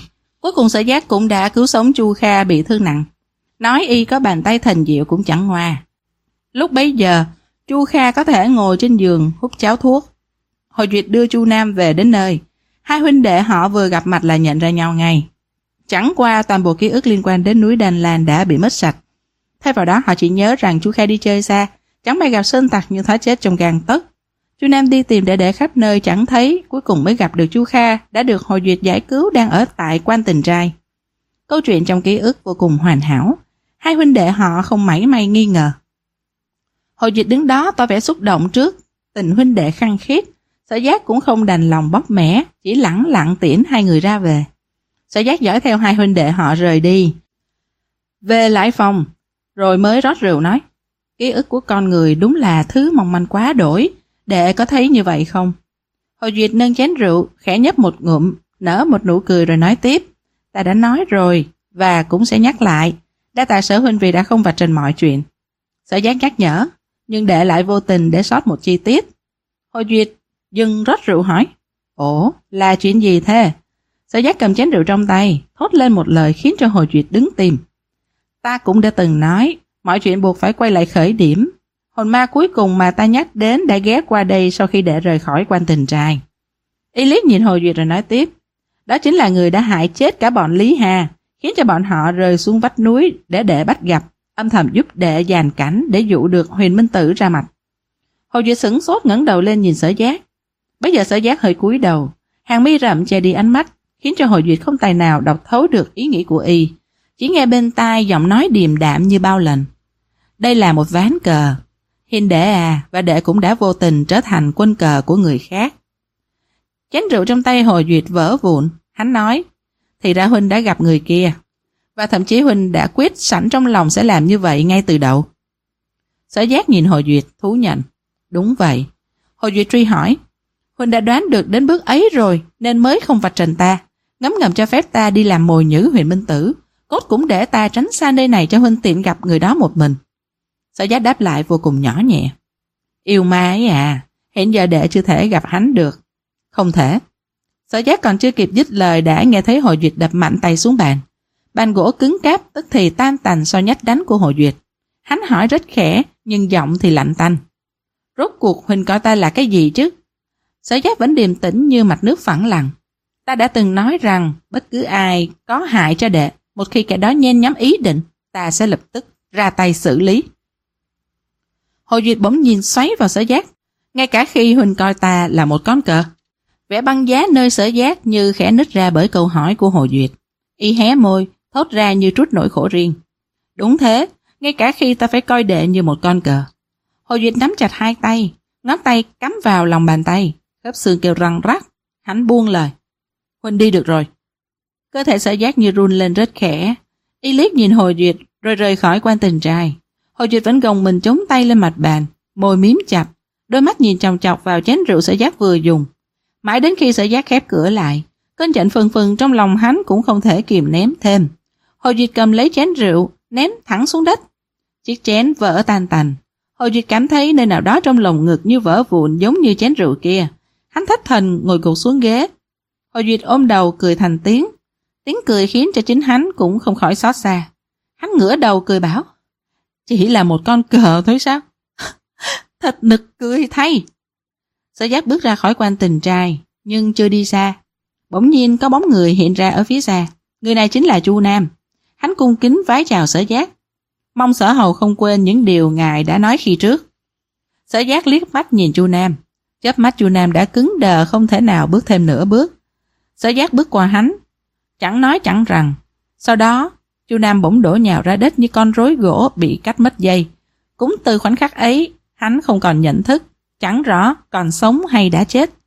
Cuối cùng Sở Giác cũng đã cứu sống Chu Kha bị thương nặng. Nói y có bàn tay thần diệu cũng chẳng ngoa. Lúc bấy giờ, Chu Kha có thể ngồi trên giường hút cháo thuốc. Hồ Duyệt đưa Chu Nam về đến nơi. Hai huynh đệ họ vừa gặp mặt là nhận ra nhau ngay. Chẳng qua toàn bộ ký ức liên quan đến núi Đan Lan đã bị mất sạch. Thay vào đó họ chỉ nhớ rằng Chu Kha đi chơi xa, chẳng may gặp sơn tặc nhưng thoát chết trong gang tấc. Chu Nam đi tìm để để khắp nơi chẳng thấy, cuối cùng mới gặp được Chu Kha đã được Hồ Duyệt giải cứu đang ở tại Quan Tình Trai. Câu chuyện trong ký ức vô cùng hoàn hảo, hai huynh đệ họ không mảy may nghi ngờ. Hồ Duyệt đứng đó tỏ vẻ xúc động trước tình huynh đệ khăng khít. Sở Giác cũng không đành lòng bóp mẻ, chỉ lẳng lặng tiễn hai người ra về. Sở Giác dõi theo hai huynh đệ họ rời đi. Về lại phòng, rồi mới rót rượu nói, ký ức của con người đúng là thứ mong manh quá đổi, đệ có thấy như vậy không? Hồ Duyệt nâng chén rượu, khẽ nhấp một ngụm, nở một nụ cười rồi nói tiếp, ta đã nói rồi, và cũng sẽ nhắc lại, đa tạ Sở huynh vì đã không vạch trần mọi chuyện. Sở Giác nhắc nhở, nhưng đệ lại vô tình để sót một chi tiết. Hồ Duyệt dừng rót rượu hỏi, ủa, là chuyện gì thế? Sở Giác cầm chén rượu trong tay, thốt lên một lời khiến cho Hồ Duyệt đứng tìm. Ta cũng đã từng nói, mọi chuyện buộc phải quay lại khởi điểm. Hồn ma cuối cùng mà ta nhắc đến đã ghé qua đây sau khi đệ rời khỏi Quan Tình Trai. Y liếc nhìn Hồ Duyệt rồi nói tiếp, đó chính là người đã hại chết cả bọn Lý Hà, khiến cho bọn họ rơi xuống vách núi để đệ bắt gặp, âm thầm giúp đệ dàn cảnh để dụ được Huyền Minh Tử ra mặt. Hồ Duyệt sửng sốt ngẩng đầu lên nhìn Sở Giác. Bây giờ Sở Giác hơi cúi đầu, hàng mi rậm che đi ánh mắt, khiến cho Hồ Duyệt không tài nào đọc thấu được ý nghĩ của y, chỉ nghe bên tai giọng nói điềm đạm như bao lần. Đây là một ván cờ, Hiền đệ à, và đệ cũng đã vô tình trở thành quân cờ của người khác. Chén rượu trong tay Hồ Duyệt vỡ vụn, hắn nói, thì ra huynh đã gặp người kia, và thậm chí huynh đã quyết sẵn trong lòng sẽ làm như vậy ngay từ đầu. Sở Giác nhìn Hồ Duyệt, thú nhận, đúng vậy. Hồ Duyệt truy hỏi, huynh đã đoán được đến bước ấy rồi nên mới không vạch trần ta, ngấm ngầm cho phép ta đi làm mồi nhử Huyền Minh Tử, cốt cũng để ta tránh xa nơi này cho huynh tiện gặp người đó một mình. Sở Giác đáp lại vô cùng nhỏ nhẹ, yêu ma ấy à, hiện giờ đệ chưa thể gặp hắn được. Không thể. Sở Giác còn chưa kịp dứt lời đã nghe thấy Hồ Duyệt đập mạnh tay xuống bàn. Bàn gỗ cứng cáp tức thì tan tành sau nhát đánh của Hồ Duyệt. Hắn hỏi rất khẽ nhưng giọng thì lạnh tanh, rốt cuộc huynh coi ta là cái gì chứ? Sở Giác vẫn điềm tĩnh như mặt nước phẳng lặng. Ta đã từng nói rằng bất cứ ai có hại cho đệ, một khi kẻ đó nhen nhóm ý định, ta sẽ lập tức ra tay xử lý. Hồ Duyệt bỗng nhìn xoáy vào Sở Giác, ngay cả khi huynh coi ta là một con cờ. Vẻ băng giá nơi Sở Giác như khẽ nứt ra bởi câu hỏi của Hồ Duyệt. Y hé môi, thốt ra như trút nỗi khổ riêng. Đúng thế, ngay cả khi ta phải coi đệ như một con cờ. Hồ Duyệt nắm chặt hai tay, ngón tay cắm vào lòng bàn tay, khớp xương kêu răng rắc. Hắn buông lời, huynh đi được rồi. Cơ thể Sở Giác như run lên rất khẽ. Y liếc nhìn Hồ Duyệt rồi rời khỏi Quan Tình Trai. Hồ Duyệt vẫn gồng mình chống tay lên mặt bàn, môi miếm chặt, đôi mắt nhìn chòng chọc vào chén rượu Sở Giác vừa dùng. Mãi đến khi Sở Giác khép cửa lại, cơn giận phừng phừng trong lòng hắn cũng không thể kìm nén thêm. Hồ Duyệt cầm lấy chén rượu, ném thẳng xuống đất. Chiếc chén vỡ tan tành. Hồ Duyệt cảm thấy nơi nào đó trong lồng ngực như vỡ vụn giống như chén rượu kia. Hắn thất thần ngồi gục xuống ghế. Hồ Duyệt ôm đầu cười thành tiếng. Tiếng cười khiến cho chính hắn cũng không khỏi xót xa. Hắn ngửa đầu cười bảo, chỉ là một con cờ thôi sao? Thật nực cười thay. Sở Giác bước ra khỏi Quan Tình Trai, nhưng chưa đi xa. Bỗng nhiên có bóng người hiện ra ở phía xa. Người này chính là Chu Nam. Hắn cung kính vái chào Sở Giác, mong Sở hầu không quên những điều ngài đã nói khi trước. Sở Giác liếc mắt nhìn Chu Nam. Chớp mắt Chu Nam đã cứng đờ không thể nào bước thêm nửa bước. Sở Giác bước qua hắn, chẳng nói chẳng rằng. Sau đó Chu Nam bỗng đổ nhào ra đất như con rối gỗ bị cắt mất dây. Cũng từ khoảnh khắc ấy, hắn không còn nhận thức, chẳng rõ còn sống hay đã chết.